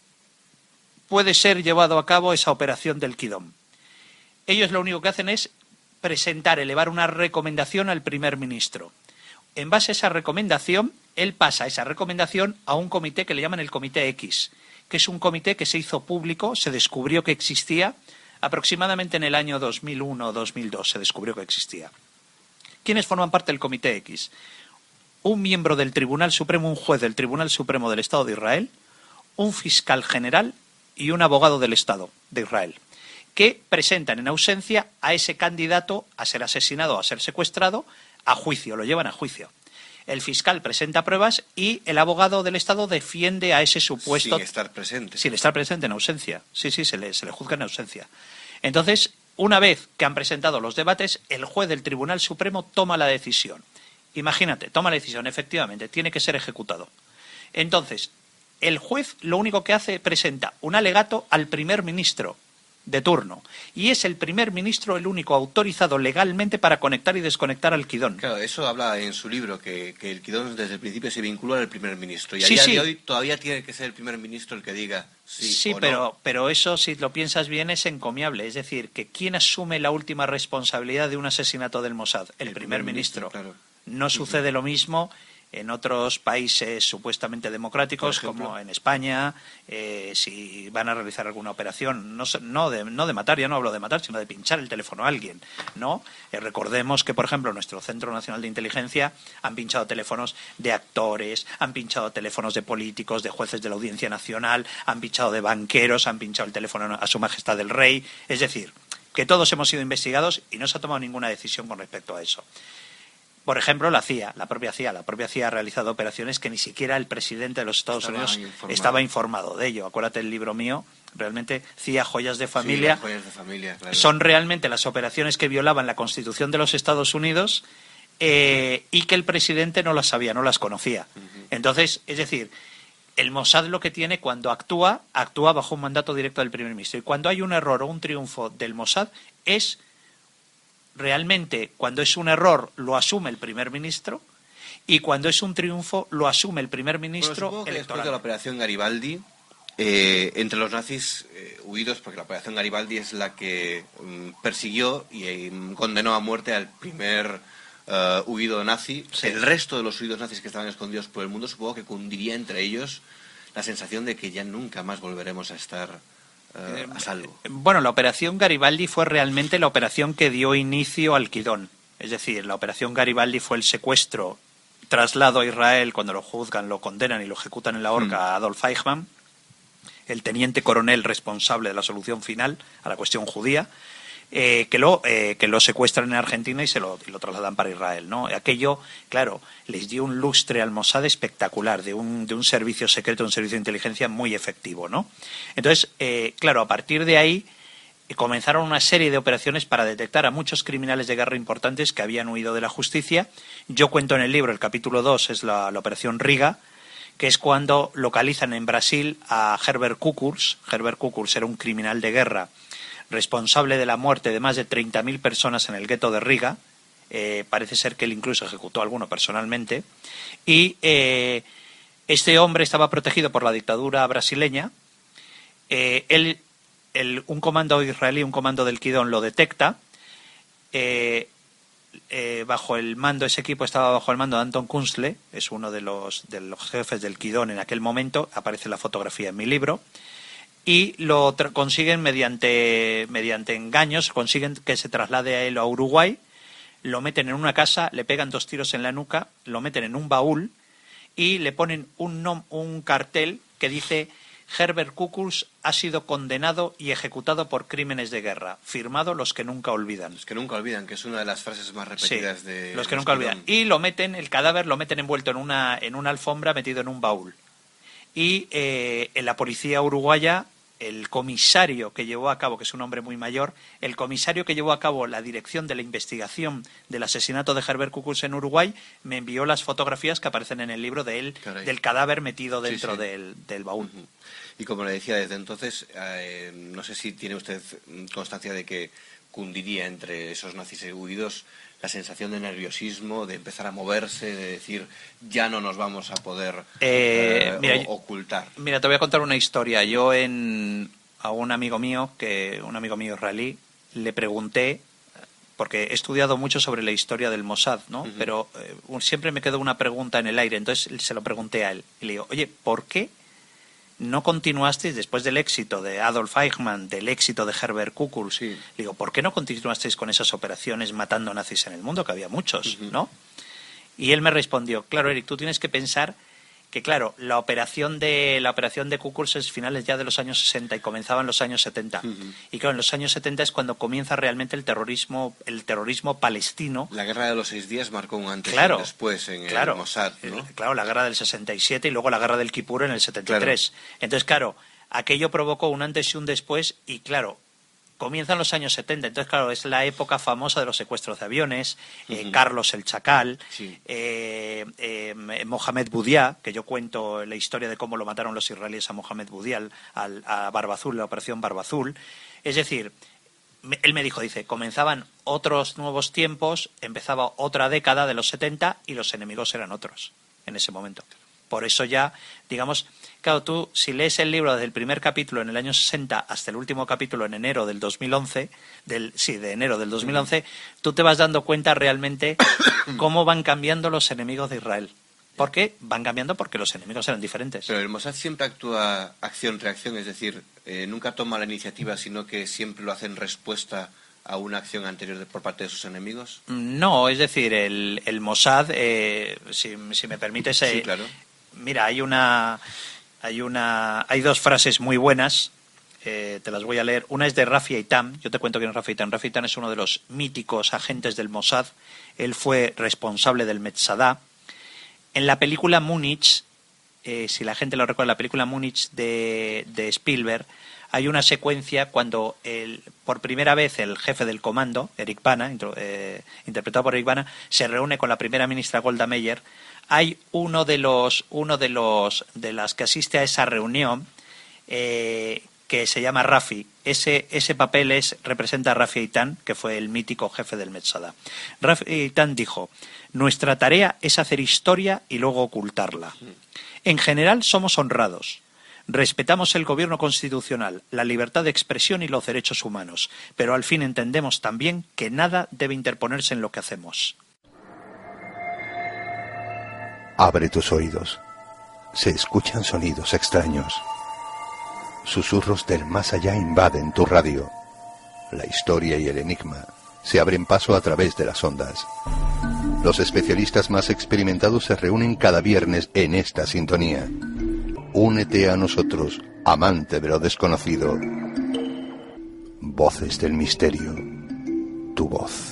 puede ser llevado a cabo esa operación del Kidón. Ellos lo único que hacen es presentar, elevar una recomendación al primer ministro. En base a esa recomendación, él pasa esa recomendación a un comité que le llaman el Comité X, que es un comité que se hizo público, se descubrió que existía Aproximadamente en el año dos mil uno o dos mil dos se descubrió que existía. ¿Quiénes forman parte del Comité X? Un miembro del Tribunal Supremo, un juez del Tribunal Supremo del Estado de Israel, un fiscal general y un abogado del Estado de Israel, que presentan en ausencia a ese candidato a ser asesinado o a ser secuestrado a juicio, lo llevan a juicio. El fiscal presenta pruebas y el abogado del Estado defiende a ese supuesto... Sin estar presente. Sin estar presente, en ausencia. Sí, sí, se le, se le juzga en ausencia. Entonces, una vez que han presentado los debates, el juez del Tribunal Supremo toma la decisión. Imagínate, toma la decisión, efectivamente, tiene que ser ejecutado. Entonces, el juez lo único que hace, presenta un alegato al primer ministro de turno. Y es el primer ministro el único autorizado legalmente para conectar y desconectar al Kidón. Claro, eso habla en su libro, que, que el Kidón desde el principio se vincula al primer ministro. Y a Sí, día sí. de hoy todavía tiene que ser el primer ministro el que diga sí, Sí, o pero, no. pero eso, si lo piensas bien, es encomiable. Es decir, que ¿quién asume la última responsabilidad de un asesinato del Mossad? El, El primer, primer ministro. ministro, claro. No sucede lo mismo en otros países supuestamente democráticos, Por ejemplo. como en España, eh, si van a realizar alguna operación, no, se- no, de, no de matar, ya no hablo de matar, sino de pinchar el teléfono a alguien, ¿no? Eh, recordemos que, por ejemplo, nuestro Centro Nacional de Inteligencia han pinchado teléfonos de actores, han pinchado teléfonos de políticos, de jueces de la Audiencia Nacional, han pinchado de banqueros, han pinchado el teléfono a Su Majestad el Rey, es decir, que todos hemos sido investigados y no se ha tomado ninguna decisión con respecto a eso. Por ejemplo, la C I A, la propia C I A, la propia C I A ha realizado operaciones que ni siquiera el presidente de los Estados Estaba Unidos informado. estaba informado de ello. Acuérdate el libro mío, realmente C I A, joyas de familia, Sí, las joyas de familia, claro. son realmente las operaciones que violaban la Constitución de los Estados Unidos eh, y que el presidente no las sabía, no las conocía. Entonces, es decir, el Mossad lo que tiene cuando actúa, actúa bajo un mandato directo del primer ministro. Y cuando hay un error o un triunfo del Mossad, es realmente, cuando es un error, lo asume el primer ministro, y cuando es un triunfo, lo asume el primer Bueno, ministro supongo que después de la electoral. operación Garibaldi, eh, entre los nazis eh, huidos, porque la operación Garibaldi es la que mm, persiguió y eh, condenó a muerte al primer eh, huido nazi. Sí. El resto de los huidos nazis que estaban escondidos por el mundo, supongo que cundiría entre ellos la sensación de que ya nunca más volveremos a estar eh, a salvo. Bueno, la operación Garibaldi fue realmente la operación que dio inicio al Kidón. Es decir, la operación Garibaldi fue el secuestro, traslado a Israel, cuando lo juzgan, lo condenan y lo ejecutan en la horca Mm. a Adolf Eichmann, el teniente coronel responsable de la solución final a la cuestión judía, eh, que, lo, eh, que lo secuestran en Argentina y se lo, y lo trasladan para Israel, ¿no? Aquello, claro, les dio un lustre al Mossad espectacular, de un, de un servicio secreto, un servicio de inteligencia muy efectivo, ¿no? Entonces, eh, claro, a partir de ahí eh, comenzaron una serie de operaciones para detectar a muchos criminales de guerra importantes que habían huido de la justicia. Yo cuento en el libro, el capítulo dos es la, la operación Riga, que es cuando localizan en Brasil a Herbert Kukurs. Herbert Kukurs era un criminal de guerra responsable de la muerte de más de treinta mil personas en el gueto de Riga. Eh, parece ser que él incluso ejecutó a alguno personalmente. Y eh, este hombre estaba protegido por la dictadura brasileña. Eh, él, el, un comando israelí, un comando del Kidón, lo detecta. Eh, eh, bajo el mando, ese equipo estaba bajo el mando de Anton Kunzle, es uno de los, de los jefes del Kidón en aquel momento, aparece la fotografía en mi libro, y lo tra- consiguen mediante, mediante engaños, consiguen que se traslade a él a Uruguay, lo meten en una casa, le pegan dos tiros en la nuca, lo meten en un baúl y le ponen un, nom- un cartel que dice: Herbert Kukurs ha sido condenado y ejecutado por crímenes de guerra. Firmado los que nunca olvidan. Los que nunca olvidan, que es una de las frases más repetidas Sí, de los que de nunca Spidón. olvidan. Y lo meten, el cadáver lo meten envuelto en una, en una alfombra, metido en un baúl. Y eh, en la policía uruguaya, el comisario que llevó a cabo, que es un hombre muy mayor, el comisario que llevó a cabo la dirección de la investigación del asesinato de Herbert Kukurs en Uruguay, me envió las fotografías que aparecen en el libro de él, Caray. del cadáver metido Sí, dentro sí. Del, del baúl. Ujú. Y como le decía, desde entonces, eh, no sé si tiene usted constancia de que cundiría entre esos nazis huidos la sensación de nerviosismo, de empezar a moverse, de decir, ya no nos vamos a poder Eh, eh, mira, o- ocultar. Mira, te voy a contar una historia. Yo en, a un amigo mío, que un amigo mío israelí, le pregunté, porque he estudiado mucho sobre la historia del Mossad, ¿no? Ujú. Pero eh, un- siempre me quedó una pregunta en el aire, entonces se lo pregunté a él. Y le digo, oye, ¿por qué no continuasteis después del éxito de Adolf Eichmann, del éxito de Herbert Kukul. Sí. Digo, ¿por qué no continuasteis con esas operaciones matando nazis en el mundo? Que había muchos, uh-huh. ¿no? Y él me respondió, claro, Eric, tú tienes que pensar que, claro, la operación de la operación de Kukul es finales ya de los años sesenta y comenzaban los años setenta. Uh-huh. Y claro, en los años setenta es cuando comienza realmente el terrorismo el terrorismo palestino. La guerra de los seis días marcó un antes claro, y un después en claro, el Mossad, ¿no? El, claro, la guerra del sesenta y siete y luego la guerra del Kipur en el setenta y tres. Claro. Entonces, claro, aquello provocó un antes y un después y, claro, comienzan los años setenta, entonces claro, es la época famosa de los secuestros de aviones, uh-huh. eh, Carlos el Chacal, sí. eh, eh, Mohamed Boudia, que yo cuento la historia de cómo lo mataron los israelíes a Mohamed Boudia, al, a Barba Azul, la operación Barba Azul. Es decir, me, él me dijo, dice, comenzaban otros nuevos tiempos, empezaba otra década de los setenta y los enemigos eran otros en ese momento. Por eso ya, digamos, claro, tú si lees el libro desde el primer capítulo en el año sesenta hasta el último capítulo en enero del dos mil once, del, sí, de enero del dos mil once, tú te vas dando cuenta realmente cómo van cambiando los enemigos de Israel. ¿Por qué? Van cambiando porque los enemigos eran diferentes. Pero el Mossad siempre actúa acción-reacción, es decir, eh, nunca toma la iniciativa, sino que siempre lo hace en respuesta a una acción anterior de, por parte de sus enemigos. No, es decir, el, el Mossad, eh, si, si me permites... Eh, sí, claro. Mira, hay una, hay una, hay dos frases muy buenas, eh, te las voy a leer. Una es de Rafi Eitan. Yo te cuento quién es Rafi Eitan. Rafi Eitan es uno de los míticos agentes del Mossad. Él fue responsable del Metzadá. En la película Múnich, eh, si la gente lo recuerda, la película Múnich de, de Spielberg, hay una secuencia cuando el, por primera vez el jefe del comando, Eric Bana, eh, interpretado por Eric Bana, se reúne con la primera ministra Golda Meir. Hay uno de los uno de los de las que asiste a esa reunión eh, que se llama Rafi. Ese ese papel es representa a Rafi Eitan, que fue el mítico jefe del Metzadá. Rafi Eitan dijo: nuestra tarea es hacer historia y luego ocultarla. En general somos honrados. Respetamos el gobierno constitucional, la libertad de expresión y los derechos humanos, pero al fin entendemos también que nada debe interponerse en lo que hacemos. Abre tus oídos. Se escuchan sonidos extraños. Susurros del más allá invaden tu radio. La historia y el enigma se abren paso a través de las ondas. Los especialistas más experimentados se reúnen cada viernes en esta sintonía. Únete a nosotros, amante de lo desconocido. Voces del misterio. Tu voz.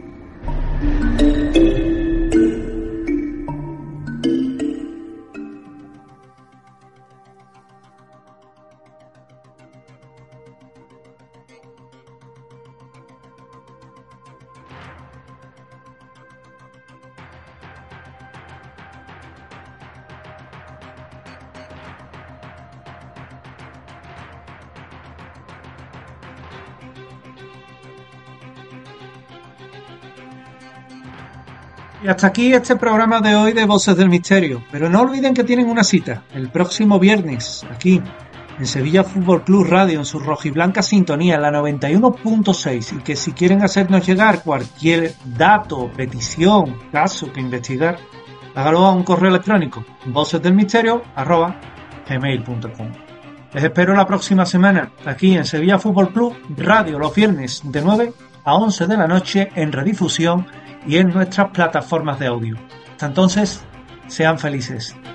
Y hasta aquí este programa de hoy de Voces del Misterio. Pero no olviden que tienen una cita el próximo viernes, aquí, en Sevilla Fútbol Club Radio, en su rojiblanca sintonía, en la noventa y uno punto seis. Y que si quieren hacernos llegar cualquier dato, petición, caso que investigar, hágalo a un correo electrónico, vocesdelmisterio arroba gmail punto com. Les espero la próxima semana, aquí en Sevilla Fútbol Club Radio, los viernes de nueve a once de la noche, en redifusión y en nuestras plataformas de audio. Hasta entonces, sean felices.